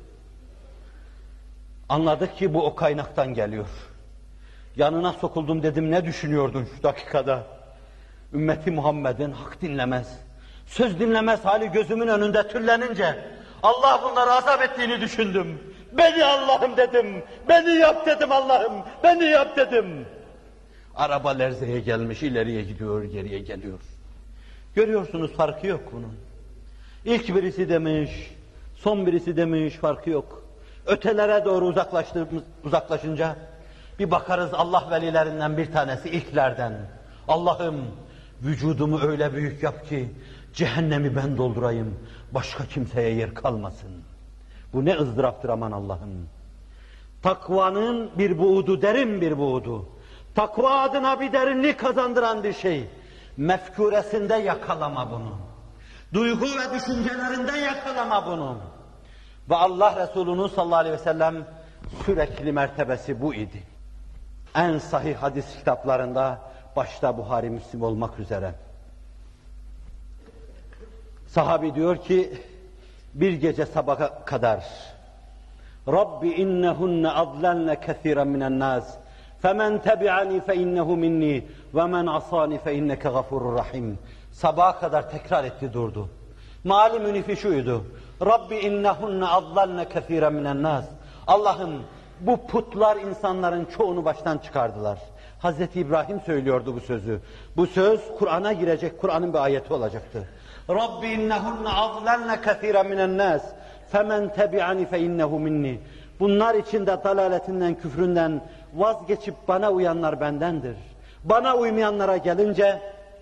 Anladık ki bu o kaynaktan geliyor. Yanına sokuldum dedim, ne düşünüyordun şu dakikada? Ümmeti Muhammed'in hak dinlemez, söz dinlemez hali gözümün önünde türlenince Allah bunları azap ettiğini düşündüm. Beni Allah'ım dedim, beni yap dedim Allah'ım, beni yap dedim. Araba lerzeye gelmiş, ileriye gidiyor, geriye geliyor. Görüyorsunuz, farkı yok bunun. İlk birisi demiş, son birisi demiş, farkı yok. Ötelere doğru uzaklaşınca Bir bakarız Allah velilerinden bir tanesi ilklerden. Allah'ım vücudumu öyle büyük yap ki cehennemi ben doldurayım, başka kimseye yer kalmasın. Bu ne ızdıraptır aman Allah'ım. Takvanın bir buğdu, derin bir buğdu. Takva adına bir derinlik kazandıran bir şey. Mefkuresinde yakalama bunu. Duygu ve düşüncelerinde yakalama bunu. Ve Allah Resulü'nün sallallahu aleyhi ve sellem sürekli mertebesi bu idi. En sahih hadis kitaplarında başta Buhari, Müslim olmak üzere. Sahabi diyor ki bir gece sabaha kadar Rabbi innehunne adlenne kethiren minen nas femen tebi'ani fe innehu minni ve men asani fe inneke gafurur rahim. Sabaha kadar tekrar etti durdu. Mali münifi şuydu. Rabbi innehunne adlenne kethiren minen nas. Allah'ım bu putlar insanların çoğunu baştan çıkardılar. Hazreti İbrahim söylüyordu bu sözü. Bu söz Kur'an'a girecek, Kur'an'ın bir ayeti olacaktı. Rabbi innehunne adlenne kethiren minen nas femen tebi'ani fe innehu minni. Bunlar içinde dalaletinden, küfründen vazgeçip bana uyanlar bendendir. Bana uymayanlara gelince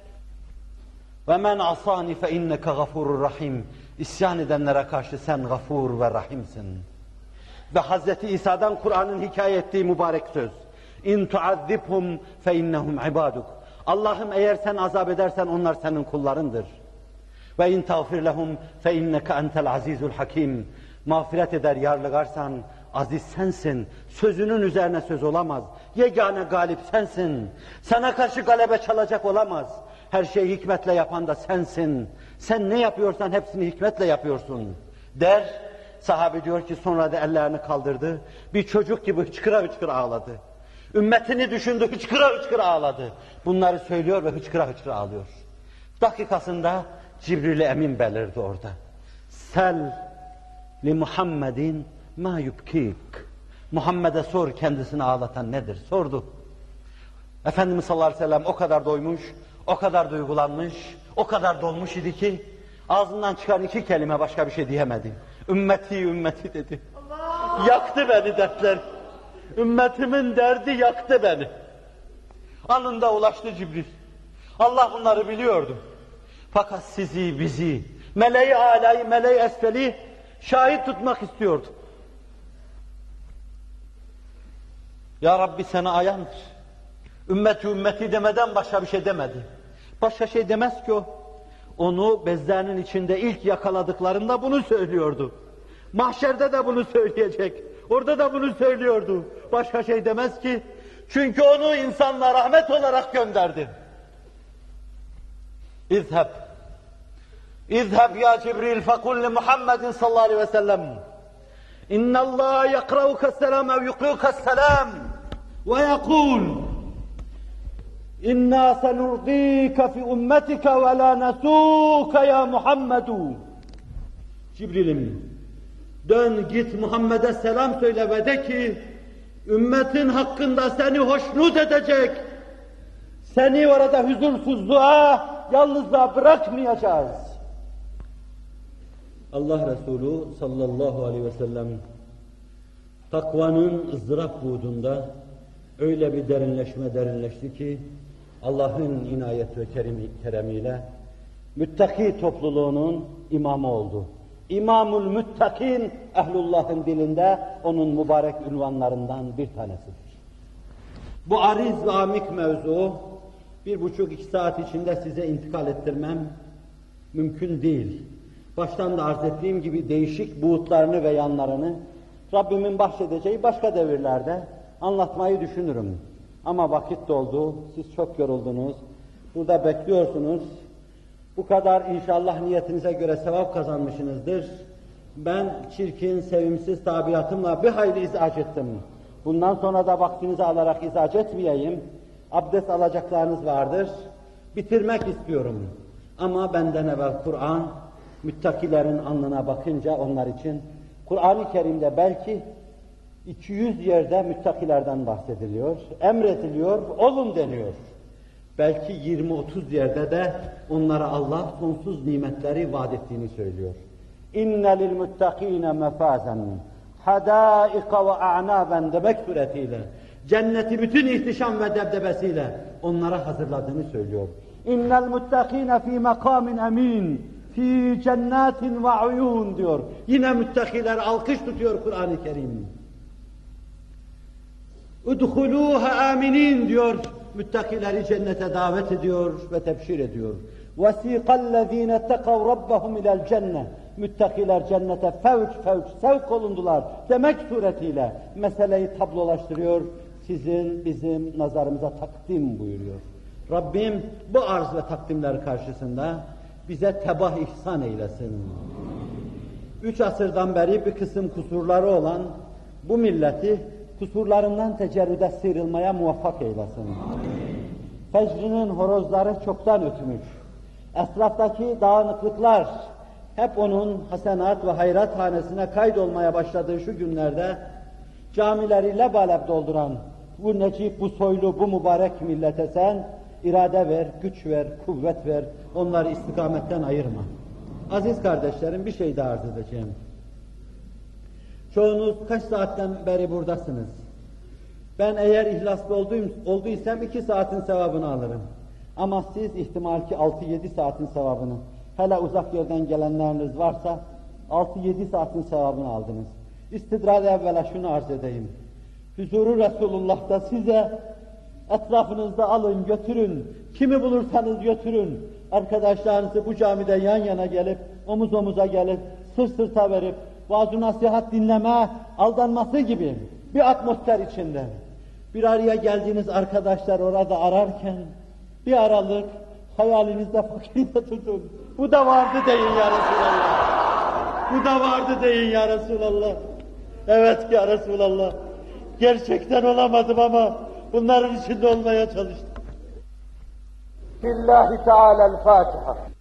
ve men asani fe inneke gafurur rahim. İsyan edenlere karşı sen gafur ve rahimsin. Ve Hazreti İsa'dan Kur'an'ın hikaye ettiği mübarek söz. İn tuazzibhum fe innehum ibaduk. Allah'ım eğer sen azap edersen onlar senin kullarındır. Ve in tağfir lehum fe inneke entel azizul hakim. Mağfiret eder, yarlıgarsan aziz sensin. Sözünün üzerine söz olamaz. Yegane galip sensin. Sana karşı galebe çalacak olamaz. Her şeyi hikmetle yapan da sensin. Sen ne yapıyorsan hepsini hikmetle yapıyorsun. Der, sahabe diyor ki sonra da ellerini kaldırdı. Bir çocuk gibi hıçkıra hıçkıra ağladı. Ümmetini düşündü, hıçkıra hıçkıra ağladı. Bunları söylüyor ve hıçkıra hıçkıra ağlıyor. Dakikasında Cibril-i Emin belirdi orada. Sel li Muhammedin ma yubkik. Muhammed'e sor kendisini ağlatan nedir? Sordu. Efendimiz sallallahu aleyhi ve sellem o kadar doymuş, o kadar duygulanmış, o kadar dolmuş idi ki ağzından çıkan iki kelime başka bir şey diyemedi. Ümmeti ümmeti dedi. Allah! Yaktı beni dertler. Ümmetimin derdi yaktı beni. Anında ulaştı Cibril. Allah bunları biliyordu. Fakat sizi, bizi, meleği âlâyı, meleği esfeli şahit tutmak istiyordu. Ya Rabbi sana ayandır. Ümmeti ümmeti demeden başka bir şey demedi. Başka şey demez ki o. Onu bezlerinin içinde ilk yakaladıklarında bunu söylüyordu. Mahşerde de bunu söyleyecek. Orada da bunu söylüyordu. Başka şey demez ki. Çünkü onu insanla rahmet olarak gönderdi. İzheb. İzheb ya Cibril fekul li Muhammedin sallallahu aleyhi ve sellem. İnna Allah yakrauka selam ev yuqluka selam. Ve yekul İnna senurdika fi ummetika ve la nesuka ya Muhammedu. Cibril'im dön git Muhammed'e selam söyle ve de ki ümmetin hakkında seni hoşnut edecek. Seni orada huzursuzluğa, yalnızlığa bırakmayacağız. Allah Resulü sallallahu aleyhi ve sellem takvanın ızdırap buğdunda öyle bir derinleşme derinleşti ki Allah'ın inayet ve keremiyle müttaki topluluğunun imamı oldu. İmamul Müttakin ehlullah'ın dilinde onun mübarek ünvanlarından bir tanesidir. Bu ariz ve amik mevzu bir buçuk iki saat içinde size intikal ettirmem mümkün değil. Baştan da arz ettiğim gibi değişik buğutlarını ve yanlarını Rabbimin bahşedeceği başka devirlerde anlatmayı düşünürüm. Ama vakit doldu, siz çok yoruldunuz, burada bekliyorsunuz. Bu kadar inşallah niyetinize göre sevap kazanmışsınızdır. Ben çirkin, sevimsiz tabiatımla bir hayli izac ettim. Bundan sonra da vaktinizi alarak izac etmeyeyim. Abdest alacaklarınız vardır. Bitirmek istiyorum. Ama benden evvel Kur'an, müttakilerin alnına bakınca onlar için Kur'an-ı Kerim'de belki iki yüz yerde müttakilerden bahsediliyor, emrediliyor, olun deniyor. Belki yirmi otuz yerde de onlara Allah sonsuz nimetleri vaat ettiğini söylüyor. İnne lil muttakine mefazen hadâika ve a'nâben demek suretiyle Cenneti bütün ihtişam ve debdebesiyle onlara hazırladığını söylüyor. İnnel muttakine fî mekâmin emîn, fî cennetin ve uyûn diyor. Yine müttakiler alkış tutuyor Kur'an-ı Kerim. Udhulûha aminin diyor. Müttakileri cennete davet ediyor ve tebşir ediyor. وَسِيقَ الَّذ۪ينَ اتَّقَوْ رَبَّهُمْ اِلَى الْجَنَّةِ Müttakiler cennete fevç fevç sevk olundular demek suretiyle meseleyi tablolaştırıyor, sizin bizim nazarımıza takdim buyuruyor. Rabbim bu arz ve takdimler karşısında bize tebah ihsan eylesin. Üç asırdan beri bir kısım kusurları olan bu milleti kusurlarından tecerrüde sıyrılmaya muvaffak eylesin. Fecrinin horozları çoktan ötmüş. Etraftaki dağınıklıklar hep onun hasenat ve hayrat hanesine kaydolmaya başladığı şu günlerde camileri lebalep dolduran bu necip, bu soylu, bu mübarek millete sen irade ver, güç ver, kuvvet ver, onları istikametten ayırma. Aziz kardeşlerim, bir şey daha arz edeceğim. Çoğunuz kaç saatten beri buradasınız? Ben eğer ihlaslı olduğum, olduysam iki saatin sevabını alırım. Ama siz ihtimal ki altı yedi saatin sevabını, hele uzak yerden gelenleriniz varsa altı yedi saatin sevabını aldınız. İstidrad evvela şunu arz edeyim. Huzuru Resulullah'ta size etrafınızda alın, götürün, kimi bulursanız götürün. Arkadaşlarınızı bu camide yan yana gelip, omuz omuza gelip, sırt sırta verip, vaaz-ı nasihat dinleme, aldanması gibi bir atmosfer içinde. Bir araya geldiğiniz arkadaşlar orada ararken, bir aralık hayalinizde fakiri de tutun. Bu da vardı deyin ya Resulallah. Bu da vardı deyin ya Resulallah. Evet ya Resulallah. Gerçekten olamadım ama bunların içinde olmaya çalıştım. Billahi Teala'l-Fatiha.